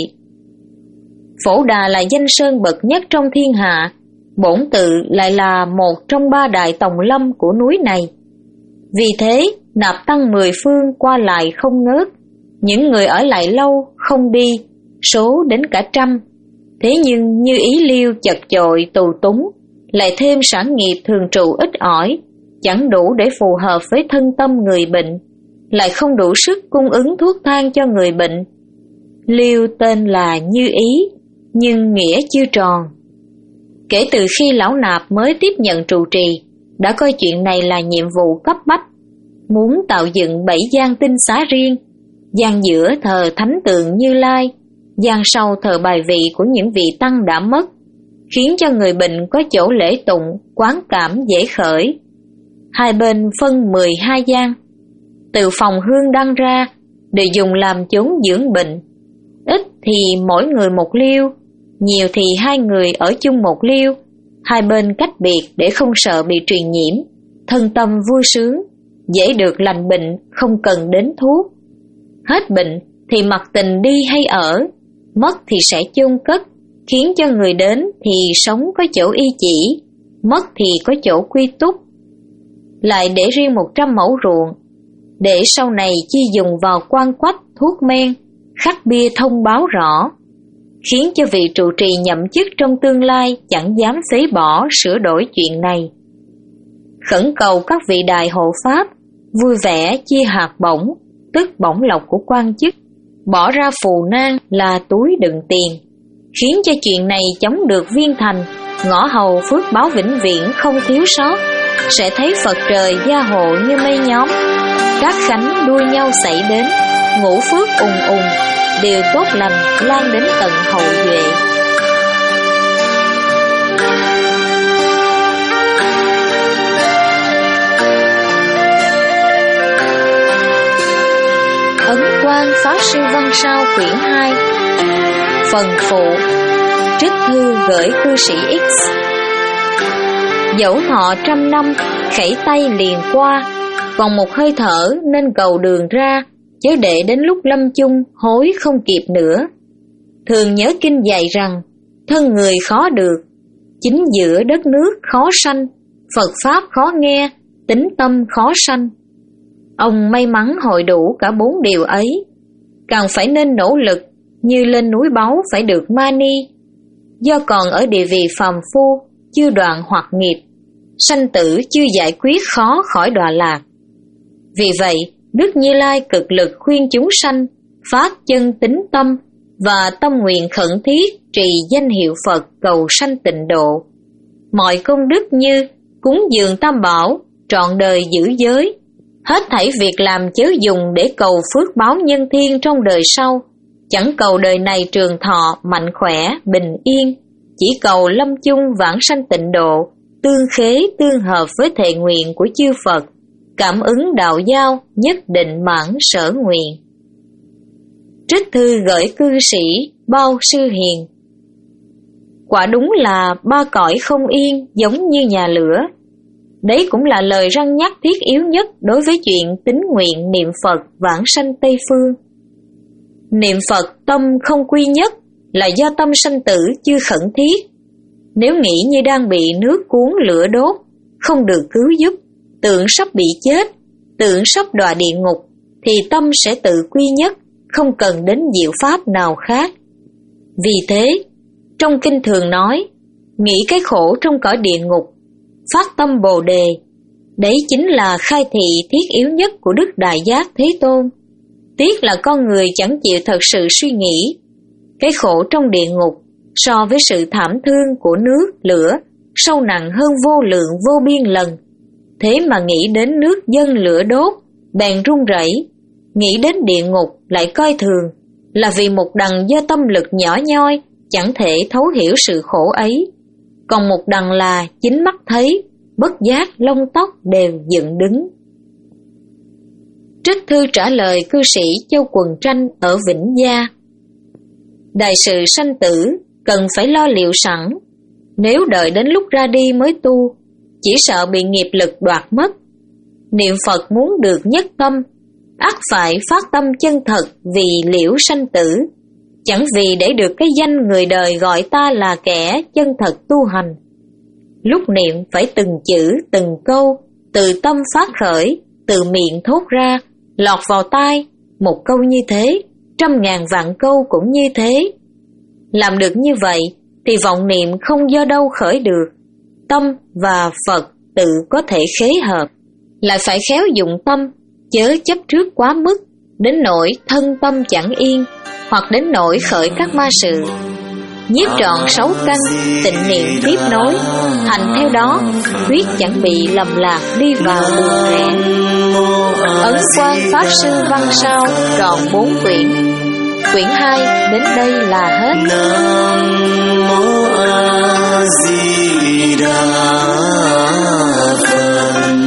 Phổ Đà là danh sơn bậc nhất trong thiên hạ, bổn tự lại là một trong ba đại tòng lâm của núi này. Vì thế, nạp tăng mười phương qua lại không ngớt, những người ở lại lâu, không đi, số đến cả trăm. Thế nhưng Như Ý Liêu chật chội tù túng, lại thêm sản nghiệp thường trụ ít ỏi, chẳng đủ để phù hợp với thân tâm người bệnh, lại không đủ sức cung ứng thuốc thang cho người bệnh. Liêu tên là Như Ý, nhưng nghĩa chưa tròn. Kể từ khi Lão Nạp mới tiếp nhận trụ trì, đã coi chuyện này là nhiệm vụ cấp bách, muốn tạo dựng bảy gian tinh xá riêng, gian giữa thờ thánh tượng Như Lai, gian sau thờ bài vị của những vị tăng đã mất, khiến cho người bệnh có chỗ lễ tụng, quán cảm dễ khởi. Hai bên phân mười hai gian, từ phòng hương đăng ra, để dùng làm chốn dưỡng bệnh. Ít thì mỗi người một liêu, nhiều thì hai người ở chung một liêu, hai bên cách biệt để không sợ bị truyền nhiễm, thân tâm vui sướng, dễ được lành bệnh, không cần đến thuốc. Hết bệnh thì mặc tình đi hay ở, mất thì sẽ chôn cất, khiến cho người đến thì sống có chỗ y chỉ, mất thì có chỗ quy túc. Lại để riêng một trăm mẫu ruộng, để sau này chi dùng vào quan quách, thuốc men, khắc bia thông báo rõ, khiến cho vị trụ trì nhậm chức trong tương lai chẳng dám phế bỏ sửa đổi chuyện này. Khẩn cầu các vị đại hộ pháp vui vẻ chia hạt bổng, tức bổng lộc của quan chức, bỏ ra phù nang là túi đựng tiền, khiến cho chuyện này chống được viên thành, ngõ hầu phước báo vĩnh viễn không thiếu sót, sẽ thấy Phật trời gia hộ như mây nhóm, các khánh đua nhau xảy đến, ngũ phước ùng ùng, điều tốt lành lan đến tận hậu duệ. Ấn Quang Pháp Sư Văn Sao quyển hai, phần phụ, trích thư gửi cư sĩ X. Dẫu thọ trăm năm, khẩy tay liền qua, còn một hơi thở nên cầu đường ra, chớ để đến lúc lâm chung hối không kịp nữa. Thường nhớ kinh dạy rằng, thân người khó được, chính giữa đất nước khó sanh, Phật Pháp khó nghe, tính tâm khó sanh. Ông may mắn hội đủ cả bốn điều ấy, càng phải nên nỗ lực, như lên núi báu phải được mani. Do còn ở địa vị phàm phu, chưa đoạn hoặc nghiệp, sanh tử chưa giải quyết khó khỏi đọa lạc. Vì vậy, Đức Như Lai cực lực khuyên chúng sanh phát chân tín tâm và tâm nguyện khẩn thiết trì danh hiệu Phật cầu sanh tịnh độ. Mọi công đức như cúng dường Tam Bảo, trọn đời giữ giới, hết thảy việc làm chớ dùng để cầu phước báo nhân thiên trong đời sau, chẳng cầu đời này trường thọ, mạnh khỏe, bình yên, chỉ cầu lâm chung vãng sanh tịnh độ, tương khế tương hợp với thệ nguyện của chư Phật, cảm ứng đạo giao, nhất định mãn sở nguyện. Trích thư gửi cư sĩ Bao Sư Hiền. Quả đúng là ba cõi không yên giống như nhà lửa. Đấy cũng là lời răn nhắc thiết yếu nhất đối với chuyện tín nguyện niệm Phật vãng sanh Tây Phương. Niệm Phật tâm không quy nhất là do tâm sanh tử chưa khẩn thiết. Nếu nghĩ như đang bị nước cuốn lửa đốt, không được cứu giúp, tưởng sắp bị chết, tưởng sắp đọa địa ngục, thì tâm sẽ tự quy nhất, không cần đến diệu pháp nào khác. Vì thế, trong kinh thường nói, nghĩ cái khổ trong cõi địa ngục, phát tâm Bồ Đề, đấy chính là khai thị thiết yếu nhất của Đức Đại Giác Thế Tôn. Tiếc là con người chẳng chịu thật sự suy nghĩ. Cái khổ trong địa ngục so với sự thảm thương của nước, lửa, sâu nặng hơn vô lượng vô biên lần. Thế mà nghĩ đến nước dân lửa đốt, bèn run rẩy, nghĩ đến địa ngục lại coi thường, là vì một đằng do tâm lực nhỏ nhoi, chẳng thể thấu hiểu sự khổ ấy. Còn một đằng là chính mắt thấy, bất giác lông tóc đều dựng đứng. Trích thư trả lời cư sĩ Châu Quần Tranh ở Vĩnh Gia. Đại sự sanh tử cần phải lo liệu sẵn. Nếu đợi đến lúc ra đi mới tu, chỉ sợ bị nghiệp lực đoạt mất. Niệm Phật muốn được nhất tâm, ắt phải phát tâm chân thật vì liễu sanh tử, chẳng vì để được cái danh người đời gọi ta là kẻ chân thật tu hành. Lúc niệm phải từng chữ, từng câu, từ tâm phát khởi, từ miệng thốt ra, lọt vào tai, một câu như thế, trăm ngàn vạn câu cũng như thế. Làm được như vậy, thì vọng niệm không do đâu khởi được, tâm và Phật tự có thể khế hợp. Lại phải khéo dụng tâm, chớ chấp trước quá mức, đến nỗi thân tâm chẳng yên, hoặc đến nỗi khởi các ma sự. Nhiếp trọn sáu căn, tịnh niệm tiếp nối, thành theo đó, quyết chẳng bị lầm lạc đi vào đường rẽ. Ấn Quang Pháp Sư Văn Sao trọn bốn quyển. Quyển hai đến đây là hết. Nam mô A Di Đà Phật.